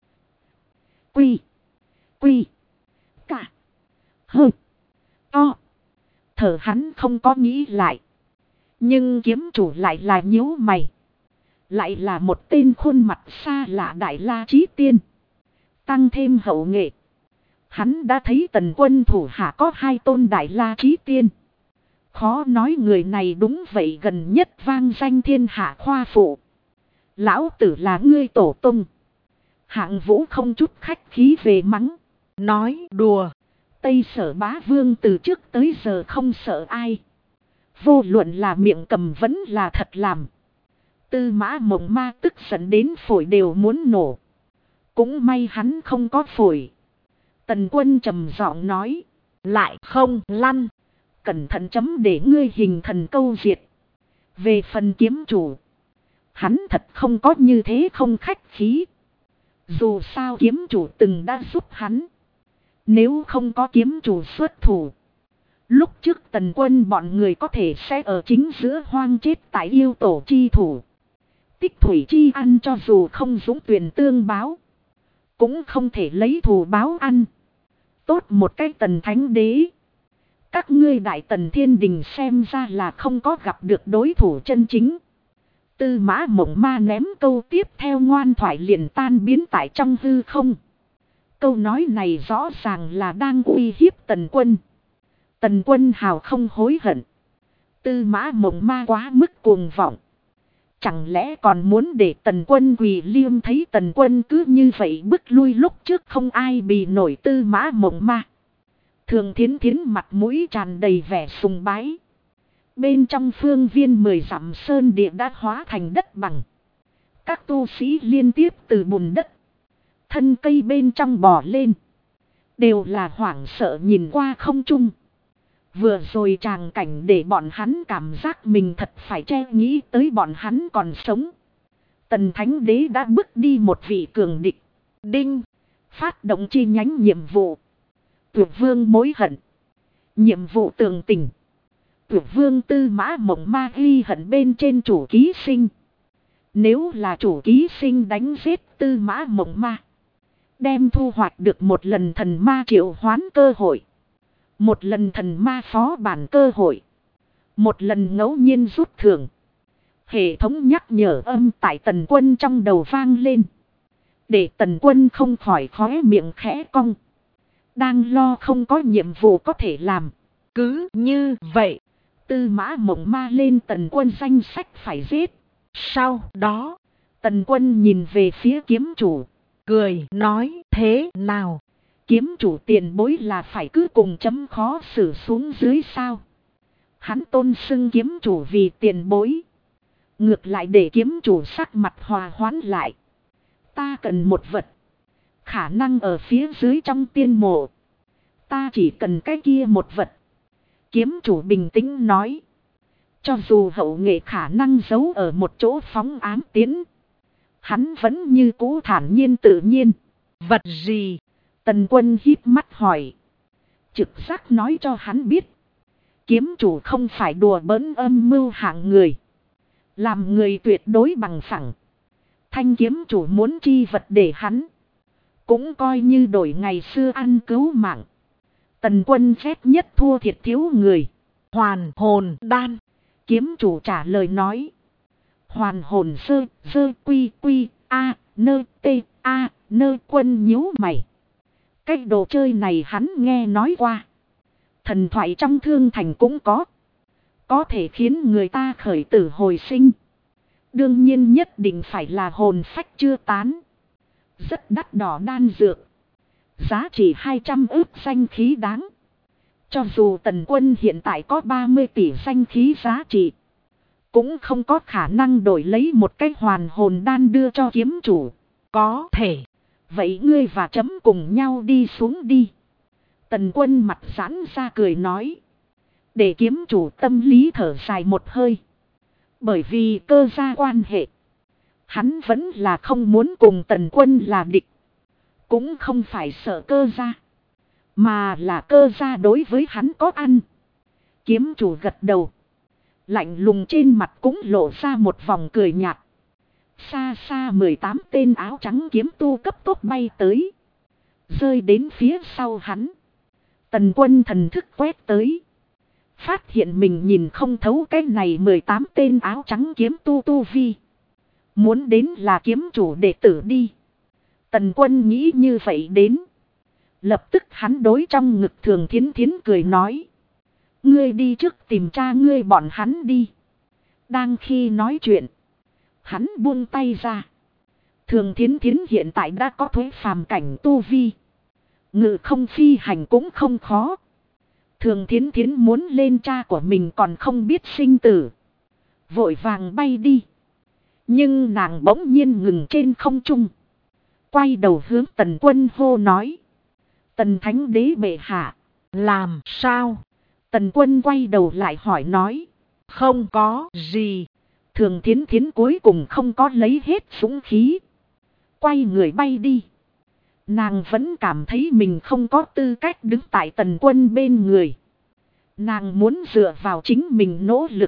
Quy. Quy. Cả. Hơ. To. Thở hắn không có nghĩ lại. Nhưng kiếm chủ lại là nhíu mày. Lại là một tên khuôn mặt xa lạ Đại La Chí Tiên. Tăng thêm Hậu Nghệ. Hắn đã thấy Tần Quân thủ hạ có 2 tôn Đại La Chí Tiên. Khó nói người này đúng vậy gần nhất vang danh thiên hạ khoa phụ. Lão tử là ngươi tổ tung. Hạng Vũ không chút khách khí về mắng. Nói đùa. Tây Sở Bá Vương từ trước tới giờ không sợ ai. Vô luận là miệng cầm vẫn là thật làm. Tư Mã Mộng Ma tức giận đến phổi đều muốn nổ. Cũng may hắn không có phổi. Tần Quân trầm giọng nói. Lại không lăn. Cẩn thận chấm để ngươi hình thần câu diệt. Về phần kiếm chủ. Hắn thật không có như thế không khách khí. Dù sao kiếm chủ từng đã giúp hắn. Nếu không có kiếm chủ xuất thủ. Lúc trước Tần Quân bọn người có thể sẽ ở chính giữa hoang chết tại yêu tổ chi thủ. Tích thủy chi ăn cho dù không dũng tuyển tương báo. Cũng không thể lấy thù báo ăn. Tốt một cái Tần Thánh Đế. Các ngươi Đại Tần Thiên Đình xem ra là không có gặp được đối thủ chân chính. Tư Mã Mộng Ma ném câu tiếp theo ngoan thoại liền tan biến tại trong hư không. Câu nói này rõ ràng là đang uy hiếp Tần Quân. Tần Quân hào không hối hận. Tư Mã Mộng Ma quá mức cuồng vọng. Chẳng lẽ còn muốn để Tần Quân quỳ liêm, thấy Tần Quân cứ như vậy bức lui lúc trước không ai bị nổi Tư Mã Mộng Ma. Thường Thiến Thiến mặt mũi tràn đầy vẻ sùng bái. Bên trong phương viên 10 dặm sơn địa đã hóa thành đất bằng. Các tu sĩ liên tiếp từ bùn đất, thân cây bên trong bò lên, đều là hoảng sợ nhìn qua không trung. Vừa rồi tràng cảnh để bọn hắn cảm giác mình thật phải che, nghĩ tới bọn hắn còn sống. Tần Thánh Đế đã bước đi một vị cường địch. Đinh, phát động chi nhánh nhiệm vụ. Tuyệt vương mối hận. Nhiệm vụ tường tình. Tuyệt vương Tư Mã Mộng Ma ghi hận bên trên chủ ký sinh. Nếu là chủ ký sinh đánh giết Tư Mã Mộng Ma, đem thu hoạch được một lần thần ma triệu hoán cơ hội, một lần thần ma phó bản cơ hội, một lần ngẫu nhiên rút thưởng. Hệ thống nhắc nhở âm tại Tần Quân trong đầu vang lên, để Tần Quân không khỏi khóe miệng khẽ cong. Đang lo không có nhiệm vụ có thể làm. Cứ như vậy, Tư Mã Mộng Ma lên Tần Quân danh sách phải giết. Sau đó, Tần Quân nhìn về phía kiếm chủ, cười nói: thế nào? Kiếm chủ tiền bối là phải cứ cùng chấm khó xử xuống dưới sao? Hắn tôn xưng kiếm chủ vì tiền bối, ngược lại để kiếm chủ sắc mặt hòa hoãn lại. Ta cần một vật, khả năng ở phía dưới trong tiên mộ. Ta chỉ cần cái kia một vật. Kiếm chủ bình tĩnh nói. Cho dù hậu nghệ khả năng giấu ở một chỗ phóng ám tiến, hắn vẫn như cũ thản nhiên tự nhiên. Vật gì? Tần Quân híp mắt hỏi. Trực giác nói cho hắn biết, kiếm chủ không phải đùa bỡn âm mưu hạng người, làm người tuyệt đối bằng phẳng. Thanh kiếm chủ muốn chi vật để hắn, cũng coi như đổi ngày xưa ăn cứu mạng. Tần Quân ghét nhất thua thiệt thiếu người. Hoàn hồn đan. Kiếm chủ trả lời nói. Hoàn hồn sơ quy quy a nơ tê a nơ. Quân nhíu mày. Cái đồ chơi này hắn nghe nói qua. Thần thoại trong Thương Thành cũng có. Có thể khiến người ta khởi tử hồi sinh. Đương nhiên nhất định phải là hồn phách chưa tán. Rất đắt đỏ đan dược. Giá trị 200 ức danh khí đáng. Cho dù Tần Quân hiện tại có 30 tỷ danh khí giá trị, cũng không có khả năng đổi lấy một cái hoàn hồn đan đưa cho kiếm chủ. Có thể. Vậy ngươi và chấm cùng nhau đi xuống đi. Tần Quân mặt giãn ra cười nói. Để kiếm chủ tâm lý thở dài một hơi. Bởi vì Cơ gia quan hệ, hắn vẫn là không muốn cùng Tần Quân là địch. Cũng không phải sợ Cơ gia, mà là Cơ gia đối với hắn có ăn. Kiếm chủ gật đầu, lạnh lùng trên mặt cũng lộ ra một vòng cười nhạt. Xa xa 18 tên áo trắng kiếm tu cấp tốc bay tới, rơi đến phía sau hắn. Tần Quân thần thức quét tới, phát hiện mình nhìn không thấu cái này 18 tên áo trắng kiếm tu vi. Muốn đến là kiếm chủ đệ tử đi. Tần Quân nghĩ như vậy đến. Lập tức hắn đối trong ngực Thường Thiến Thiến cười nói. Ngươi đi trước tìm cha ngươi bọn hắn đi. Đang khi nói chuyện, hắn buông tay ra. Thường Thiến Thiến hiện tại đã có thuế phàm cảnh tu vi. Ngự không phi hành cũng không khó. Thường Thiến Thiến muốn lên cha của mình còn không biết sinh tử, vội vàng bay đi. Nhưng nàng bỗng nhiên ngừng trên không trung, quay đầu hướng Tần Quân hô nói. Tần Thánh Đế bệ hạ. Làm sao? Tần Quân quay đầu lại hỏi nói. Không có gì. Thường Thiến Thiến cuối cùng không có lấy hết dũng khí, quay người bay đi. Nàng vẫn cảm thấy mình không có tư cách đứng tại Tần Quân bên người. Nàng muốn dựa vào chính mình nỗ lực,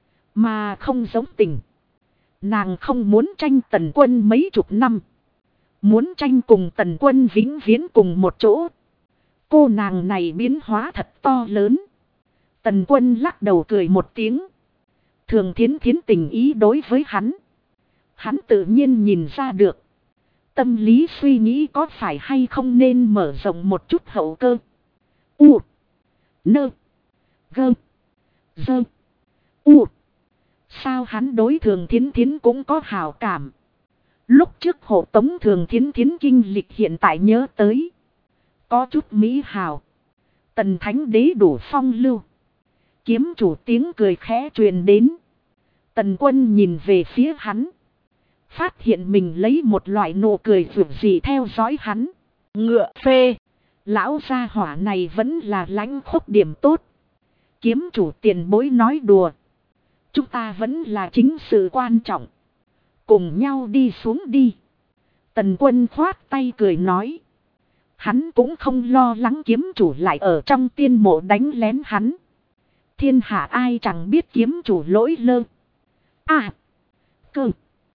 mà không giống tình. Nàng không muốn tranh Tần Quân mấy chục năm, muốn tranh cùng Tần Quân vĩnh viễn cùng một chỗ. Cô nàng này biến hóa thật to lớn. Tần Quân lắc đầu cười một tiếng. Thường Thiến Thiến tình ý đối với hắn, hắn tự nhiên nhìn ra được. Tâm lý suy nghĩ có phải hay không nên mở rộng một chút hậu cơ. U. Nơ. Gơ. Dơ. U. sao hắn đối Thường Thiến Thiến cũng có hảo cảm. Lúc trước hộ tống Thường Thiến Thiến kinh lịch hiện tại nhớ tới. Có chút mỹ hào. Tần Thánh Đế đủ phong lưu. Kiếm chủ tiếng cười khẽ truyền đến. Tần Quân nhìn về phía hắn. Phát hiện mình lấy một loại nụ cười vượt gì theo dõi hắn. Ngựa phê. Lão gia hỏa này vẫn là lãnh khốc điểm tốt. Kiếm chủ tiền bối nói đùa. Chúng ta vẫn là chính sự quan trọng. Cùng nhau đi xuống đi. Tần Quân khoát tay cười nói. Hắn cũng không lo lắng kiếm chủ lại ở trong tiên mộ đánh lén hắn. Thiên hạ ai chẳng biết kiếm chủ lỗi lơ. À. Cơ.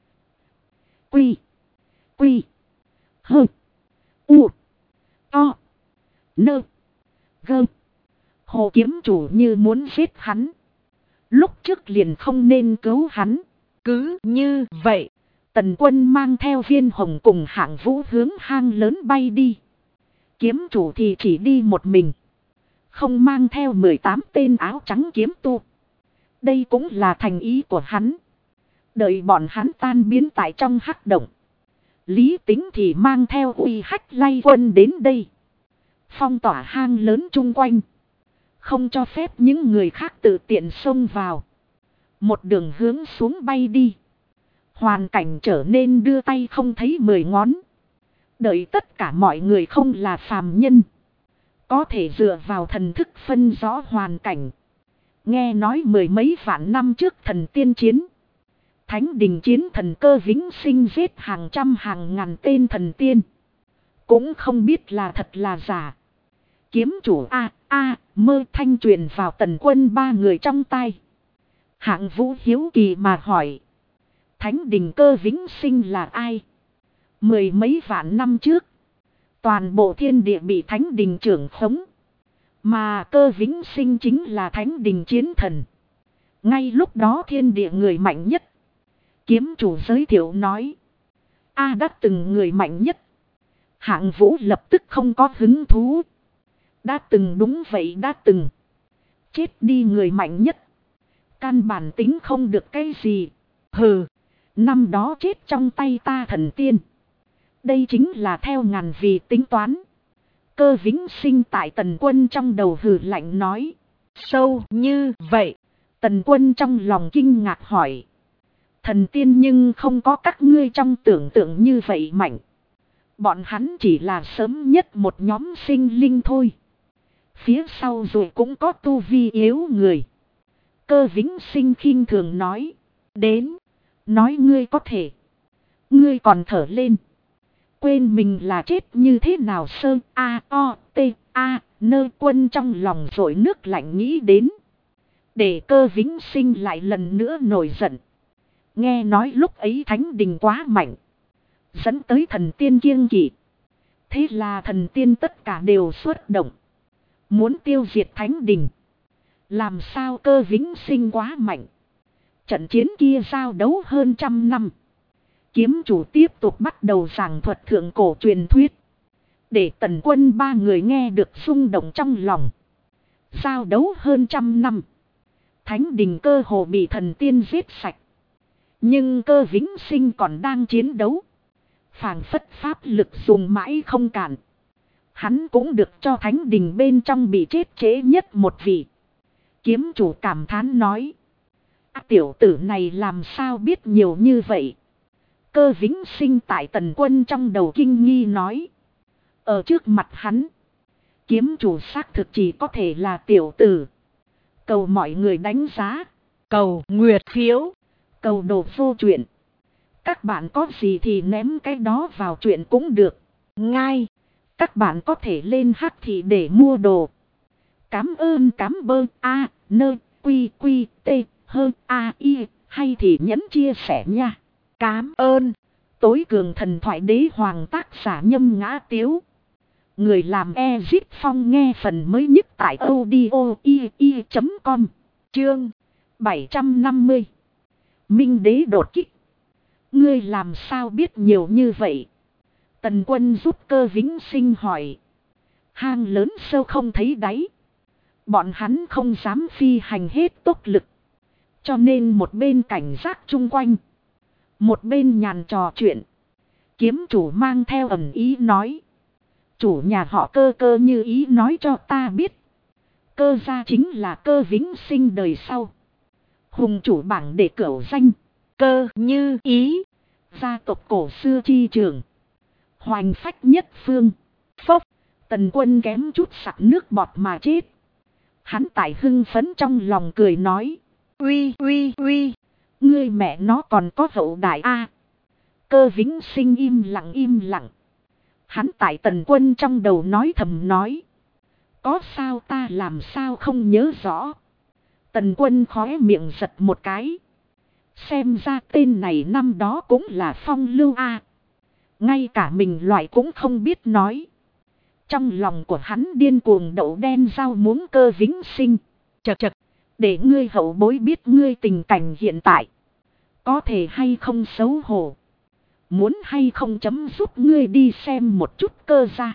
Quy. Quy. Hơ. U. To. Nơ. Gơ. Hồ kiếm chủ như muốn giết hắn. Lúc trước liền không nên cứu hắn. Cứ như vậy. Tần Quân mang theo Viên Hồng cùng Hạng Vũ hướng hang lớn bay đi. Kiếm chủ thì chỉ đi một mình. Không mang theo 18 tên áo trắng kiếm tu. Đây cũng là thành ý của hắn. Đợi bọn hắn tan biến tại trong hắc động. Lý Tính thì mang theo uy hách lay quân đến đây. Phong tỏa hang lớn chung quanh. Không cho phép những người khác tự tiện xông vào. Một đường hướng xuống bay đi. Hoàn cảnh trở nên đưa tay không thấy 10 ngón. Đợi tất cả mọi người không là phàm nhân. Có thể dựa vào thần thức phân rõ hoàn cảnh. Nghe nói 10 mấy vạn năm trước thần tiên chiến. Thánh đình chiến thần Cơ Vĩnh Sinh giết hàng trăm hàng ngàn tên thần tiên. Cũng không biết là thật là giả. Kiếm chủ mơ thanh truyền vào Tần Quân ba người trong tay. Hạng Vũ hiếu kỳ mà hỏi. Thánh đình Cơ Vĩnh Sinh là ai? 10 mấy vạn năm trước. Toàn bộ thiên địa bị thánh đình trưởng khống. Mà Cơ Vĩnh Sinh chính là thánh đình chiến thần. Ngay lúc đó thiên địa người mạnh nhất. Kiếm chủ giới thiệu nói. Đã từng người mạnh nhất. Hạng Vũ lập tức không có hứng thú. Đã từng đúng vậy đã từng. Chết đi người mạnh nhất. Căn bản tính không được cái gì. Hừ. Năm đó chết trong tay ta thần tiên. Đây chính là theo ngàn vì tính toán. Cơ Vĩnh Sinh tại Tần Quân trong đầu hừ lạnh nói. Sâu như vậy. Tần Quân trong lòng kinh ngạc hỏi. Thần tiên nhưng không có các ngươi trong tưởng tượng như vậy mạnh. Bọn hắn chỉ là sớm nhất một nhóm sinh linh thôi. Phía sau rồi cũng có tu vi yếu người. Cơ Vĩnh Sinh khinh thường nói. Đến. Nói ngươi có thể. Ngươi còn thở lên. Quên mình là chết như thế nào sơ nơ Quân trong lòng rồi nước lạnh nghĩ đến. Để Cơ Vĩnh Sinh lại lần nữa nổi giận. Nghe nói lúc ấy thánh đình quá mạnh. Dẫn tới thần tiên kiêng kỵ. Thế là thần tiên tất cả đều xuất động. Muốn tiêu diệt thánh đình. Làm sao Cơ Vĩnh Sinh quá mạnh. Trận chiến kia giao đấu hơn 100 năm. Kiếm chủ tiếp tục bắt đầu giảng thuật thượng cổ truyền thuyết. Để Tần Quân ba người nghe được rung động trong lòng. Giao đấu hơn 100 năm. Thánh đình cơ hồ bị thần tiên giết sạch. Nhưng Cơ Vĩnh Sinh còn đang chiến đấu. Phảng phất pháp lực dùng mãi không cạn. Hắn cũng được cho thánh đình bên trong bị chết chế nhất một vị. Kiếm chủ cảm thán nói. Tiểu tử này làm sao biết nhiều như vậy. Cơ Vĩnh Sinh tại Tần Quân trong đầu kinh nghi nói. Ở trước mặt hắn. Kiếm chủ xác thực chỉ có thể là tiểu tử. Cầu mọi người đánh giá. Cầu nguyệt phiếu. Cầu đồ vô chuyện. Các bạn có gì thì ném cái đó vào chuyện cũng được. Ngay. Các bạn có thể lên Hắc Thị để mua đồ. Cám ơn cám bơ nơ quy quy tê hơn y hay thì nhấn chia sẻ nha. Cám ơn. Tối cường thần thoại đế hoàng tác giả Nhâm Ngã Tiếu. Người làm Ezit Phong nghe phần mới nhất tại audio.com. Chương 750. Minh đế đột kích. Ngươi làm sao biết nhiều như vậy? Tần Quân giúp Cơ Vĩnh Sinh hỏi. Hang lớn sâu không thấy đáy. Bọn hắn không dám phi hành hết tốc lực. Cho nên một bên cảnh giác chung quanh, một bên nhàn trò chuyện. Kiếm chủ mang theo ẩn ý nói. Chủ nhà họ Cơ Cơ Như Ý nói cho ta biết. Cơ gia chính là Cơ Vĩnh Sinh đời sau. Hùng chủ bảng để cửu danh. Cơ Như Ý. Gia tộc cổ xưa chi trường. Hoành phách nhất phương. Phốc. Tần Quân kém chút sặc nước bọt mà chết. Hắn tại hưng phấn trong lòng cười nói. Uy uy uy. Ngươi mẹ nó còn có hậu đại a. Cơ Vĩnh Sinh im lặng im lặng. Hắn tại Tần Quân trong đầu nói thầm nói. Có sao ta làm sao không nhớ rõ. Tần Quân khóe miệng giật một cái. Xem ra tên này năm đó cũng là phong lưu a. Ngay cả mình loại cũng không biết nói. Trong lòng của hắn điên cuồng đậu đen rau muống Cơ Vĩnh Sinh. Chật chật. Để ngươi hậu bối biết ngươi tình cảnh hiện tại. Có thể hay không xấu hổ. Muốn hay không chấm giúp ngươi đi xem một chút Cơ gia.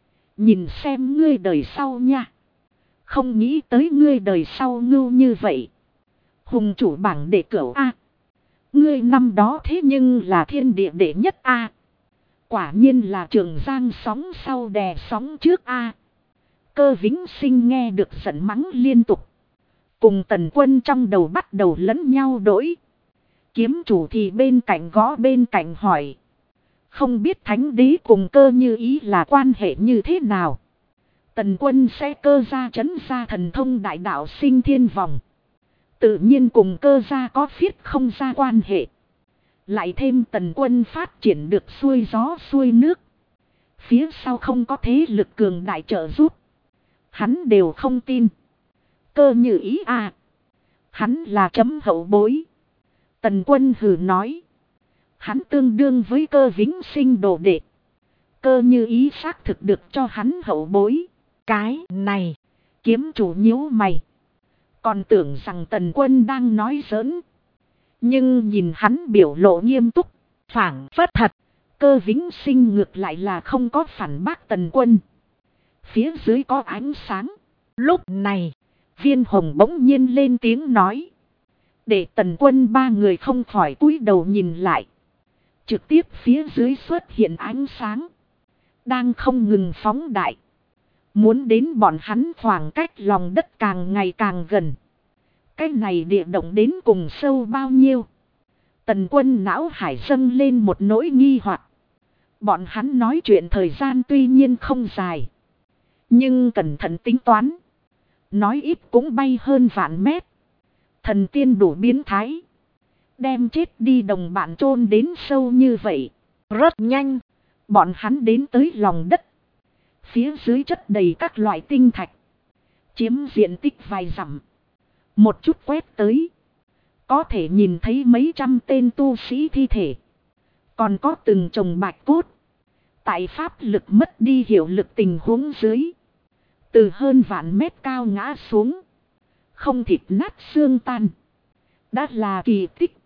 Nhìn xem ngươi đời sau nha. Không nghĩ tới ngươi đời sau ngưu như vậy. Hùng chủ bảng đệ cửu A. Ngươi năm đó thế nhưng là thiên địa đệ nhất A. Quả nhiên là Trường Giang sóng sau đè sóng trước A. Cơ Vĩnh Sinh nghe được giận mắng liên tục. Cùng Tần Quân trong đầu bắt đầu lẫn nhau đổi. Kiếm chủ thì bên cạnh gõ bên cạnh hỏi. Không biết Thánh Đế cùng Cơ Như Ý là quan hệ như thế nào. Tần Quân sẽ Cơ gia trấn gia thần thông đại đạo sinh thiên vòng. Tự nhiên cùng Cơ gia có phiết không ra quan hệ. Lại thêm Tần Quân phát triển được xuôi gió xuôi nước. Phía sau không có thế lực cường đại trợ giúp. Hắn đều không tin. Cơ Như Ý à. Hắn là chấm hậu bối. Tần Quân hừ nói. Hắn tương đương với Cơ Vĩnh Sinh đồ đệ. Cơ Như Ý xác thực được cho hắn hậu bối. Cái này. Kiếm chủ nhíu mày. Còn tưởng rằng Tần Quân đang nói giỡn. Nhưng nhìn hắn biểu lộ nghiêm túc. Phảng phất thật. Cơ Vĩnh Sinh ngược lại là không có phản bác Tần Quân. Phía dưới có ánh sáng. Lúc này. Viên Hồng bỗng nhiên lên tiếng nói. Để Tần Quân ba người không khỏi cúi đầu nhìn lại. Trực tiếp phía dưới xuất hiện ánh sáng. Đang không ngừng phóng đại. Muốn đến bọn hắn khoảng cách lòng đất càng ngày càng gần. Cái này địa động đến cùng sâu bao nhiêu. Tần Quân não hải dâng lên một nỗi nghi hoặc. Bọn hắn nói chuyện thời gian tuy nhiên không dài. Nhưng cẩn thận tính toán. Nói ít cũng bay hơn vạn mét. Thần tiên đủ biến thái. Đem chết đi đồng bạn chôn đến sâu như vậy. Rất nhanh. Bọn hắn đến tới lòng đất. Phía dưới chất đầy các loại tinh thạch. Chiếm diện tích vài dặm. Một chút quét tới. Có thể nhìn thấy mấy trăm tên tu sĩ thi thể. Còn có từng chồng bạch cốt. Tại pháp lực mất đi hiệu lực tình huống dưới. Từ hơn vạn mét cao ngã xuống. Không thịt nát xương tan. Đã là kỳ tích.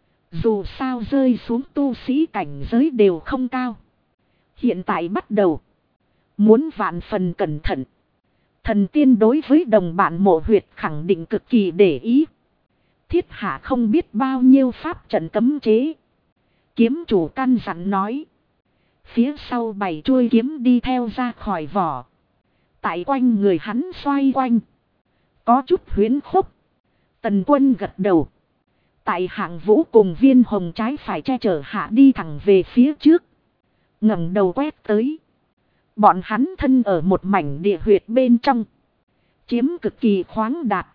Dù sao rơi xuống tu sĩ cảnh giới đều không cao. Hiện tại bắt đầu. Muốn vạn phần cẩn thận. Thần tiên đối với đồng bạn mộ huyệt khẳng định cực kỳ để ý. Thiết hạ không biết bao nhiêu pháp trận cấm chế. Kiếm chủ căn dặn nói. Phía sau 7 chuôi kiếm đi theo ra khỏi vỏ. Tại quanh người hắn xoay quanh. Có chút huyễn khúc. Tần Quân gật đầu. Tại Hạng Vũ cùng Viên Hồng trái phải che chở hạ đi thẳng về phía trước. Ngẩng đầu quét tới. Bọn hắn thân ở một mảnh địa huyệt bên trong. Chiếm cực kỳ khoáng đạt.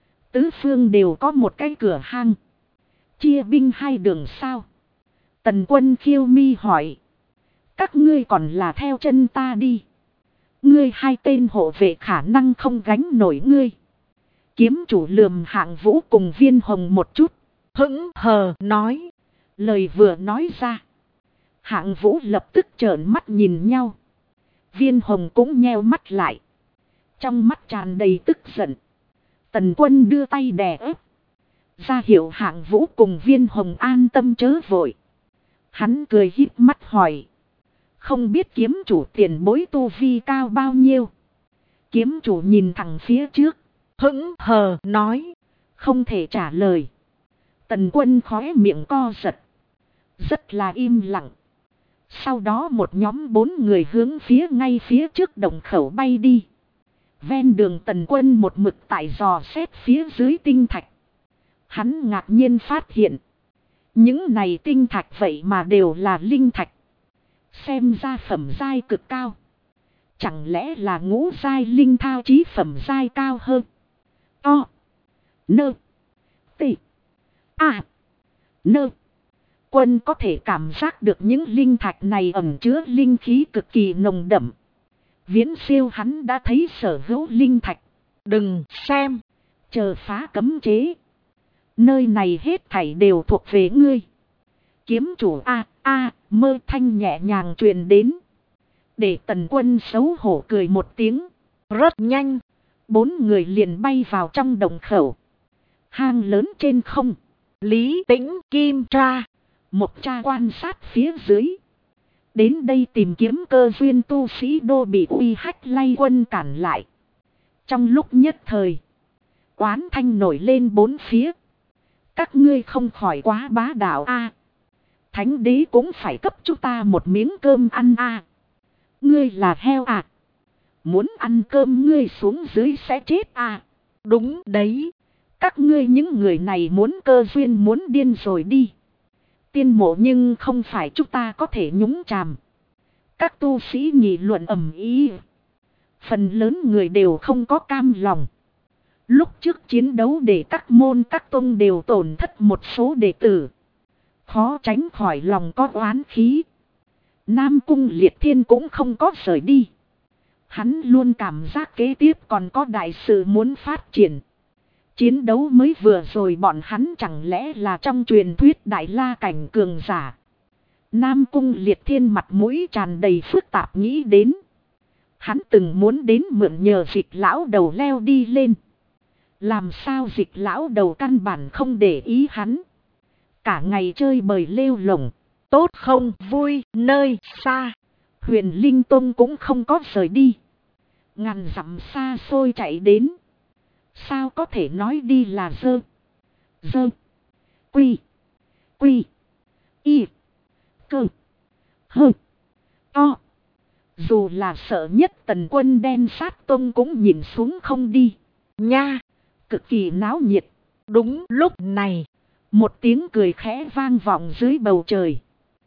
Tứ phương đều có một cái cửa hang. Chia binh hai đường sao. Tần Quân khiêu mi hỏi. Các ngươi còn là theo chân ta đi. Ngươi hai tên hộ vệ khả năng không gánh nổi ngươi. Kiếm chủ lườm Hạng Vũ cùng Viên Hồng một chút. Hững hờ nói. Lời vừa nói ra. Hạng Vũ lập tức trợn mắt nhìn nhau. Viên Hồng cũng nheo mắt lại. Trong mắt tràn đầy tức giận. Tần Quân đưa tay đè ép. Ra hiệu Hạng Vũ cùng Viên Hồng an tâm chớ vội. Hắn cười híp mắt hỏi. Không biết kiếm chủ tiền bối tu vi cao bao nhiêu. Kiếm chủ nhìn thẳng phía trước. Hững hờ nói. Không thể trả lời. Tần Quân khóe miệng co giật. Rất là im lặng. Sau đó một nhóm 4 người hướng ngay phía trước đồng khẩu bay đi. Ven đường Tần Quân một mực tại dò xét phía dưới tinh thạch. Hắn ngạc nhiên phát hiện. Những này tinh thạch vậy mà đều là linh thạch. Xem ra phẩm giai cực cao. Chẳng lẽ là ngũ giai linh thao chí phẩm giai cao hơn. O. Nơ. T. A. Nơ. Quân có thể cảm giác được những linh thạch này ẩn chứa linh khí cực kỳ nồng đậm. Viễn siêu hắn đã thấy sở hữu linh thạch. Đừng xem. Chờ phá cấm chế. Nơi này hết thảy đều thuộc về ngươi. Kiếm chủ mơ thanh nhẹ nhàng truyền đến. Để Tần Quân xấu hổ cười một tiếng. Rất nhanh. 4 người liền bay vào trong đồng khẩu. Hang lớn trên không. Lý Tĩnh, Kim Tra. Một cha quan sát phía dưới. Đến đây tìm kiếm cơ duyên tu sĩ đô bị uy hách lay quân cản lại. Trong lúc nhất thời. Oán thanh nổi lên 4 phía. Các ngươi không khỏi quá bá đạo a. Thánh đế cũng phải cấp chúng ta một miếng cơm ăn a. Ngươi là heo à. Muốn ăn cơm ngươi xuống dưới sẽ chết à. Đúng đấy. Các ngươi những người này muốn cơ duyên muốn điên rồi đi. Tiên mộ nhưng không phải chúng ta có thể nhúng chàm. Các tu sĩ nghị luận ầm ĩ. Phần lớn người đều không có cam lòng. Lúc trước chiến đấu để các môn các tông đều tổn thất một số đệ tử. Khó tránh khỏi lòng có oán khí. Nam Cung Liệt Thiên cũng không có rời đi. Hắn luôn cảm giác kế tiếp còn có đại sự muốn phát triển. Chiến đấu mới vừa rồi bọn hắn chẳng lẽ là trong truyền thuyết đại la cảnh cường giả. Nam Cung Liệt Thiên mặt mũi tràn đầy phức tạp nghĩ đến. Hắn từng muốn đến mượn nhờ Dịch lão đầu leo đi lên. Làm sao Dịch lão đầu căn bản không để ý hắn. Cả ngày chơi bời lêu lổng. Tốt không vui nơi xa. Huyền Linh Tông cũng không có rời đi. Ngàn dặm xa xôi chạy đến. Sao có thể nói đi là dơ. Quy. Y. Cơ. Hơ. To. Dù là sợ nhất Tần Quân đen sát tông cũng nhìn xuống không đi. Nha. Cực kỳ náo nhiệt. Đúng lúc này. Một tiếng cười khẽ vang vọng dưới bầu trời.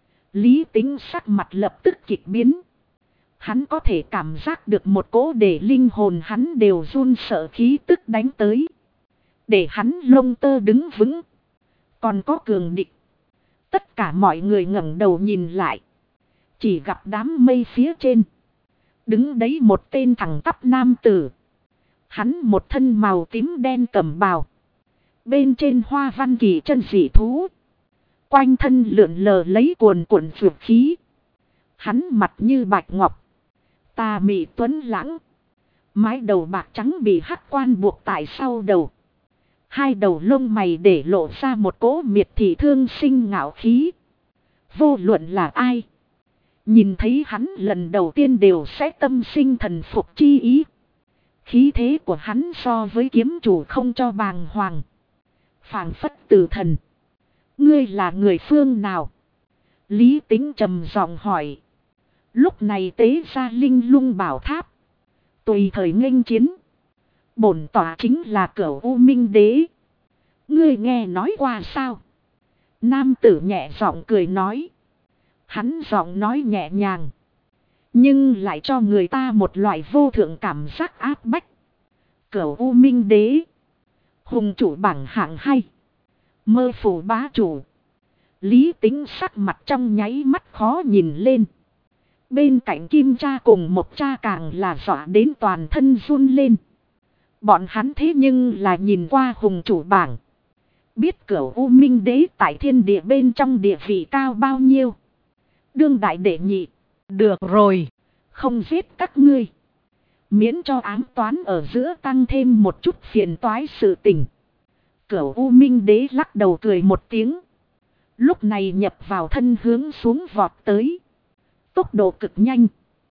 Lý Tính sắc mặt lập tức kịch biến. Hắn có thể cảm giác được một cỗ để linh hồn hắn đều run sợ khí tức đánh tới. Để hắn lông tơ đứng vững. Còn có cường địch. Tất cả mọi người ngẩng đầu nhìn lại. Chỉ gặp đám mây phía trên. Đứng đấy một tên thẳng tắp nam tử. Hắn một thân màu tím đen cẩm bào. Bên trên hoa văn kỳ chân dị thú. Quanh thân lượn lờ lấy cuồn cuộn phượng khí. Hắn mặt như bạch ngọc. Tà mị tuấn lãng. Mái đầu bạc trắng bị hắc quan buộc tại sau đầu. Hai đầu lông mày để lộ ra một cỗ miệt thị thương sinh ngạo khí. Vô luận là ai. Nhìn thấy hắn lần đầu tiên đều sẽ tâm sinh thần phục chi ý. Khí thế của hắn so với kiếm chủ không cho bàng hoàng. Phảng phất tử thần. Ngươi là người phương nào? Lý Tính trầm giọng hỏi. Lúc này tế ra linh lung bảo tháp. Tùy thời nghênh chiến. Bổn tỏa chính là Cửu U Minh Đế. Ngươi nghe nói qua sao? Nam tử nhẹ giọng cười nói. Hắn giọng nói nhẹ nhàng. Nhưng lại cho người ta một loại vô thượng cảm giác áp bách. Cửu U Minh Đế. Hùng chủ bảng hạng hay. Mơ phủ bá chủ. Lý Tính sắc mặt trong nháy mắt khó nhìn lên. Bên cạnh Kim Cha cùng một cha càng là dọa đến toàn thân run lên. Bọn hắn thế nhưng là nhìn qua hùng chủ bảng. Biết Cửu U Minh Đế tại thiên địa bên trong địa vị cao bao nhiêu. Đương đại đệ nhị. Được rồi. Không giết các ngươi. Miễn cho ám toán ở giữa tăng thêm một chút phiền toái sự tình. Cửu U Minh Đế lắc đầu cười một tiếng. Lúc này nhập vào thân hướng xuống vọt tới. Tốc độ cực nhanh.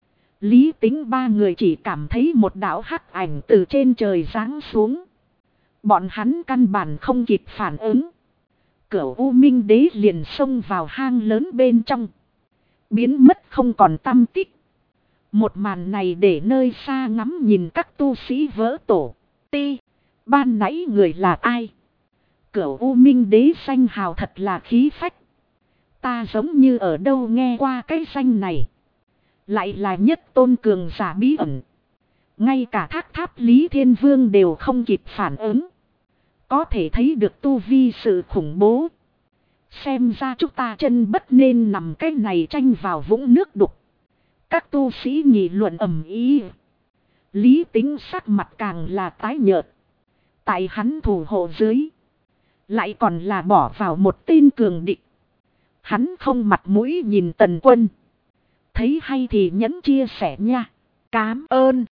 Lý Tính ba người chỉ cảm thấy một đạo hắc ảnh từ trên trời giáng xuống. Bọn hắn căn bản không kịp phản ứng. Cửu U Minh Đế liền xông vào hang lớn bên trong. Biến mất không còn tăm tích. Một màn này để nơi xa ngắm nhìn các tu sĩ vỡ tổ. Ban nãy người là ai? Cửu U Minh Đế danh hào thật là khí phách. Ta giống như ở đâu nghe qua cái danh này. Lại là nhất tôn cường giả bí ẩn. Ngay cả Thác Tháp Lý Thiên Vương đều không kịp phản ứng. Có thể thấy được tu vi sự khủng bố. Xem ra chúng ta chân bất nên nằm cái này tranh vào vũng nước đục. Các tu sĩ nghị luận ầm ĩ. Lý Tính sắc mặt càng là tái nhợt. Tại hắn thủ hộ dưới. Lại còn là bỏ vào một tên cường địch. Hắn không mặt mũi nhìn Tần Quân. Thấy hay thì nhẫn chia sẻ nha. Cám ơn.